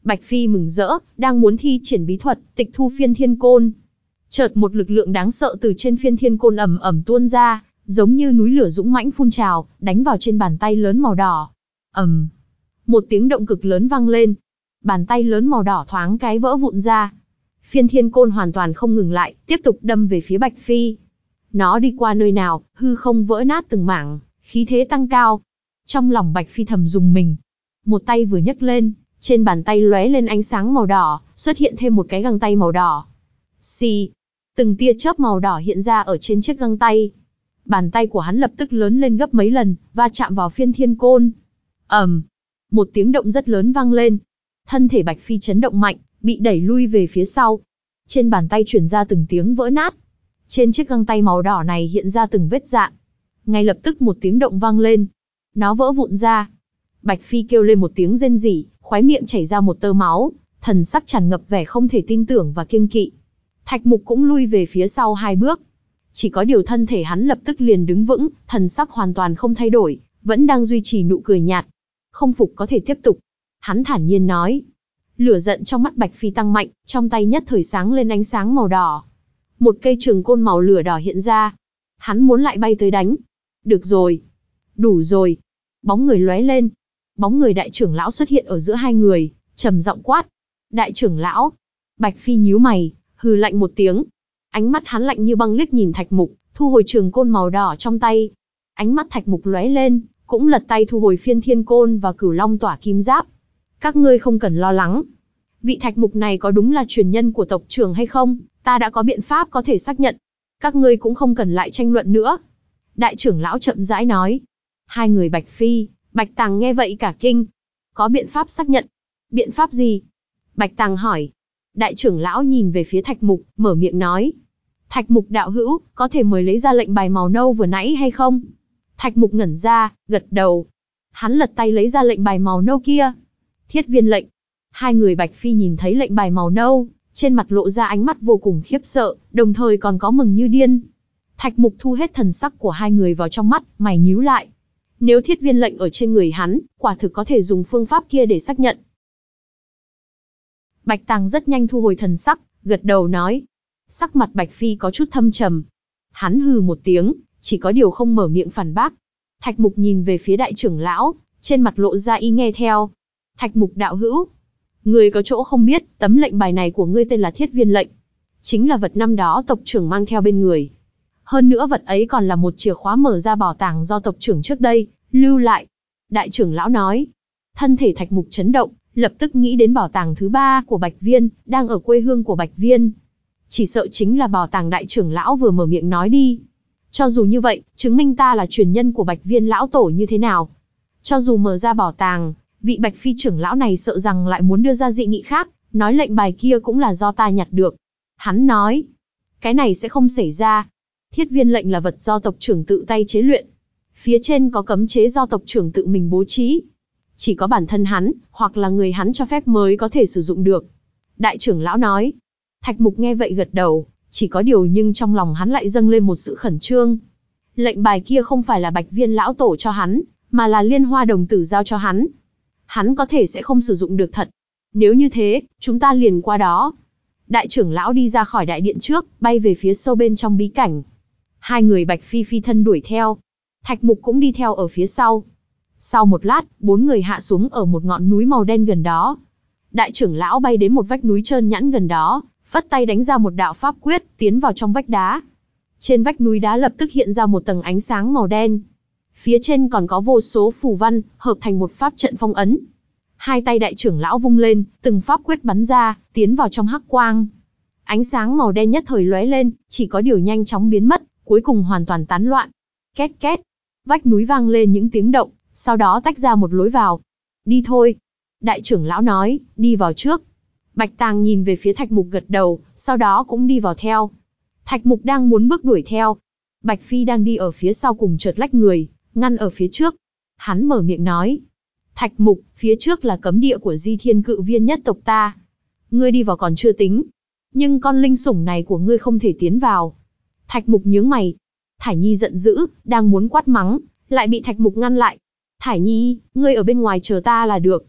Bạch Phi mừng rỡ, đang muốn thi triển bí thuật, tịch thu phiên thiên côn. Chợt một lực lượng đáng sợ từ trên phiên thiên côn ầm ầm tuôn ra, giống như núi lửa dũng mãnh phun trào, đánh vào trên bàn tay lớn màu đỏ. ầm, một tiếng động cực lớn vang lên. Bàn tay lớn màu đỏ thoáng cái vỡ vụn ra. Phiên thiên côn hoàn toàn không ngừng lại, tiếp tục đâm về phía Bạch Phi. Nó đi qua nơi nào, hư không vỡ nát từng mảng, khí thế tăng cao. Trong lòng Bạch Phi thầm rùng mình. Một tay vừa nhấc lên, trên bàn tay lóe lên ánh sáng màu đỏ, xuất hiện thêm một cái găng tay màu đỏ. Xì, từng tia chớp màu đỏ hiện ra ở trên chiếc găng tay. Bàn tay của hắn lập tức lớn lên gấp mấy lần, va chạm vào phiên thiên côn. ầm, một tiếng động rất lớn vang lên. Thân thể Bạch Phi chấn động mạnh, bị đẩy lui về phía sau. Trên bàn tay truyền ra từng tiếng vỡ nát. Trên chiếc găng tay màu đỏ này hiện ra từng vết rạn. Ngay lập tức một tiếng động vang lên. Nó vỡ vụn ra. Bạch Phi kêu lên một tiếng rên rỉ, khóe miệng chảy ra một tơ máu, thần sắc tràn ngập vẻ không thể tin tưởng và kiêng kỵ. Thạch Mục cũng lui về phía sau hai bước. Chỉ có điều thân thể hắn lập tức liền đứng vững, thần sắc hoàn toàn không thay đổi, vẫn đang duy trì nụ cười nhạt. Không phục có thể tiếp tục. Hắn thản nhiên nói. Lửa giận trong mắt Bạch Phi tăng mạnh, trong tay nhất thời sáng lên ánh sáng màu đỏ. Một cây trường côn màu lửa đỏ hiện ra. Hắn muốn lại bay tới đánh. Được rồi. Đủ rồi. Bóng người lóe lên. Bóng người đại trưởng lão xuất hiện ở giữa hai người, trầm giọng quát. Đại trưởng lão. Bạch Phi nhíu mày, hừ lạnh một tiếng. Ánh mắt hắn lạnh như băng liếc nhìn Thạch Mục, thu hồi trường côn màu đỏ trong tay. Ánh mắt Thạch Mục lóe lên, cũng lật tay thu hồi phiên thiên côn và cửu long tỏa kim giáp. Các ngươi không cần lo lắng. Vị Thạch Mục này có đúng là truyền nhân của tộc trưởng hay không, ta đã có biện pháp có thể xác nhận. Các ngươi cũng không cần lại tranh luận nữa. Đại trưởng lão chậm rãi nói. Hai người Bạch Phi, Bạch Tàng nghe vậy cả kinh. Có biện pháp xác nhận. Biện pháp gì? Bạch Tàng hỏi. Đại trưởng lão nhìn về phía Thạch Mục, mở miệng nói. Thạch Mục đạo hữu, có thể mời lấy ra lệnh bài màu nâu vừa nãy hay không? Thạch Mục ngẩn ra, gật đầu. Hắn lật tay lấy ra lệnh bài màu nâu kia. Thiết viên lệnh. Hai người Bạch Phi nhìn thấy lệnh bài màu nâu, trên mặt lộ ra ánh mắt vô cùng khiếp sợ, đồng thời còn có mừng như điên. Thạch Mục thu hết thần sắc của hai người vào trong mắt, mày nhíu lại. Nếu thiết viên lệnh ở trên người hắn, quả thực có thể dùng phương pháp kia để xác nhận. Bạch Tàng rất nhanh thu hồi thần sắc, gật đầu nói. Sắc mặt Bạch Phi có chút thâm trầm. Hắn hừ một tiếng, chỉ có điều không mở miệng phản bác. Thạch Mục nhìn về phía đại trưởng lão, trên mặt lộ ra ý nghe theo. Thạch Mục đạo hữu, ngươi có chỗ không biết, tấm lệnh bài này của ngươi tên là thiết viên lệnh. Chính là vật năm đó tộc trưởng mang theo bên người. Hơn nữa vật ấy còn là một chìa khóa mở ra bảo tàng do tộc trưởng trước đây lưu lại. Đại trưởng lão nói. Thân thể Thạch Mục chấn động, lập tức nghĩ đến bảo tàng thứ ba của Bạch Viên, đang ở quê hương của Bạch Viên. Chỉ sợ chính là bảo tàng đại trưởng lão vừa mở miệng nói đi. Cho dù như vậy, chứng minh ta là truyền nhân của Bạch Viên lão tổ như thế nào. Cho dù mở ra bảo tàng, vị Bạch Phi trưởng lão này sợ rằng lại muốn đưa ra dị nghị khác, nói lệnh bài kia cũng là do ta nhặt được. Hắn nói, cái này sẽ không xảy ra. Thiết viên lệnh là vật do tộc trưởng tự tay chế luyện. Phía trên có cấm chế do tộc trưởng tự mình bố trí. Chỉ có bản thân hắn, hoặc là người hắn cho phép mới có thể sử dụng được. Đại trưởng lão nói. Thạch Mục nghe vậy gật đầu, chỉ có điều nhưng trong lòng hắn lại dâng lên một sự khẩn trương. Lệnh bài kia không phải là Bạch Viên lão tổ cho hắn, mà là Liên Hoa đồng tử giao cho hắn. Hắn có thể sẽ không sử dụng được thật. Nếu như thế, chúng ta liền qua đó. Đại trưởng lão đi ra khỏi đại điện trước, bay về phía sâu bên trong bí cảnh. Hai người Bạch Phi phi thân đuổi theo. Thạch Mục cũng đi theo ở phía sau. Sau một lát, bốn người hạ xuống ở một ngọn núi màu đen gần đó. Đại trưởng lão bay đến một vách núi trơn nhẵn gần đó, vất tay đánh ra một đạo pháp quyết, tiến vào trong vách đá. Trên vách núi đá lập tức hiện ra một tầng ánh sáng màu đen. Phía trên còn có vô số phù văn, hợp thành một pháp trận phong ấn. Hai tay đại trưởng lão vung lên, từng pháp quyết bắn ra, tiến vào trong hắc quang. Ánh sáng màu đen nhất thời lóe lên, chỉ có điều nhanh chóng biến mất, cuối cùng hoàn toàn tán loạn. Két két, vách núi vang lên những tiếng động, sau đó tách ra một lối vào. Đi thôi. Đại trưởng lão nói, đi vào trước. Bạch Tàng nhìn về phía Thạch Mục gật đầu, sau đó cũng đi vào theo. Thạch Mục đang muốn bước đuổi theo. Bạch Phi đang đi ở phía sau cùng chợt lách người, ngăn ở phía trước. Hắn mở miệng nói. Thạch Mục, phía trước là cấm địa của Di Thiên Cự Viên nhất tộc ta. Ngươi đi vào còn chưa tính. Nhưng con linh sủng này của ngươi không thể tiến vào. Thạch Mục nhướng mày. Thải Nhi giận dữ, đang muốn quát mắng, lại bị Thạch Mục ngăn lại. Thải Nhi, ngươi ở bên ngoài chờ ta là được.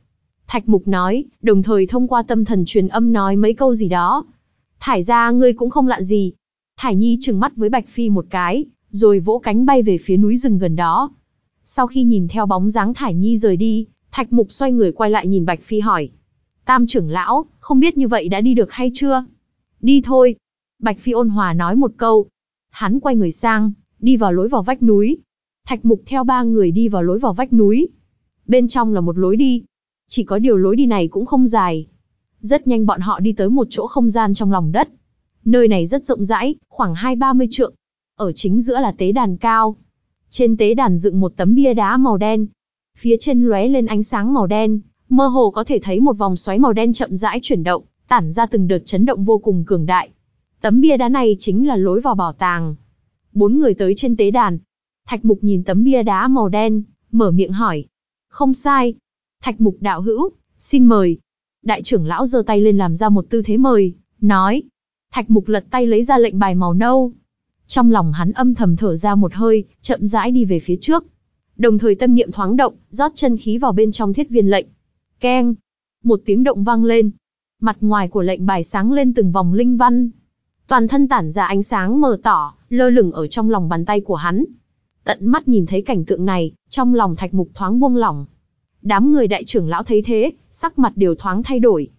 Thạch Mục nói, đồng thời thông qua tâm thần truyền âm nói mấy câu gì đó. Thải ra ngươi cũng không lạ gì. Thải Nhi trừng mắt với Bạch Phi một cái, rồi vỗ cánh bay về phía núi rừng gần đó. Sau khi nhìn theo bóng dáng Thải Nhi rời đi, Thạch Mục xoay người quay lại nhìn Bạch Phi hỏi. Tam trưởng lão, không biết như vậy đã đi được hay chưa? Đi thôi. Bạch Phi ôn hòa nói một câu. Hắn quay người sang, đi vào lối vào vách núi. Thạch Mục theo ba người đi vào lối vào vách núi. Bên trong là một lối đi. Chỉ có điều lối đi này cũng không dài. Rất nhanh bọn họ đi tới một chỗ không gian trong lòng đất. Nơi này rất rộng rãi, khoảng hai ba mươi trượng. Ở chính giữa là tế đàn cao. Trên tế đàn dựng một tấm bia đá màu đen. Phía trên lóe lên ánh sáng màu đen, mơ hồ có thể thấy một vòng xoáy màu đen chậm rãi chuyển động, tản ra từng đợt chấn động vô cùng cường đại. Tấm bia đá này chính là lối vào bảo tàng. Bốn người tới trên tế đàn. Thạch Mục nhìn tấm bia đá màu đen, mở miệng hỏi. Không sai. Thạch Mục đạo hữu, xin mời. Đại trưởng lão giơ tay lên làm ra một tư thế mời, nói. Thạch Mục lật tay lấy ra lệnh bài màu nâu. Trong lòng hắn âm thầm thở ra một hơi, chậm rãi đi về phía trước. Đồng thời tâm niệm thoáng động, rót chân khí vào bên trong thiết viên lệnh. Keng. Một tiếng động vang lên. Mặt ngoài của lệnh bài sáng lên từng vòng linh văn. Toàn thân tản ra ánh sáng mờ tỏ, lơ lửng ở trong lòng bàn tay của hắn. Tận mắt nhìn thấy cảnh tượng này, trong lòng Thạch Mục thoáng buông lỏng. Đám người đại trưởng lão thấy thế, sắc mặt đều thoáng thay đổi.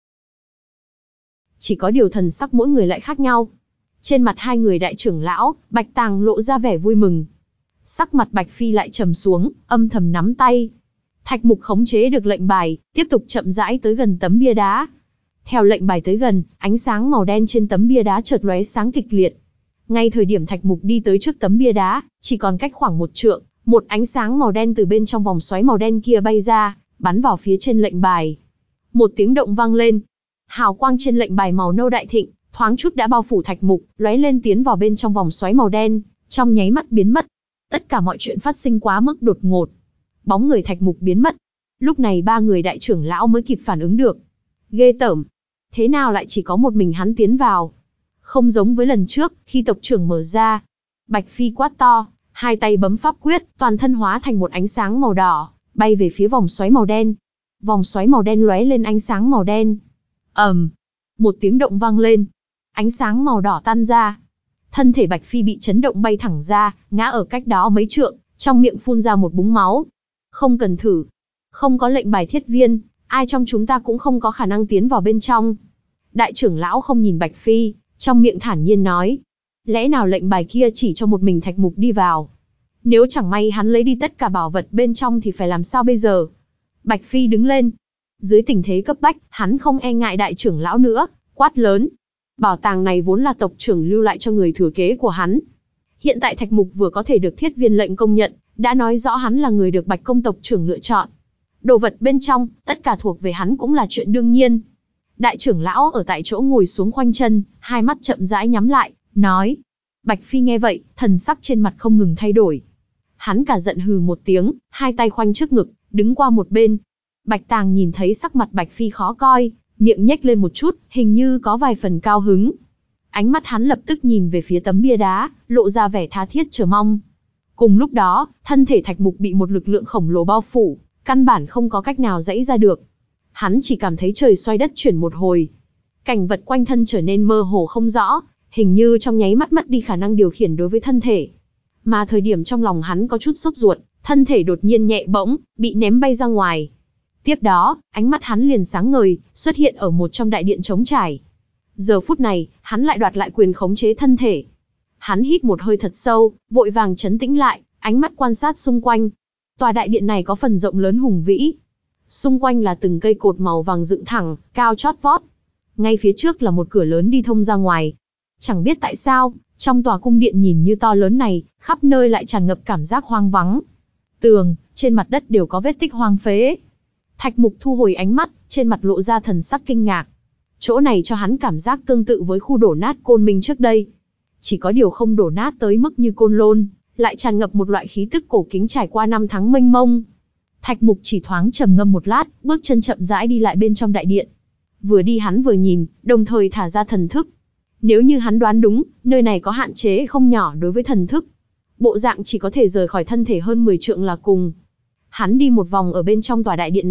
Chỉ có điều thần sắc mỗi người lại khác nhau. Trên mặt hai người đại trưởng lão, Bạch Tàng lộ ra vẻ vui mừng. Sắc mặt Bạch Phi lại trầm xuống, âm thầm nắm tay. Thạch Mục khống chế được lệnh bài, tiếp tục chậm rãi tới gần tấm bia đá. Theo lệnh bài tới gần, ánh sáng màu đen trên tấm bia đá chợt lóe sáng kịch liệt. Ngay thời điểm Thạch Mục đi tới trước tấm bia đá, chỉ còn cách khoảng một trượng, một ánh sáng màu đen từ bên trong vòng xoáy màu đen kia bay ra, bắn vào phía trên lệnh bài. Một tiếng động vang lên. Hào quang trên lệnh bài màu nâu đại thịnh, thoáng chút đã bao phủ Thạch Mục, lóe lên tiến vào bên trong vòng xoáy màu đen, trong nháy mắt biến mất. Tất cả mọi chuyện phát sinh quá mức đột ngột. Bóng người Thạch Mục biến mất. Lúc này ba người đại trưởng lão mới kịp phản ứng được. Ghê tởm. Thế nào lại chỉ có một mình hắn tiến vào? Không giống với lần trước, khi tộc trưởng mở ra. Bạch Phi quát to, hai tay bấm pháp quyết, toàn thân hóa thành một ánh sáng màu đỏ, bay về phía vòng xoáy màu đen. Vòng xoáy màu đen lóe lên ánh sáng màu đen. ầm, một tiếng động vang lên. Ánh sáng màu đỏ tan ra. Thân thể Bạch Phi bị chấn động bay thẳng ra, ngã ở cách đó mấy trượng, trong miệng phun ra một búng máu. Không cần thử. Không có lệnh bài thiết viên, ai trong chúng ta cũng không có khả năng tiến vào bên trong. Đại trưởng lão không nhìn Bạch Phi, trong miệng thản nhiên nói. Lẽ nào lệnh bài kia chỉ cho một mình Thạch Mục đi vào? Nếu chẳng may hắn lấy đi tất cả bảo vật bên trong thì phải làm sao bây giờ? Bạch Phi đứng lên. Dưới tình thế cấp bách, hắn không e ngại đại trưởng lão nữa, quát lớn. Bảo tàng này vốn là tộc trưởng lưu lại cho người thừa kế của hắn. Hiện tại Thạch Mục vừa có thể được thiết viên lệnh công nhận, đã nói rõ hắn là người được Bạch công tộc trưởng lựa chọn. Đồ vật bên trong, tất cả thuộc về hắn cũng là chuyện đương nhiên. Đại trưởng lão ở tại chỗ ngồi xuống khoanh chân, hai mắt chậm rãi nhắm lại, nói. Bạch Phi nghe vậy, thần sắc trên mặt không ngừng thay đổi. Hắn cả giận hừ một tiếng, hai tay khoanh trước ngực, đứng qua một bên. Bạch Tàng nhìn thấy sắc mặt Bạch Phi khó coi, miệng nhếch lên một chút, hình như có vài phần cao hứng. Ánh mắt hắn lập tức nhìn về phía tấm bia đá, lộ ra vẻ tha thiết chờ mong. Cùng lúc đó, thân thể Thạch Mục bị một lực lượng khổng lồ bao phủ, căn bản không có cách nào giãy ra được. Hắn chỉ cảm thấy trời xoay đất chuyển một hồi. Cảnh vật quanh thân trở nên mơ hồ không rõ, hình như trong nháy mắt mất đi khả năng điều khiển đối với thân thể. Mà thời điểm trong lòng hắn có chút sốt ruột, thân thể đột nhiên nhẹ bỗng, bị ném bay ra ngoài. Tiếp đó, ánh mắt hắn liền sáng ngời, xuất hiện ở một trong đại điện trống trải. Giờ phút này, hắn lại đoạt lại quyền khống chế thân thể. Hắn hít một hơi thật sâu, vội vàng trấn tĩnh lại, ánh mắt quan sát xung quanh. Tòa đại điện này có phần rộng lớn hùng vĩ. Xung quanh là từng cây cột màu vàng dựng thẳng, cao chót vót. Ngay phía trước là một cửa lớn đi thông ra ngoài. Chẳng biết tại sao, trong tòa cung điện nhìn như to lớn này, khắp nơi lại tràn ngập cảm giác hoang vắng. Tường, trên mặt đất đều có vết tích hoang phế. Thạch Mục thu hồi ánh mắt, trên mặt lộ ra thần sắc kinh ngạc. Chỗ này cho hắn cảm giác tương tự với khu đổ nát Côn Minh trước đây. Chỉ có điều không đổ nát tới mức như Côn Lôn, lại tràn ngập một loại khí tức cổ kính trải qua năm tháng mênh mông. Thạch Mục chỉ thoáng trầm ngâm một lát, bước chân chậm rãi đi lại bên trong đại điện. Vừa đi hắn vừa nhìn, đồng thời thả ra thần thức. Nếu như hắn đoán đúng, nơi này có hạn chế không nhỏ đối với thần thức. Bộ dạng chỉ có thể rời khỏi thân thể hơn mười trượng là cùng. Hắn đi một vòng ở bên trong tòa đại điện này,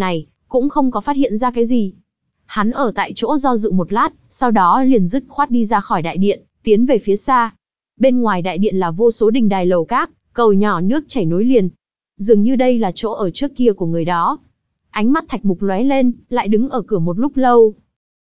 cũng không có phát hiện ra cái gì. Hắn ở tại chỗ do dự một lát, sau đó liền dứt khoát đi ra khỏi đại điện, tiến về phía xa. Bên ngoài đại điện là vô số đình đài lầu các, cầu nhỏ nước chảy nối liền. Dường như đây là chỗ ở trước kia của người đó. Ánh mắt Thạch Mục lóe lên, lại đứng ở cửa một lúc lâu.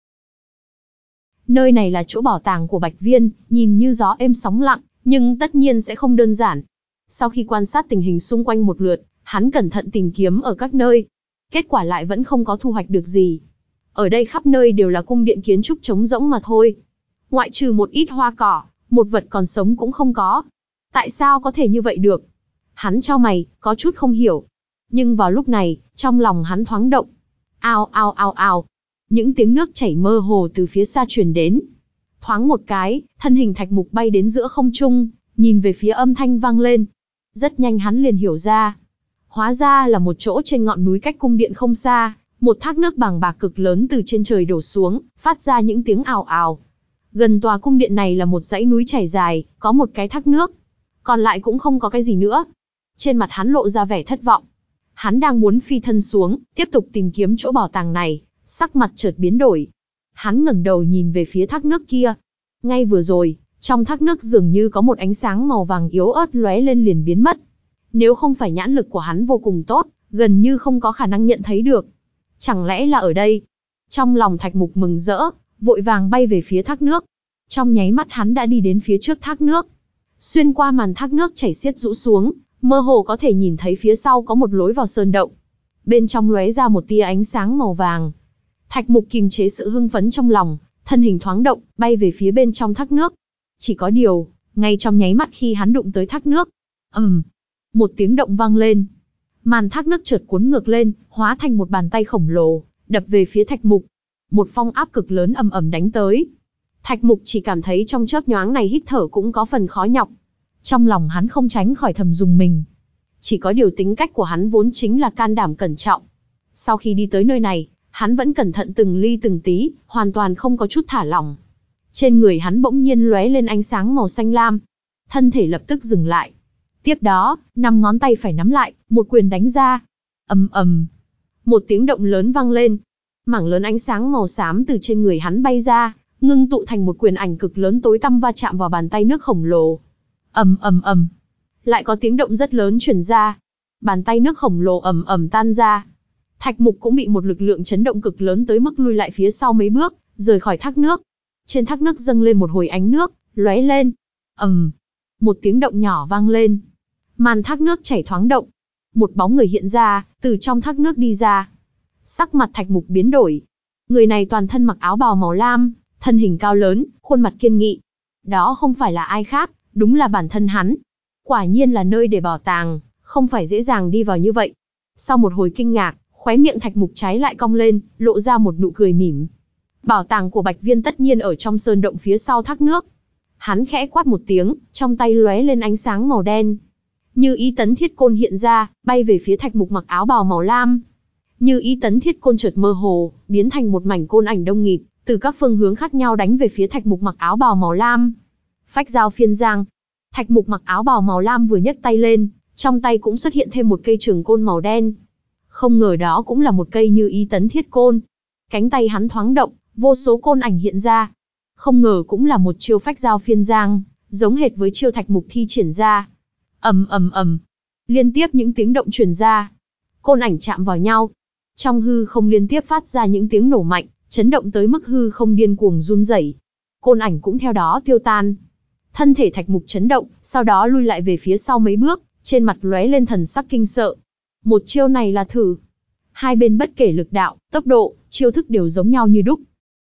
Nơi này là chỗ bảo tàng của Bạch Viên, nhìn như gió êm sóng lặng, nhưng tất nhiên sẽ không đơn giản. Sau khi quan sát tình hình xung quanh một lượt, hắn cẩn thận tìm kiếm ở các nơi. Kết quả lại vẫn không có thu hoạch được gì. Ở đây khắp nơi đều là cung điện kiến trúc trống rỗng mà thôi. Ngoại trừ một ít hoa cỏ, một vật còn sống cũng không có. Tại sao có thể như vậy được? Hắn chau mày, có chút không hiểu. Nhưng vào lúc này, trong lòng hắn thoáng động. Ao ao ao ao. Những tiếng nước chảy mơ hồ từ phía xa truyền đến. Thoáng một cái, thân hình Thạch Mục bay đến giữa không trung, nhìn về phía âm thanh vang lên. Rất nhanh hắn liền hiểu ra. Hóa ra là một chỗ trên ngọn núi cách cung điện không xa, một thác nước bàng bạc cực lớn từ trên trời đổ xuống, phát ra những tiếng ào ào. Gần tòa cung điện này là một dãy núi chảy dài, có một cái thác nước. Còn lại cũng không có cái gì nữa. Trên mặt hắn lộ ra vẻ thất vọng. Hắn đang muốn phi thân xuống, tiếp tục tìm kiếm chỗ bảo tàng này, sắc mặt chợt biến đổi. Hắn ngẩng đầu nhìn về phía thác nước kia. Ngay vừa rồi, trong thác nước dường như có một ánh sáng màu vàng yếu ớt lóe lên liền biến mất. Nếu không phải nhãn lực của hắn vô cùng tốt, gần như không có khả năng nhận thấy được. Chẳng lẽ là ở đây? Trong lòng Thạch Mục mừng rỡ, vội vàng bay về phía thác nước. Trong nháy mắt hắn đã đi đến phía trước thác nước. Xuyên qua màn thác nước chảy xiết rũ xuống, mơ hồ có thể nhìn thấy phía sau có một lối vào sơn động. Bên trong lóe ra một tia ánh sáng màu vàng. Thạch Mục kìm chế sự hưng phấn trong lòng, thân hình thoáng động, bay về phía bên trong thác nước. Chỉ có điều, ngay trong nháy mắt khi hắn đụng tới thác nước, ầm, um, một tiếng động vang lên. Màn thác nước chợt cuốn ngược lên, hóa thành một bàn tay khổng lồ, đập về phía Thạch Mục. Một phong áp cực lớn ầm ầm đánh tới. Thạch Mục chỉ cảm thấy trong chớp nhoáng này hít thở cũng có phần khó nhọc. Trong lòng hắn không tránh khỏi thầm dùng mình. Chỉ có điều tính cách của hắn vốn chính là can đảm cẩn trọng. Sau khi đi tới nơi này, hắn vẫn cẩn thận từng ly từng tí, hoàn toàn không có chút thả lỏng. Trên người hắn bỗng nhiên lóe lên ánh sáng màu xanh lam. Thân thể lập tức dừng lại. Tiếp đó, năm ngón tay phải nắm lại, một quyền đánh ra. Ầm ầm. Một tiếng động lớn vang lên. Mảng lớn ánh sáng màu xám từ trên người hắn bay ra, ngưng tụ thành một quyền ảnh cực lớn tối tăm va chạm vào bàn tay nước khổng lồ. Ầm ầm ầm. Lại có tiếng động rất lớn truyền ra. Bàn tay nước khổng lồ ầm ầm tan ra. Thạch Mục cũng bị một lực lượng chấn động cực lớn tới mức lui lại phía sau mấy bước, rời khỏi thác nước. Trên thác nước dâng lên một hồi ánh nước, lóe lên. Ầm. Một tiếng động nhỏ vang lên. Màn thác nước chảy thoáng động. Một bóng người hiện ra, từ trong thác nước đi ra. Sắc mặt Thạch Mục biến đổi. Người này toàn thân mặc áo bào màu lam, thân hình cao lớn, khuôn mặt kiên nghị. Đó không phải là ai khác, đúng là bản thân hắn. Quả nhiên là nơi để bảo tàng, không phải dễ dàng đi vào như vậy. Sau một hồi kinh ngạc, khóe miệng Thạch Mục trái lại cong lên, lộ ra một nụ cười mỉm. Bảo tàng của Bạch Viên tất nhiên ở trong sơn động phía sau thác nước. Hắn khẽ quát một tiếng, trong tay lóe lên ánh sáng màu đen. Như ý tấn thiết côn hiện ra, bay về phía Thạch Mục mặc áo bào màu lam. Như ý tấn thiết côn chợt mơ hồ, biến thành một mảnh côn ảnh đông nghịt, từ các phương hướng khác nhau đánh về phía Thạch Mục mặc áo bào màu lam. Phách dao phiên giang. Thạch Mục mặc áo bào màu lam vừa nhấc tay lên, trong tay cũng xuất hiện thêm một cây trường côn màu đen. Không ngờ đó cũng là một cây như ý tấn thiết côn. Cánh tay hắn thoáng động, vô số côn ảnh hiện ra. Không ngờ cũng là một chiêu phách dao phiên giang, giống hệt với chiêu Thạch Mục thi triển ra. Ầm ầm ầm. Liên tiếp những tiếng động truyền ra. Côn ảnh chạm vào nhau. Trong hư không liên tiếp phát ra những tiếng nổ mạnh, chấn động tới mức hư không điên cuồng run rẩy. Côn ảnh cũng theo đó tiêu tan. Thân thể Thạch Mục chấn động, sau đó lui lại về phía sau mấy bước, trên mặt lóe lên thần sắc kinh sợ. Một chiêu này là thử. Hai bên bất kể lực đạo, tốc độ, chiêu thức đều giống nhau như đúc.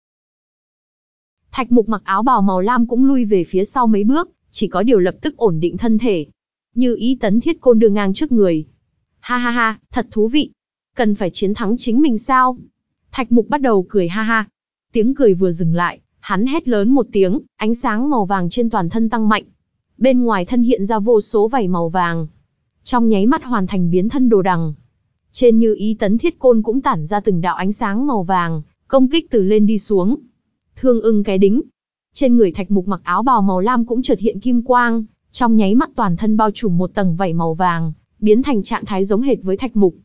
Thạch Mục mặc áo bào màu lam cũng lui về phía sau mấy bước, chỉ có điều lập tức ổn định thân thể. Như ý tấn thiết côn đưa ngang trước người. Ha ha ha, thật thú vị. Cần phải chiến thắng chính mình sao? Thạch Mục bắt đầu cười ha ha. Tiếng cười vừa dừng lại, hắn hét lớn một tiếng, ánh sáng màu vàng trên toàn thân tăng mạnh. Bên ngoài thân hiện ra vô số vảy màu vàng. Trong nháy mắt hoàn thành biến thân đồ đằng. Trên như ý tấn thiết côn cũng tản ra từng đạo ánh sáng màu vàng, công kích từ lên đi xuống. Thương ưng cái đính. Trên người Thạch Mục mặc áo bào màu lam cũng chợt hiện kim quang, trong nháy mắt toàn thân bao trùm một tầng vảy màu vàng, biến thành trạng thái giống hệt với Thạch Mục.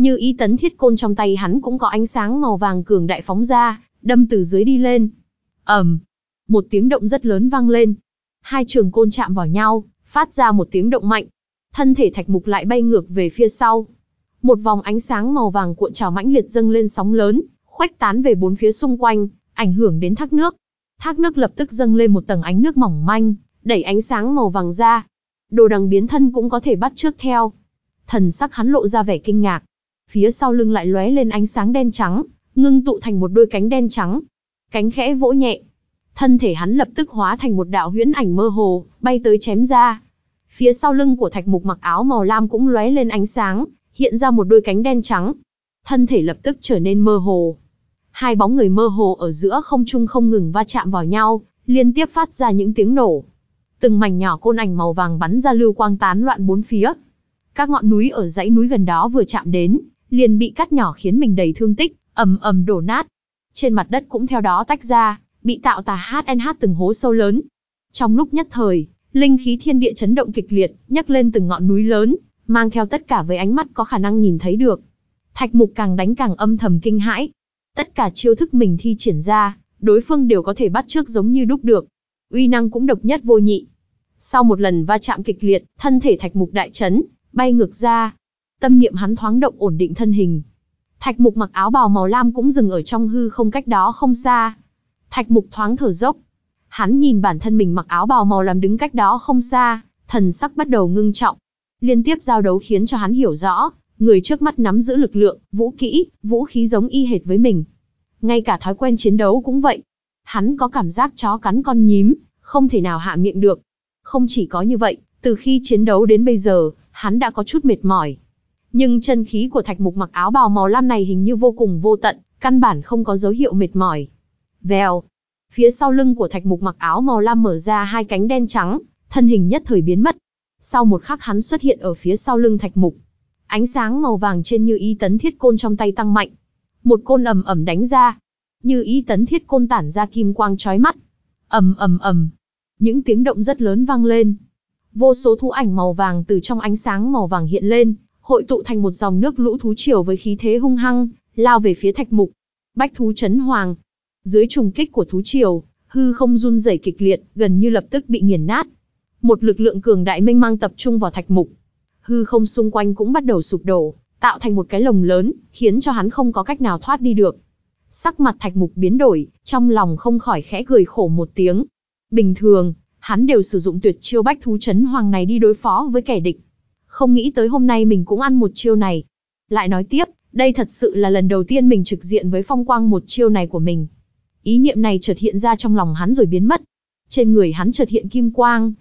Như ý tấn thiết côn trong tay hắn cũng có ánh sáng màu vàng cường đại phóng ra, đâm từ dưới đi lên. ầm, một tiếng động rất lớn vang lên. Hai trường côn chạm vào nhau, phát ra một tiếng động mạnh. Thân thể Thạch Mục lại bay ngược về phía sau. Một vòng ánh sáng màu vàng cuộn trào mãnh liệt dâng lên sóng lớn, khuếch tán về bốn phía xung quanh, ảnh hưởng đến thác nước. Thác nước lập tức dâng lên một tầng ánh nước mỏng manh, đẩy ánh sáng màu vàng ra. Đồ đằng biến thân cũng có thể bắt chước theo. Thần sắc hắn lộ ra vẻ kinh ngạc. Phía sau lưng lại lóe lên ánh sáng đen trắng, ngưng tụ thành một đôi cánh đen trắng. Cánh khẽ vỗ nhẹ, thân thể hắn lập tức hóa thành một đạo huyễn ảnh mơ hồ, bay tới chém ra. Phía sau lưng của Thạch Mục mặc áo màu lam cũng lóe lên ánh sáng, hiện ra một đôi cánh đen trắng. Thân thể lập tức trở nên mơ hồ. Hai bóng người mơ hồ ở giữa không trung không ngừng va chạm vào nhau, liên tiếp phát ra những tiếng nổ. Từng mảnh nhỏ côn ảnh màu vàng bắn ra lưu quang tán loạn bốn phía. Các ngọn núi ở dãy núi gần đó vừa chạm đến, liền bị cắt nhỏ khiến mình đầy thương tích, ầm ầm đổ nát. Trên mặt đất cũng theo đó tách ra, bị tạo tà hát en hát từng hố sâu lớn. Trong lúc nhất thời, linh khí thiên địa chấn động kịch liệt, nhấc lên từng ngọn núi lớn, mang theo tất cả với ánh mắt có khả năng nhìn thấy được. Thạch Mục càng đánh càng âm thầm kinh hãi. Tất cả chiêu thức mình thi triển ra, đối phương đều có thể bắt chước giống như đúc được. Uy năng cũng độc nhất vô nhị. Sau một lần va chạm kịch liệt, thân thể Thạch Mục đại chấn, bay ngược ra. Tâm niệm hắn thoáng động ổn định thân hình. Thạch Mục mặc áo bào màu lam cũng dừng ở trong hư không cách đó không xa. Thạch Mục thoáng thở dốc. Hắn nhìn bản thân mình mặc áo bào màu lam đứng cách đó không xa, thần sắc bắt đầu ngưng trọng. Liên tiếp giao đấu khiến cho hắn hiểu rõ, người trước mắt nắm giữ lực lượng, vũ kỹ, vũ khí giống y hệt với mình. Ngay cả thói quen chiến đấu cũng vậy. Hắn có cảm giác chó cắn con nhím, không thể nào hạ miệng được. Không chỉ có như vậy, từ khi chiến đấu đến bây giờ, hắn đã có chút mệt mỏi. Nhưng chân khí của Thạch Mục mặc áo bào màu lam này hình như vô cùng vô tận, căn bản không có dấu hiệu mệt mỏi. Vèo, phía sau lưng của Thạch Mục mặc áo màu lam mở ra hai cánh đen trắng, thân hình nhất thời biến mất. Sau một khắc hắn xuất hiện ở phía sau lưng Thạch Mục. Ánh sáng màu vàng trên Như Ý tấn thiết côn trong tay tăng mạnh. Một côn ầm ầm đánh ra. Như Ý tấn thiết côn tản ra kim quang chói mắt. Ầm ầm ầm. Những tiếng động rất lớn vang lên. Vô số thú ảnh màu vàng từ trong ánh sáng màu vàng hiện lên, hội tụ thành một dòng nước lũ thú triều với khí thế hung hăng, lao về phía Thạch Mục. Bách thú chấn hoàng. Dưới trùng kích của thú triều, hư không run rẩy kịch liệt, gần như lập tức bị nghiền nát. Một lực lượng cường đại mênh mang tập trung vào Thạch Mục. Hư không xung quanh cũng bắt đầu sụp đổ, tạo thành một cái lồng lớn, khiến cho hắn không có cách nào thoát đi được. Sắc mặt Thạch Mục biến đổi, trong lòng không khỏi khẽ cười khổ một tiếng. Bình thường, hắn đều sử dụng tuyệt chiêu bách thú chấn hoàng này đi đối phó với kẻ địch. Không nghĩ tới hôm nay mình cũng ăn một chiêu này. Lại nói tiếp, đây thật sự là lần đầu tiên mình trực diện với phong quang một chiêu này của mình. Ý niệm này chợt hiện ra trong lòng hắn rồi biến mất. Trên người hắn chợt hiện kim quang.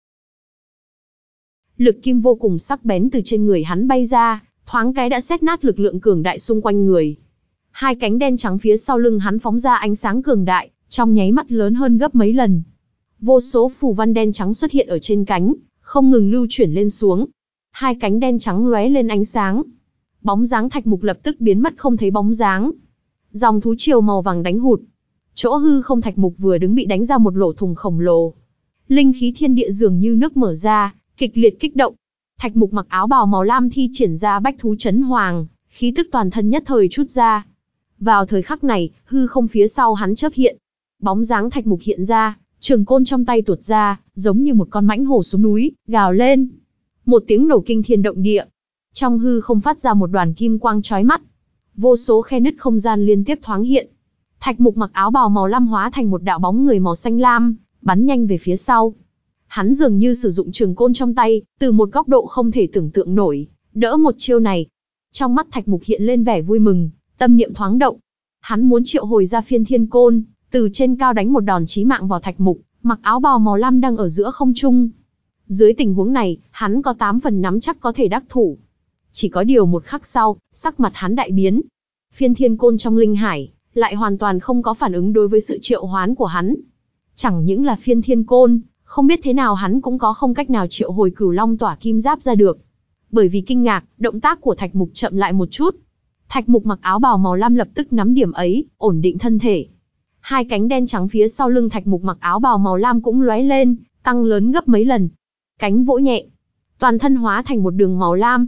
Lực kim vô cùng sắc bén từ trên người hắn bay ra, thoáng cái đã xét nát lực lượng cường đại xung quanh người. Hai cánh đen trắng phía sau lưng hắn phóng ra ánh sáng cường đại, trong nháy mắt lớn hơn gấp mấy lần. Vô số phù văn đen trắng xuất hiện ở trên cánh, không ngừng lưu chuyển lên xuống. Hai cánh đen trắng lóe lên ánh sáng. Bóng dáng Thạch Mục lập tức biến mất không thấy bóng dáng. Dòng thú triều màu vàng đánh hụt. Chỗ hư không Thạch Mục vừa đứng bị đánh ra một lỗ thủng khổng lồ. Linh khí thiên địa dường như nước mở ra, kịch liệt kích động. Thạch Mục mặc áo bào màu lam thi triển ra bách thú chấn hoàng, khí tức toàn thân nhất thời trút ra. Vào thời khắc này, hư không phía sau hắn chớp hiện. Bóng dáng Thạch Mục hiện ra, trường côn trong tay tuột ra, giống như một con mãnh hổ xuống núi, gào lên. Một tiếng nổ kinh thiên động địa. Trong hư không phát ra một đoàn kim quang chói mắt. Vô số khe nứt không gian liên tiếp thoáng hiện. Thạch Mục mặc áo bào màu lam hóa thành một đạo bóng người màu xanh lam, bắn nhanh về phía sau. Hắn dường như sử dụng trường côn trong tay, từ một góc độ không thể tưởng tượng nổi, đỡ một chiêu này. Trong mắt Thạch Mục hiện lên vẻ vui mừng, tâm niệm thoáng động. Hắn muốn triệu hồi ra phiên thiên côn, từ trên cao đánh một đòn chí mạng vào Thạch Mục, mặc áo bào màu lam đang ở giữa không trung. Dưới tình huống này, hắn có tám phần nắm chắc có thể đắc thủ. Chỉ có điều một khắc sau, sắc mặt hắn đại biến. Phiên thiên côn trong linh hải, lại hoàn toàn không có phản ứng đối với sự triệu hoán của hắn. Chẳng những là phiên thiên côn, không biết thế nào hắn cũng có không cách nào triệu hồi cửu long tỏa kim giáp ra được. Bởi vì kinh ngạc, động tác của Thạch Mục chậm lại một chút. Thạch Mục mặc áo bào màu lam lập tức nắm điểm ấy, ổn định thân thể. Hai cánh đen trắng phía sau lưng Thạch Mục mặc áo bào màu lam cũng lóe lên, tăng lớn gấp mấy lần. Cánh vỗ nhẹ, toàn thân hóa thành một đường màu lam.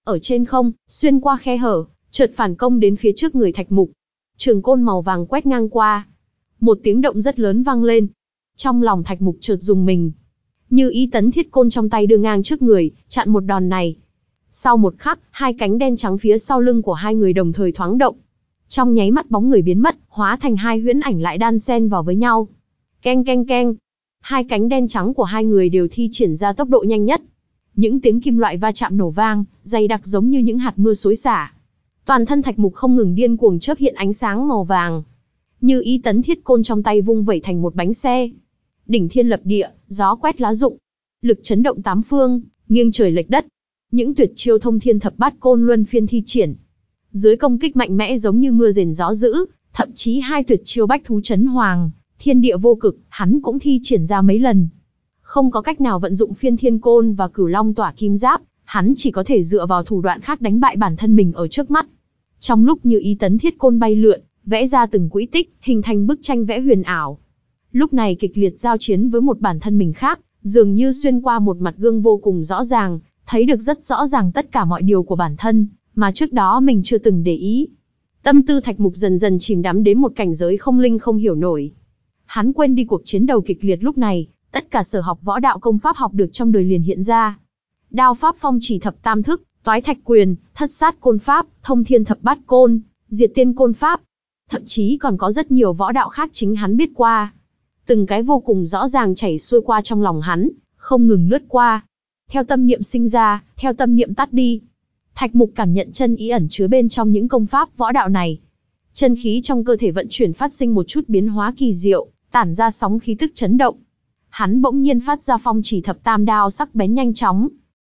ở trên không, xuyên qua khe hở, chợt phản công đến phía trước người Thạch Mục. Trường côn màu vàng quét ngang qua. Một tiếng động rất lớn vang lên. Trong lòng Thạch Mục chợt rùng mình. Như Ý tấn thiết côn trong tay đưa ngang trước người, chặn một đòn này. Sau một khắc, hai cánh đen trắng phía sau lưng của hai người đồng thời thoáng động. Trong nháy mắt bóng người biến mất, hóa thành hai huyễn ảnh lại đan xen vào với nhau. Keng keng keng. Hai cánh đen trắng của hai người đều thi triển ra tốc độ nhanh nhất. Những tiếng kim loại va chạm nổ vang, dày đặc giống như những hạt mưa xối xả. Toàn thân Thạch Mục không ngừng điên cuồng chớp hiện ánh sáng màu vàng. Như Ý tấn thiết côn trong tay vung vẩy thành một bánh xe. Đỉnh thiên lập địa, gió quét lá rụng. Lực chấn động tám phương, nghiêng trời lệch đất. Những tuyệt chiêu thông thiên thập bát côn luân phiên thi triển. Dưới công kích mạnh mẽ giống như mưa rền gió dữ, thậm chí hai tuyệt chiêu bách thú chấn hoàng, thiên địa vô cực, hắn cũng thi triển ra mấy lần. Không có cách nào vận dụng phiên thiên côn và cửu long tỏa kim giáp, hắn chỉ có thể dựa vào thủ đoạn khác đánh bại bản thân mình ở trước mắt. Trong lúc Như Ý tấn thiết côn bay lượn, vẽ ra từng quỹ tích, hình thành bức tranh vẽ huyền ảo. Lúc này kịch liệt giao chiến với một bản thân mình khác, dường như xuyên qua một mặt gương vô cùng rõ ràng, thấy được rất rõ ràng tất cả mọi điều của bản thân, mà trước đó mình chưa từng để ý. Tâm tư Thạch Mục dần dần chìm đắm đến một cảnh giới không linh không hiểu nổi. Hắn quên đi cuộc chiến đầu kịch liệt lúc này, tất cả sở học võ đạo công pháp học được trong đời liền hiện ra. Đao pháp phong chỉ thập tam thức, toái thạch quyền, thất sát côn pháp, thông thiên thập bát côn, diệt tiên côn pháp. Thậm chí còn có rất nhiều võ đạo khác chính hắn biết qua. Từng cái vô cùng rõ ràng chảy xuôi qua trong lòng hắn, không ngừng lướt qua. Theo tâm niệm sinh ra, theo tâm niệm tắt đi. Thạch Mục cảm nhận chân ý ẩn chứa bên trong những công pháp võ đạo này. Chân khí trong cơ thể vận chuyển phát sinh một chút biến hóa kỳ diệu, tản ra sóng khí tức chấn động. Hắn bỗng nhiên phát ra phong chỉ thập tam đao sắc bén nhanh chóng.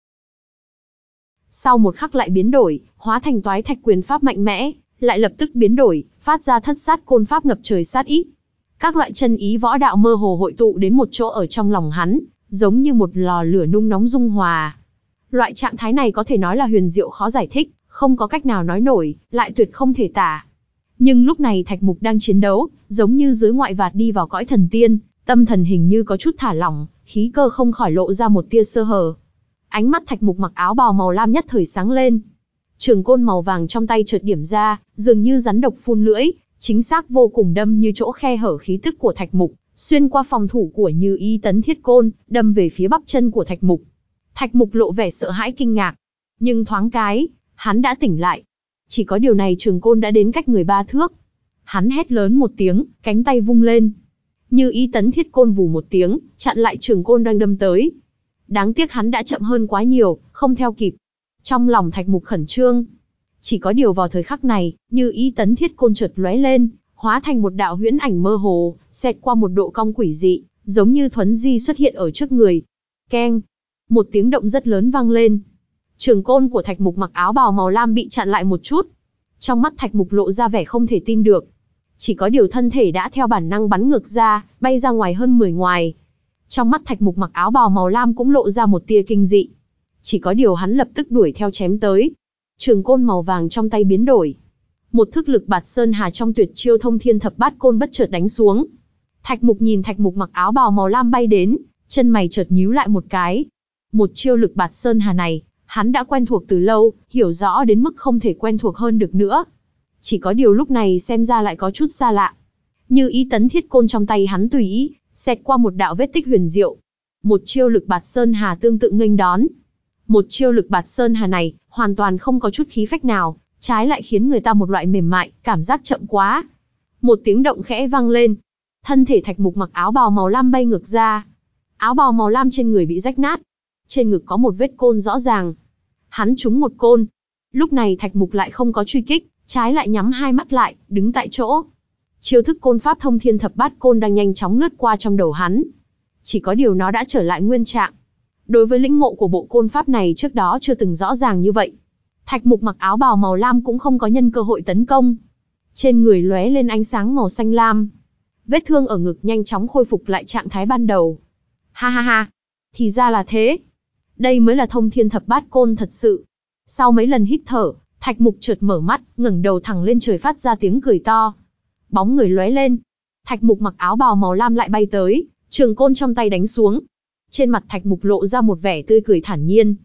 Sau một khắc lại biến đổi, hóa thành toái thạch quyền pháp mạnh mẽ, lại lập tức biến đổi, phát ra thất sát côn pháp ngập trời sát ý. Các loại chân ý võ đạo mơ hồ hội tụ đến một chỗ ở trong lòng hắn, giống như một lò lửa nung nóng dung hòa. Loại trạng thái này có thể nói là huyền diệu khó giải thích, không có cách nào nói nổi, lại tuyệt không thể tả. Nhưng lúc này Thạch Mục đang chiến đấu, giống như dưới ngoại vạt đi vào cõi thần tiên, tâm thần hình như có chút thả lỏng, khí cơ không khỏi lộ ra một tia sơ hở. Ánh mắt Thạch Mục mặc áo bào màu lam nhất thời sáng lên. Trường côn màu vàng trong tay chợt điểm ra, dường như rắn độc phun lưỡi, chính xác vô cùng đâm như chỗ khe hở khí tức của Thạch Mục, xuyên qua phòng thủ của Như Ý tấn thiết côn, đâm về phía bắp chân của Thạch Mục. Thạch Mục lộ vẻ sợ hãi kinh ngạc, nhưng thoáng cái, hắn đã tỉnh lại. Chỉ có điều này trường côn đã đến cách người ba thước. Hắn hét lớn một tiếng, cánh tay vung lên. Như Ý tấn thiết côn vù một tiếng, chặn lại trường côn đang đâm tới. Đáng tiếc hắn đã chậm hơn quá nhiều, không theo kịp. Trong lòng Thạch Mục khẩn trương. Chỉ có điều vào thời khắc này, Như Ý tấn thiết côn chợt lóe lên, hóa thành một đạo huyễn ảnh mơ hồ, xẹt qua một độ cong quỷ dị, giống như thuấn di xuất hiện ở trước người. Keng! Một tiếng động rất lớn vang lên. Trường côn của Thạch Mục mặc áo bào màu lam bị chặn lại một chút. Trong mắt Thạch Mục lộ ra vẻ không thể tin được. Chỉ có điều thân thể đã theo bản năng bắn ngược ra, bay ra ngoài hơn mười ngoài. Trong mắt Thạch Mục mặc áo bào màu lam cũng lộ ra một tia kinh dị. Chỉ có điều hắn lập tức đuổi theo chém tới. Trường côn màu vàng trong tay biến đổi. Một thức lực bạt sơn hà trong tuyệt chiêu thông thiên thập bát côn bất chợt đánh xuống. Thạch Mục nhìn Thạch Mục mặc áo bào màu lam bay đến, chân mày chợt nhíu lại một cái. Một chiêu lực bạt sơn hà này, hắn đã quen thuộc từ lâu, hiểu rõ đến mức không thể quen thuộc hơn được nữa. Chỉ có điều lúc này xem ra lại có chút xa lạ. Như Ý tấn thiết côn trong tay hắn tùy ý, xẹt qua một đạo vết tích huyền diệu. Một chiêu lực bạt sơn hà tương tự nghênh đón. Một chiêu lực bạt sơn hà này, hoàn toàn không có chút khí phách nào, trái lại khiến người ta một loại mềm mại, cảm giác chậm quá. Một tiếng động khẽ vang lên. Thân thể Thạch Mục mặc áo bào màu lam bay ngược ra. Áo bào màu lam trên người bị rách nát. Trên ngực có một vết côn rõ ràng. Hắn trúng một côn. Lúc này Thạch Mục lại không có truy kích, trái lại nhắm hai mắt lại, đứng tại chỗ. Chiêu thức côn pháp thông thiên thập bát côn đang nhanh chóng lướt qua trong đầu hắn. Chỉ có điều nó đã trở lại nguyên trạng. Đối với lĩnh ngộ của bộ côn pháp này trước đó chưa từng rõ ràng như vậy. Thạch Mục mặc áo bào màu lam cũng không có nhân cơ hội tấn công. Trên người lóe lên ánh sáng màu xanh lam. Vết thương ở ngực nhanh chóng khôi phục lại trạng thái ban đầu. Ha ha ha, thì ra là thế. Đây mới là thông thiên thập bát côn thật sự. Sau mấy lần hít thở, Thạch Mục chợt mở mắt, ngẩng đầu thẳng lên trời phát ra tiếng cười to. Bóng người lóe lên. Thạch Mục mặc áo bào màu lam lại bay tới, trường côn trong tay đánh xuống. Trên mặt Thạch Mục lộ ra một vẻ tươi cười thản nhiên.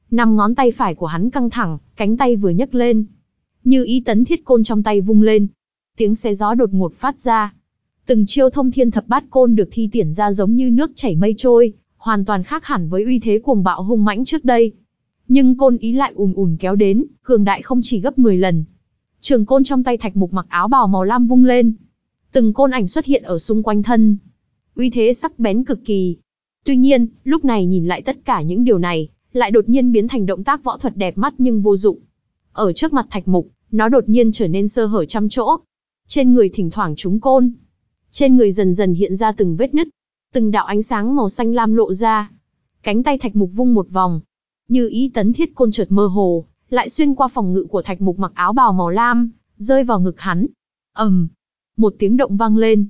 Năm ngón tay phải của hắn căng thẳng, cánh tay vừa nhấc lên. Như ý tấn thiết côn trong tay vung lên. Tiếng xé gió đột ngột phát ra. Từng chiêu thông thiên thập bát côn được thi triển ra giống như nước chảy mây trôi, hoàn toàn khác hẳn với uy thế cuồng bạo hung mãnh trước đây. Nhưng côn ý lại ùn ùn kéo đến, cường đại không chỉ gấp mười lần. Trường côn trong tay Thạch Mục mặc áo bào màu lam vung lên. Từng côn ảnh xuất hiện ở xung quanh thân. Uy thế sắc bén cực kỳ. Tuy nhiên, lúc này nhìn lại tất cả những điều này, lại đột nhiên biến thành động tác võ thuật đẹp mắt nhưng vô dụng. Ở trước mặt Thạch Mục, nó đột nhiên trở nên sơ hở trăm chỗ. Trên người thỉnh thoảng trúng côn. Trên người dần dần hiện ra từng vết nứt. Từng đạo ánh sáng màu xanh lam lộ ra. Cánh tay Thạch Mục vung một vòng. Như ý tấn thiết côn chợt mơ hồ, lại xuyên qua phòng ngự của Thạch Mục mặc áo bào màu lam, rơi vào ngực hắn. ầm, một tiếng động vang lên.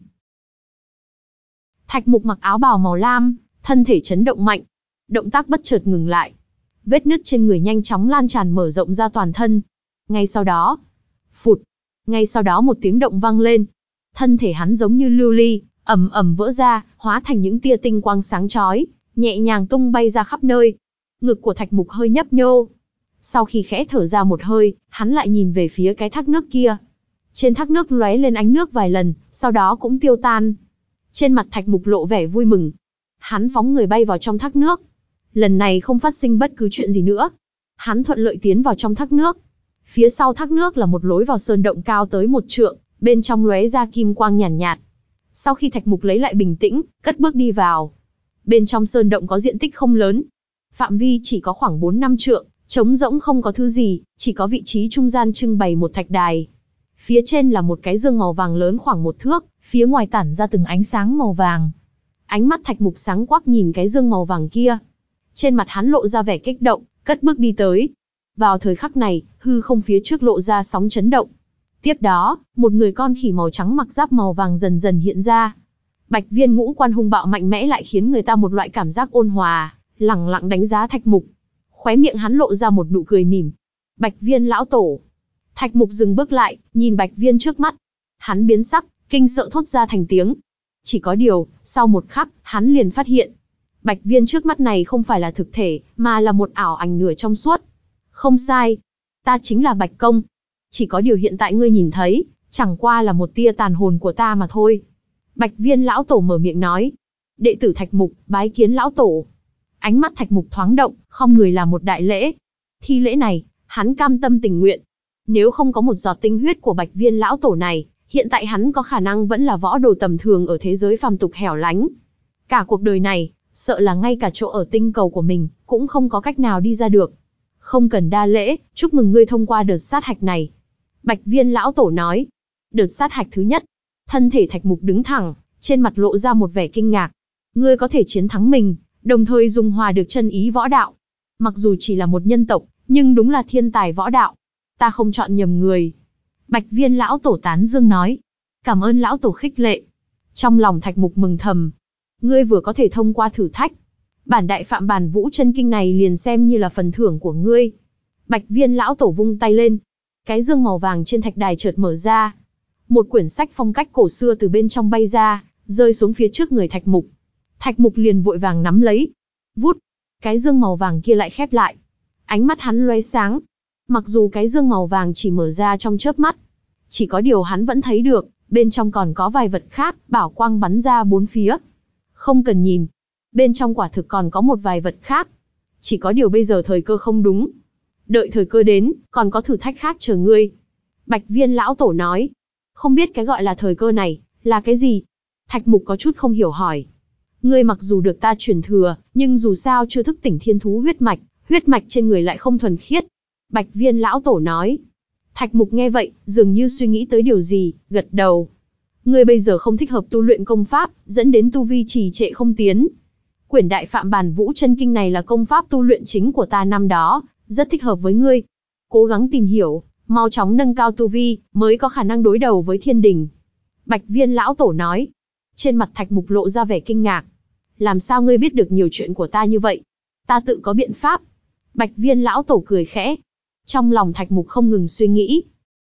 Thạch Mục mặc áo bào màu lam, thân thể chấn động mạnh. Động tác bất chợt ngừng lại. Vết nứt trên người nhanh chóng lan tràn mở rộng ra toàn thân. Ngay sau đó, phụt, ngay sau đó một tiếng động vang lên. Thân thể hắn giống như lưu ly, ầm ầm vỡ ra, hóa thành những tia tinh quang sáng chói, nhẹ nhàng tung bay ra khắp nơi. Ngực của Thạch Mục hơi nhấp nhô. Sau khi khẽ thở ra một hơi, hắn lại nhìn về phía cái thác nước kia. Trên thác nước lóe lên ánh nước vài lần, sau đó cũng tiêu tan. Trên mặt Thạch Mục lộ vẻ vui mừng. Hắn phóng người bay vào trong thác nước. Lần này không phát sinh bất cứ chuyện gì nữa. Hắn thuận lợi tiến vào trong thác nước. Phía sau thác nước là một lối vào sơn động cao tới một trượng, bên trong lóe ra kim quang nhàn nhạt, nhạt. Sau khi Thạch Mục lấy lại bình tĩnh, cất bước đi vào. Bên trong sơn động có diện tích không lớn. Phạm vi chỉ có khoảng bốn năm trượng, trống rỗng không có thứ gì, chỉ có vị trí trung gian trưng bày một thạch đài. Phía trên là một cái dương màu vàng lớn khoảng một thước, phía ngoài tản ra từng ánh sáng màu vàng. Ánh mắt Thạch Mục sáng quắc nhìn cái dương màu vàng kia. Trên mặt hắn lộ ra vẻ kích động, cất bước đi tới. Vào thời khắc này, hư không phía trước lộ ra sóng chấn động. Tiếp đó, một người con khỉ màu trắng mặc giáp màu vàng dần dần hiện ra. Bạch Viên ngũ quan hung bạo mạnh mẽ lại khiến người ta một loại cảm giác ôn hòa, lẳng lặng đánh giá Thạch Mục. Khóe miệng hắn lộ ra một nụ cười mỉm. Bạch Viên lão tổ. Thạch Mục dừng bước lại, nhìn Bạch Viên trước mắt. Hắn biến sắc, kinh sợ thốt ra thành tiếng. Chỉ có điều, sau một khắc, hắn liền phát hiện. Bạch Viên trước mắt này không phải là thực thể, mà là một ảo ảnh nửa trong suốt. Không sai. Ta chính là Bạch Công. Chỉ có điều hiện tại ngươi nhìn thấy, chẳng qua là một tia tàn hồn của ta mà thôi. Bạch Viên lão tổ mở miệng nói. Đệ tử Thạch Mục, bái kiến lão tổ. Ánh mắt Thạch Mục thoáng động, khom người làm một đại lễ. Thi lễ này, hắn cam tâm tình nguyện. Nếu không có một giọt tinh huyết của Bạch Viên lão tổ này, hiện tại hắn có khả năng vẫn là võ đồ tầm thường ở thế giới phàm tục hẻo lánh. Cả cuộc đời này, sợ là ngay cả chỗ ở tinh cầu của mình, cũng không có cách nào đi ra được. Không cần đa lễ, chúc mừng ngươi thông qua đợt sát hạch này. Bạch Viên lão tổ nói. Đợt sát hạch thứ nhất. Thân thể Thạch Mục đứng thẳng, trên mặt lộ ra một vẻ kinh ngạc. Ngươi có thể chiến thắng mình, đồng thời dung hòa được chân ý võ đạo. Mặc dù chỉ là một nhân tộc, nhưng đúng là thiên tài võ đạo. Ta không chọn nhầm người. Bạch Viên lão tổ tán dương nói. Cảm ơn lão tổ khích lệ. Trong lòng Thạch Mục mừng thầm. Ngươi vừa có thể thông qua thử thách. Bản đại phạm bản vũ chân kinh này liền xem như là phần thưởng của ngươi. Bạch Viên lão tổ vung tay lên. Cái dương màu vàng trên thạch đài chợt mở ra. Một quyển sách phong cách cổ xưa từ bên trong bay ra, rơi xuống phía trước người Thạch Mục. Thạch Mục liền vội vàng nắm lấy. Vút, cái dương màu vàng kia lại khép lại. Ánh mắt hắn loé sáng. Mặc dù cái dương màu vàng chỉ mở ra trong chớp mắt, chỉ có điều hắn vẫn thấy được, bên trong còn có vài vật khác, bảo quang bắn ra bốn phía. Không cần nhìn, bên trong quả thực còn có một vài vật khác. Chỉ có điều bây giờ thời cơ không đúng. Đợi thời cơ đến, còn có thử thách khác chờ ngươi. Bạch Viên lão tổ nói. Không biết cái gọi là thời cơ này, là cái gì? Thạch Mục có chút không hiểu hỏi. Ngươi mặc dù được ta truyền thừa, nhưng dù sao chưa thức tỉnh thiên thú huyết mạch, huyết mạch trên người lại không thuần khiết. Bạch Viên lão tổ nói. Thạch Mục nghe vậy, dường như suy nghĩ tới điều gì, gật đầu. Ngươi bây giờ không thích hợp tu luyện công pháp, dẫn đến tu vi trì trệ không tiến. Quyển đại phạm bản vũ chân kinh này là công pháp tu luyện chính của ta năm đó, rất thích hợp với ngươi. Cố gắng tìm hiểu, mau chóng nâng cao tu vi, mới có khả năng đối đầu với thiên đình. Bạch Viên lão tổ nói. Trên mặt Thạch Mục lộ ra vẻ kinh ngạc. Làm sao ngươi biết được nhiều chuyện của ta như vậy? Ta tự có biện pháp. Bạch Viên lão tổ cười khẽ. Trong lòng Thạch Mục không ngừng suy nghĩ.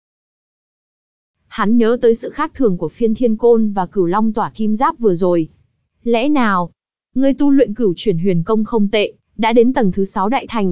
Hắn nhớ tới sự khác thường của Phiên Thiên Côn và Cửu Long Tỏa Kim Giáp vừa rồi. Lẽ nào, ngươi tu luyện Cửu Chuyển Huyền Công không tệ, đã đến tầng thứ sáu đại thành.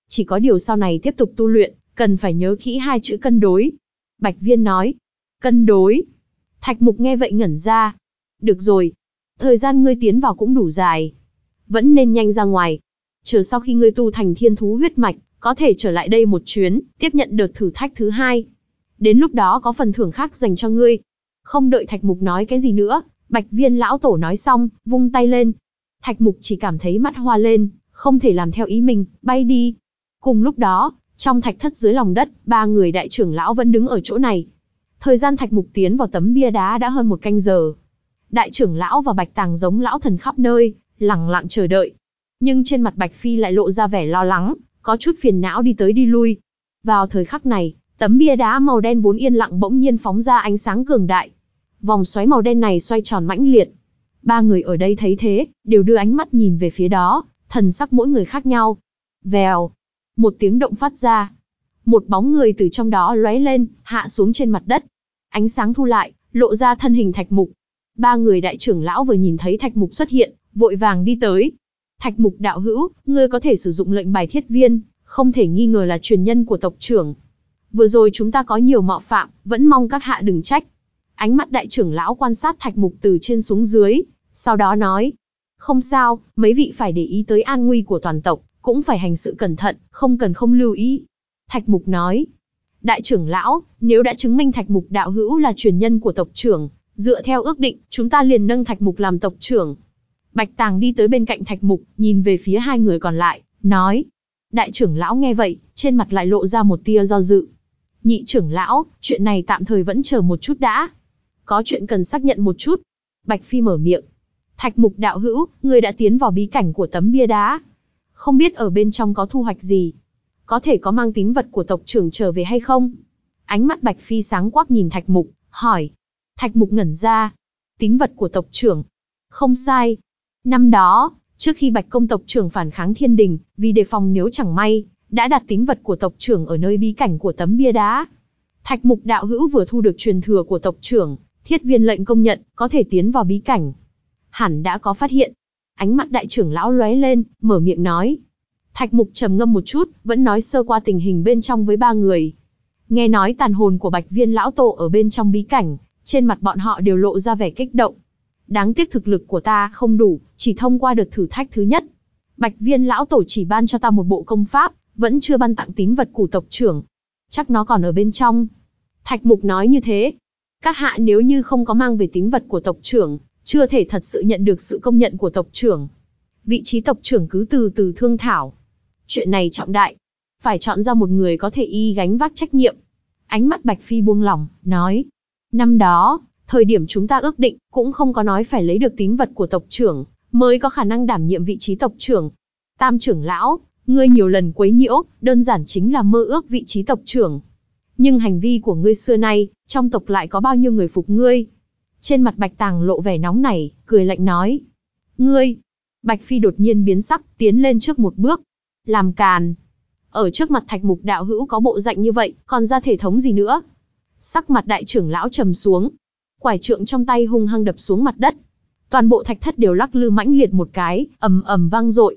Chỉ có điều sau này tiếp tục tu luyện, cần phải nhớ kỹ hai chữ cân đối. Bạch Viên nói. Cân đối. Thạch Mục nghe vậy ngẩn ra. Được rồi. Thời gian ngươi tiến vào cũng đủ dài. Vẫn nên nhanh ra ngoài. Chờ sau khi ngươi tu thành thiên thú huyết mạch, có thể trở lại đây một chuyến, tiếp nhận đợt thử thách thứ hai. Đến lúc đó có phần thưởng khác dành cho ngươi. Không đợi Thạch Mục nói cái gì nữa, Bạch Viên lão tổ nói xong, vung tay lên. Thạch Mục chỉ cảm thấy mắt hoa lên, không thể làm theo ý mình, bay đi. Cùng lúc đó, trong thạch thất dưới lòng đất, ba người đại trưởng lão vẫn đứng ở chỗ này. Thời gian Thạch Mục tiến vào tấm bia đá đã hơn một canh giờ. Đại trưởng lão và Bạch Tàng giống lão thần khắp nơi, lẳng lặng chờ đợi. Nhưng trên mặt Bạch Phi lại lộ ra vẻ lo lắng, có chút phiền não đi tới đi lui. Vào thời khắc này, tấm bia đá màu đen vốn yên lặng bỗng nhiên phóng ra ánh sáng cường đại. Vòng xoáy màu đen này xoay tròn mãnh liệt. Ba người ở đây thấy thế, đều đưa ánh mắt nhìn về phía đó, thần sắc mỗi người khác nhau. Vèo, một tiếng động phát ra. Một bóng người từ trong đó lóe lên, hạ xuống trên mặt đất. Ánh sáng thu lại, lộ ra thân hình Thạch Mục. Ba người đại trưởng lão vừa nhìn thấy Thạch Mục xuất hiện, vội vàng đi tới. Thạch Mục đạo hữu, ngươi có thể sử dụng lệnh bài thiết viên, không thể nghi ngờ là truyền nhân của tộc trưởng. Vừa rồi chúng ta có nhiều mạo phạm, vẫn mong các hạ đừng trách. Ánh mắt đại trưởng lão quan sát Thạch Mục từ trên xuống dưới, sau đó nói. Không sao, mấy vị phải để ý tới an nguy của toàn tộc, cũng phải hành sự cẩn thận, không cần không lưu ý. Thạch Mục nói. Đại trưởng lão, nếu đã chứng minh Thạch Mục đạo hữu là truyền nhân của tộc trưởng, dựa theo ước định, chúng ta liền nâng Thạch Mục làm tộc trưởng. Bạch Tàng đi tới bên cạnh Thạch Mục, nhìn về phía hai người còn lại, nói. Đại trưởng lão nghe vậy, trên mặt lại lộ ra một tia do dự. Nhị trưởng lão, chuyện này tạm thời vẫn chờ một chút đã. Có chuyện cần xác nhận một chút. Bạch Phi mở miệng. Thạch Mục đạo hữu, ngươi đã tiến vào bí cảnh của tấm bia đá. Không biết ở bên trong có thu hoạch gì. Có thể có mang tín vật của tộc trưởng trở về hay không? Ánh mắt Bạch Phi sáng quắc nhìn Thạch Mục, hỏi. Thạch Mục ngẩn ra. Tín vật của tộc trưởng. Không sai. Năm đó, trước khi Bạch công tộc trưởng phản kháng thiên đình, vì đề phòng nếu chẳng may, đã đặt tín vật của tộc trưởng ở nơi bí cảnh của tấm bia đá. Thạch Mục đạo hữu vừa thu được truyền thừa của tộc trưởng, thiết viên lệnh công nhận, có thể tiến vào bí cảnh. Hẳn đã có phát hiện. Ánh mắt đại trưởng lão lóe lên, mở miệng nói. Thạch Mục trầm ngâm một chút, vẫn nói sơ qua tình hình bên trong với ba người. Nghe nói tàn hồn của Bạch Viên lão tổ ở bên trong bí cảnh, trên mặt bọn họ đều lộ ra vẻ kích động. Đáng tiếc thực lực của ta không đủ, chỉ thông qua đợt thử thách thứ nhất. Bạch Viên lão tổ chỉ ban cho ta một bộ công pháp, vẫn chưa ban tặng tín vật của tộc trưởng. Chắc nó còn ở bên trong. Thạch Mục nói như thế. Các hạ nếu như không có mang về tín vật của tộc trưởng, chưa thể thật sự nhận được sự công nhận của tộc trưởng. Vị trí tộc trưởng cứ từ từ thương thảo. Chuyện này trọng đại. Phải chọn ra một người có thể y gánh vác trách nhiệm. Ánh mắt Bạch Phi buông lỏng, nói. Năm đó, thời điểm chúng ta ước định, cũng không có nói phải lấy được tín vật của tộc trưởng, mới có khả năng đảm nhiệm vị trí tộc trưởng. Tam trưởng lão, ngươi nhiều lần quấy nhiễu, đơn giản chính là mơ ước vị trí tộc trưởng. Nhưng hành vi của ngươi xưa nay, trong tộc lại có bao nhiêu người phục ngươi? Trên mặt Bạch Tàng lộ vẻ nóng nảy, cười lạnh nói. Ngươi! Bạch Phi đột nhiên biến sắc, tiến lên trước một bước. Làm càn! Ở trước mặt Thạch Mục đạo hữu có bộ dạng như vậy, còn ra thể thống gì nữa? Sắc mặt đại trưởng lão trầm xuống. Quải trượng trong tay hung hăng đập xuống mặt đất. Toàn bộ thạch thất đều lắc lư mãnh liệt một cái, ầm ầm vang dội.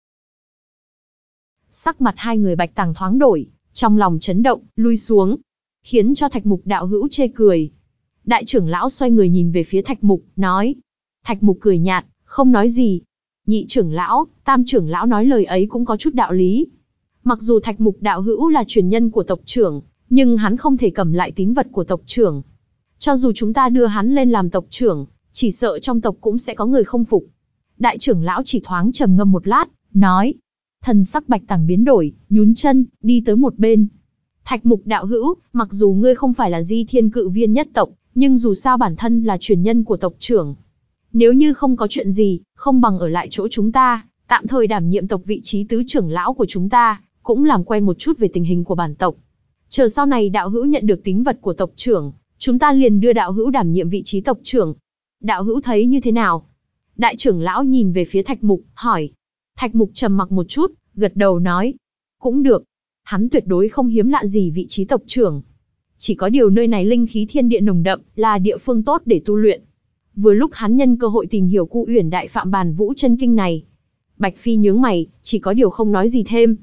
Sắc mặt hai người Bạch Tàng thoáng đổi, trong lòng chấn động, lui xuống, khiến cho Thạch Mục đạo hữu chê cười. Đại trưởng lão xoay người nhìn về phía Thạch Mục, nói. Thạch Mục cười nhạt, không nói gì. Nhị trưởng lão, tam trưởng lão nói lời ấy cũng có chút đạo lý. Mặc dù Thạch Mục đạo hữu là truyền nhân của tộc trưởng, nhưng hắn không thể cầm lại tín vật của tộc trưởng. Cho dù chúng ta đưa hắn lên làm tộc trưởng, chỉ sợ trong tộc cũng sẽ có người không phục. Đại trưởng lão chỉ thoáng trầm ngâm một lát, nói. Thần sắc Bạch Tàng biến đổi, nhún chân, đi tới một bên. Thạch Mục đạo hữu, mặc dù ngươi không phải là Di Thiên Cự Viên nhất tộc, nhưng dù sao bản thân là truyền nhân của tộc trưởng. Nếu như không có chuyện gì, không bằng ở lại chỗ chúng ta, tạm thời đảm nhiệm tộc vị trí tứ trưởng lão của chúng ta, cũng làm quen một chút về tình hình của bản tộc. Chờ sau này đạo hữu nhận được tín vật của tộc trưởng, chúng ta liền đưa đạo hữu đảm nhiệm vị trí tộc trưởng. Đạo hữu thấy như thế nào? Đại trưởng lão nhìn về phía Thạch Mục, hỏi. Thạch Mục trầm mặc một chút, gật đầu nói. Cũng được. Hắn tuyệt đối không hiếm lạ gì vị trí tộc trưởng. Chỉ có điều nơi này linh khí thiên địa nồng đậm, là địa phương tốt để tu luyện. Vừa lúc hắn nhân cơ hội tìm hiểu Cu Uyển Đại Phạm Bàn Vũ Chân Kinh này. Bạch Phi nhướng mày, chỉ có điều không nói gì thêm.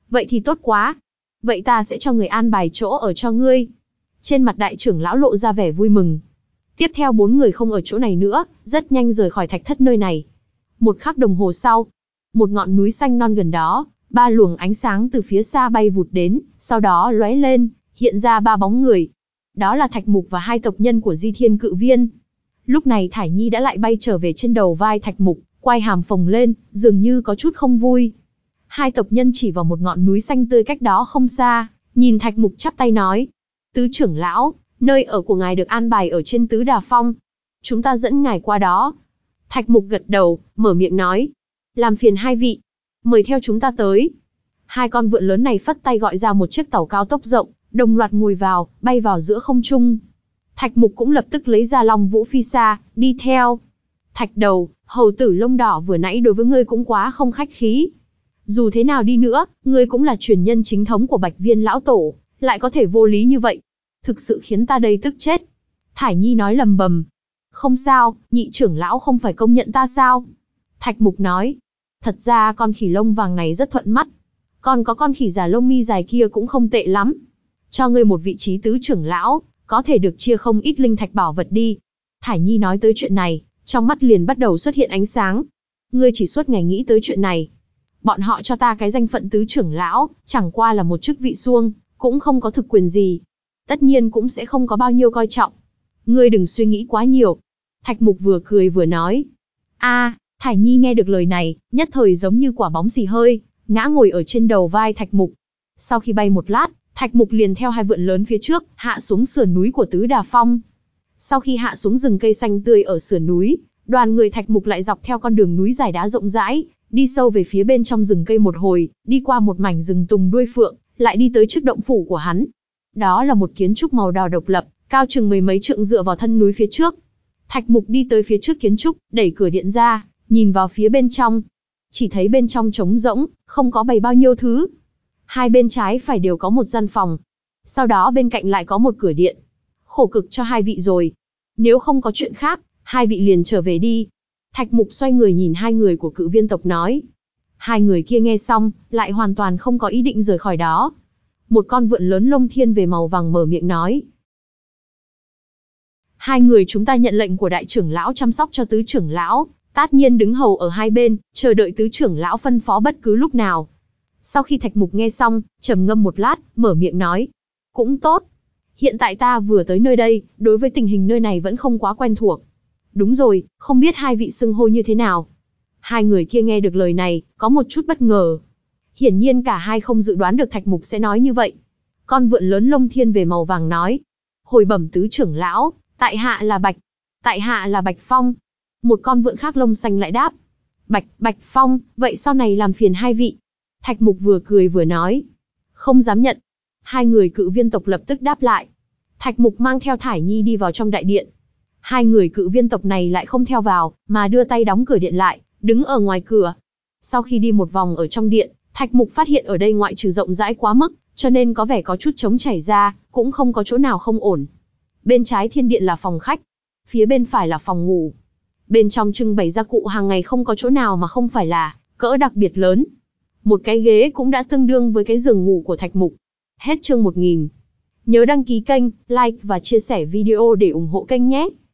Vậy thì tốt quá. Vậy ta sẽ cho người an bài chỗ ở cho ngươi. Trên mặt đại trưởng lão lộ ra vẻ vui mừng. Tiếp theo bốn người không ở chỗ này nữa, rất nhanh rời khỏi thạch thất nơi này. Một khắc đồng hồ sau, một ngọn núi xanh non gần đó, ba luồng ánh sáng từ phía xa bay vụt đến, sau đó lóe lên, hiện ra ba bóng người. Đó là Thạch Mục và hai tộc nhân của Di Thiên Cự Viên. Lúc này Thải Nhi đã lại bay trở về trên đầu vai Thạch Mục, quai hàm phồng lên, dường như có chút không vui. Hai tộc nhân chỉ vào một ngọn núi xanh tươi cách đó không xa, nhìn Thạch Mục chắp tay nói: Tứ trưởng lão, nơi ở của ngài được an bài ở trên Tứ Đà Phong. Chúng ta dẫn ngài qua đó. Thạch Mục gật đầu, mở miệng nói: Làm phiền hai vị, mời theo chúng ta tới. Hai con vượn lớn này phất tay gọi ra một chiếc tàu cao tốc rộng, đồng loạt ngồi vào, bay vào giữa không trung. Thạch Mục cũng lập tức lấy ra Long Vũ Phi Sa, đi theo. Thạch Đầu, hầu tử lông đỏ vừa nãy đối với ngươi cũng quá không khách khí. Dù thế nào đi nữa, ngươi cũng là truyền nhân chính thống của Bạch Viên lão tổ, lại có thể vô lý như vậy. Thực sự khiến ta đây tức chết. Thải Nhi nói lầm bầm. Không sao, nhị trưởng lão không phải công nhận ta sao? Thạch Mục nói. Thật ra con khỉ lông vàng này rất thuận mắt. Còn có con khỉ già lông mi dài kia cũng không tệ lắm. Cho ngươi một vị trí tứ trưởng lão, có thể được chia không ít linh thạch bảo vật đi. Thải Nhi nói tới chuyện này, trong mắt liền bắt đầu xuất hiện ánh sáng. Ngươi chỉ suốt ngày nghĩ tới chuyện này. Bọn họ cho ta cái danh phận tứ trưởng lão, chẳng qua là một chức vị suông, cũng không có thực quyền gì. Tất nhiên cũng sẽ không có bao nhiêu coi trọng. Ngươi đừng suy nghĩ quá nhiều. Thạch Mục vừa cười vừa nói. A, Thải Nhi nghe được lời này, nhất thời giống như quả bóng xì hơi, ngã ngồi ở trên đầu vai Thạch Mục. Sau khi bay một lát, Thạch Mục liền theo hai vượn lớn phía trước, hạ xuống sườn núi của Tứ Đà Phong. Sau khi hạ xuống rừng cây xanh tươi ở sườn núi, đoàn người Thạch Mục lại dọc theo con đường núi dài đá rộng rãi, đi sâu về phía bên trong rừng cây một hồi, đi qua một mảnh rừng tùng đuôi phượng, lại đi tới trước động phủ của hắn. Đó là một kiến trúc màu đỏ độc lập, cao chừng mười mấy trượng dựa vào thân núi phía trước. Thạch Mục đi tới phía trước kiến trúc, đẩy cửa điện ra, nhìn vào phía bên trong. Chỉ thấy bên trong trống rỗng, không có bày bao nhiêu thứ. Hai bên trái phải đều có một gian phòng. Sau đó bên cạnh lại có một cửa điện. Khổ cực cho hai vị rồi. Nếu không có chuyện khác, hai vị liền trở về đi. Thạch Mục xoay người nhìn hai người của Cự Viên tộc nói. Hai người kia nghe xong, lại hoàn toàn không có ý định rời khỏi đó. Một con vượn lớn lông thiên về màu vàng mở miệng nói. Hai người chúng ta nhận lệnh của đại trưởng lão chăm sóc cho tứ trưởng lão, tất nhiên đứng hầu ở hai bên, chờ đợi tứ trưởng lão phân phó bất cứ lúc nào. Sau khi Thạch Mục nghe xong, trầm ngâm một lát, mở miệng nói. Cũng tốt. Hiện tại ta vừa tới nơi đây, đối với tình hình nơi này vẫn không quá quen thuộc. Đúng rồi, không biết hai vị xưng hô như thế nào. Hai người kia nghe được lời này, có một chút bất ngờ. Hiển nhiên cả hai không dự đoán được Thạch Mục sẽ nói như vậy. Con vượn lớn lông thiên về màu vàng nói. Hồi bẩm tứ trưởng lão, tại hạ là Bạch. Tại hạ là Bạch Phong. Một con vượn khác lông xanh lại đáp. Bạch, Bạch Phong, vậy sau này làm phiền hai vị. Thạch Mục vừa cười vừa nói. Không dám nhận. Hai người Cự Viên tộc lập tức đáp lại. Thạch Mục mang theo Thải Nhi đi vào trong đại điện. Hai người Cự Viên tộc này lại không theo vào, mà đưa tay đóng cửa điện lại, đứng ở ngoài cửa. Sau khi đi một vòng ở trong điện, Thạch Mục phát hiện ở đây ngoại trừ rộng rãi quá mức, cho nên có vẻ có chút trống chảy ra, cũng không có chỗ nào không ổn. Bên trái thiên điện là phòng khách, phía bên phải là phòng ngủ. Bên trong trưng bày gia cụ hàng ngày không có chỗ nào mà không phải là cỡ đặc biệt lớn. Một cái ghế cũng đã tương đương với cái giường ngủ của Thạch Mục. Hết chương một nghìn. Nhớ đăng ký kênh, like và chia sẻ video để ủng hộ kênh nhé.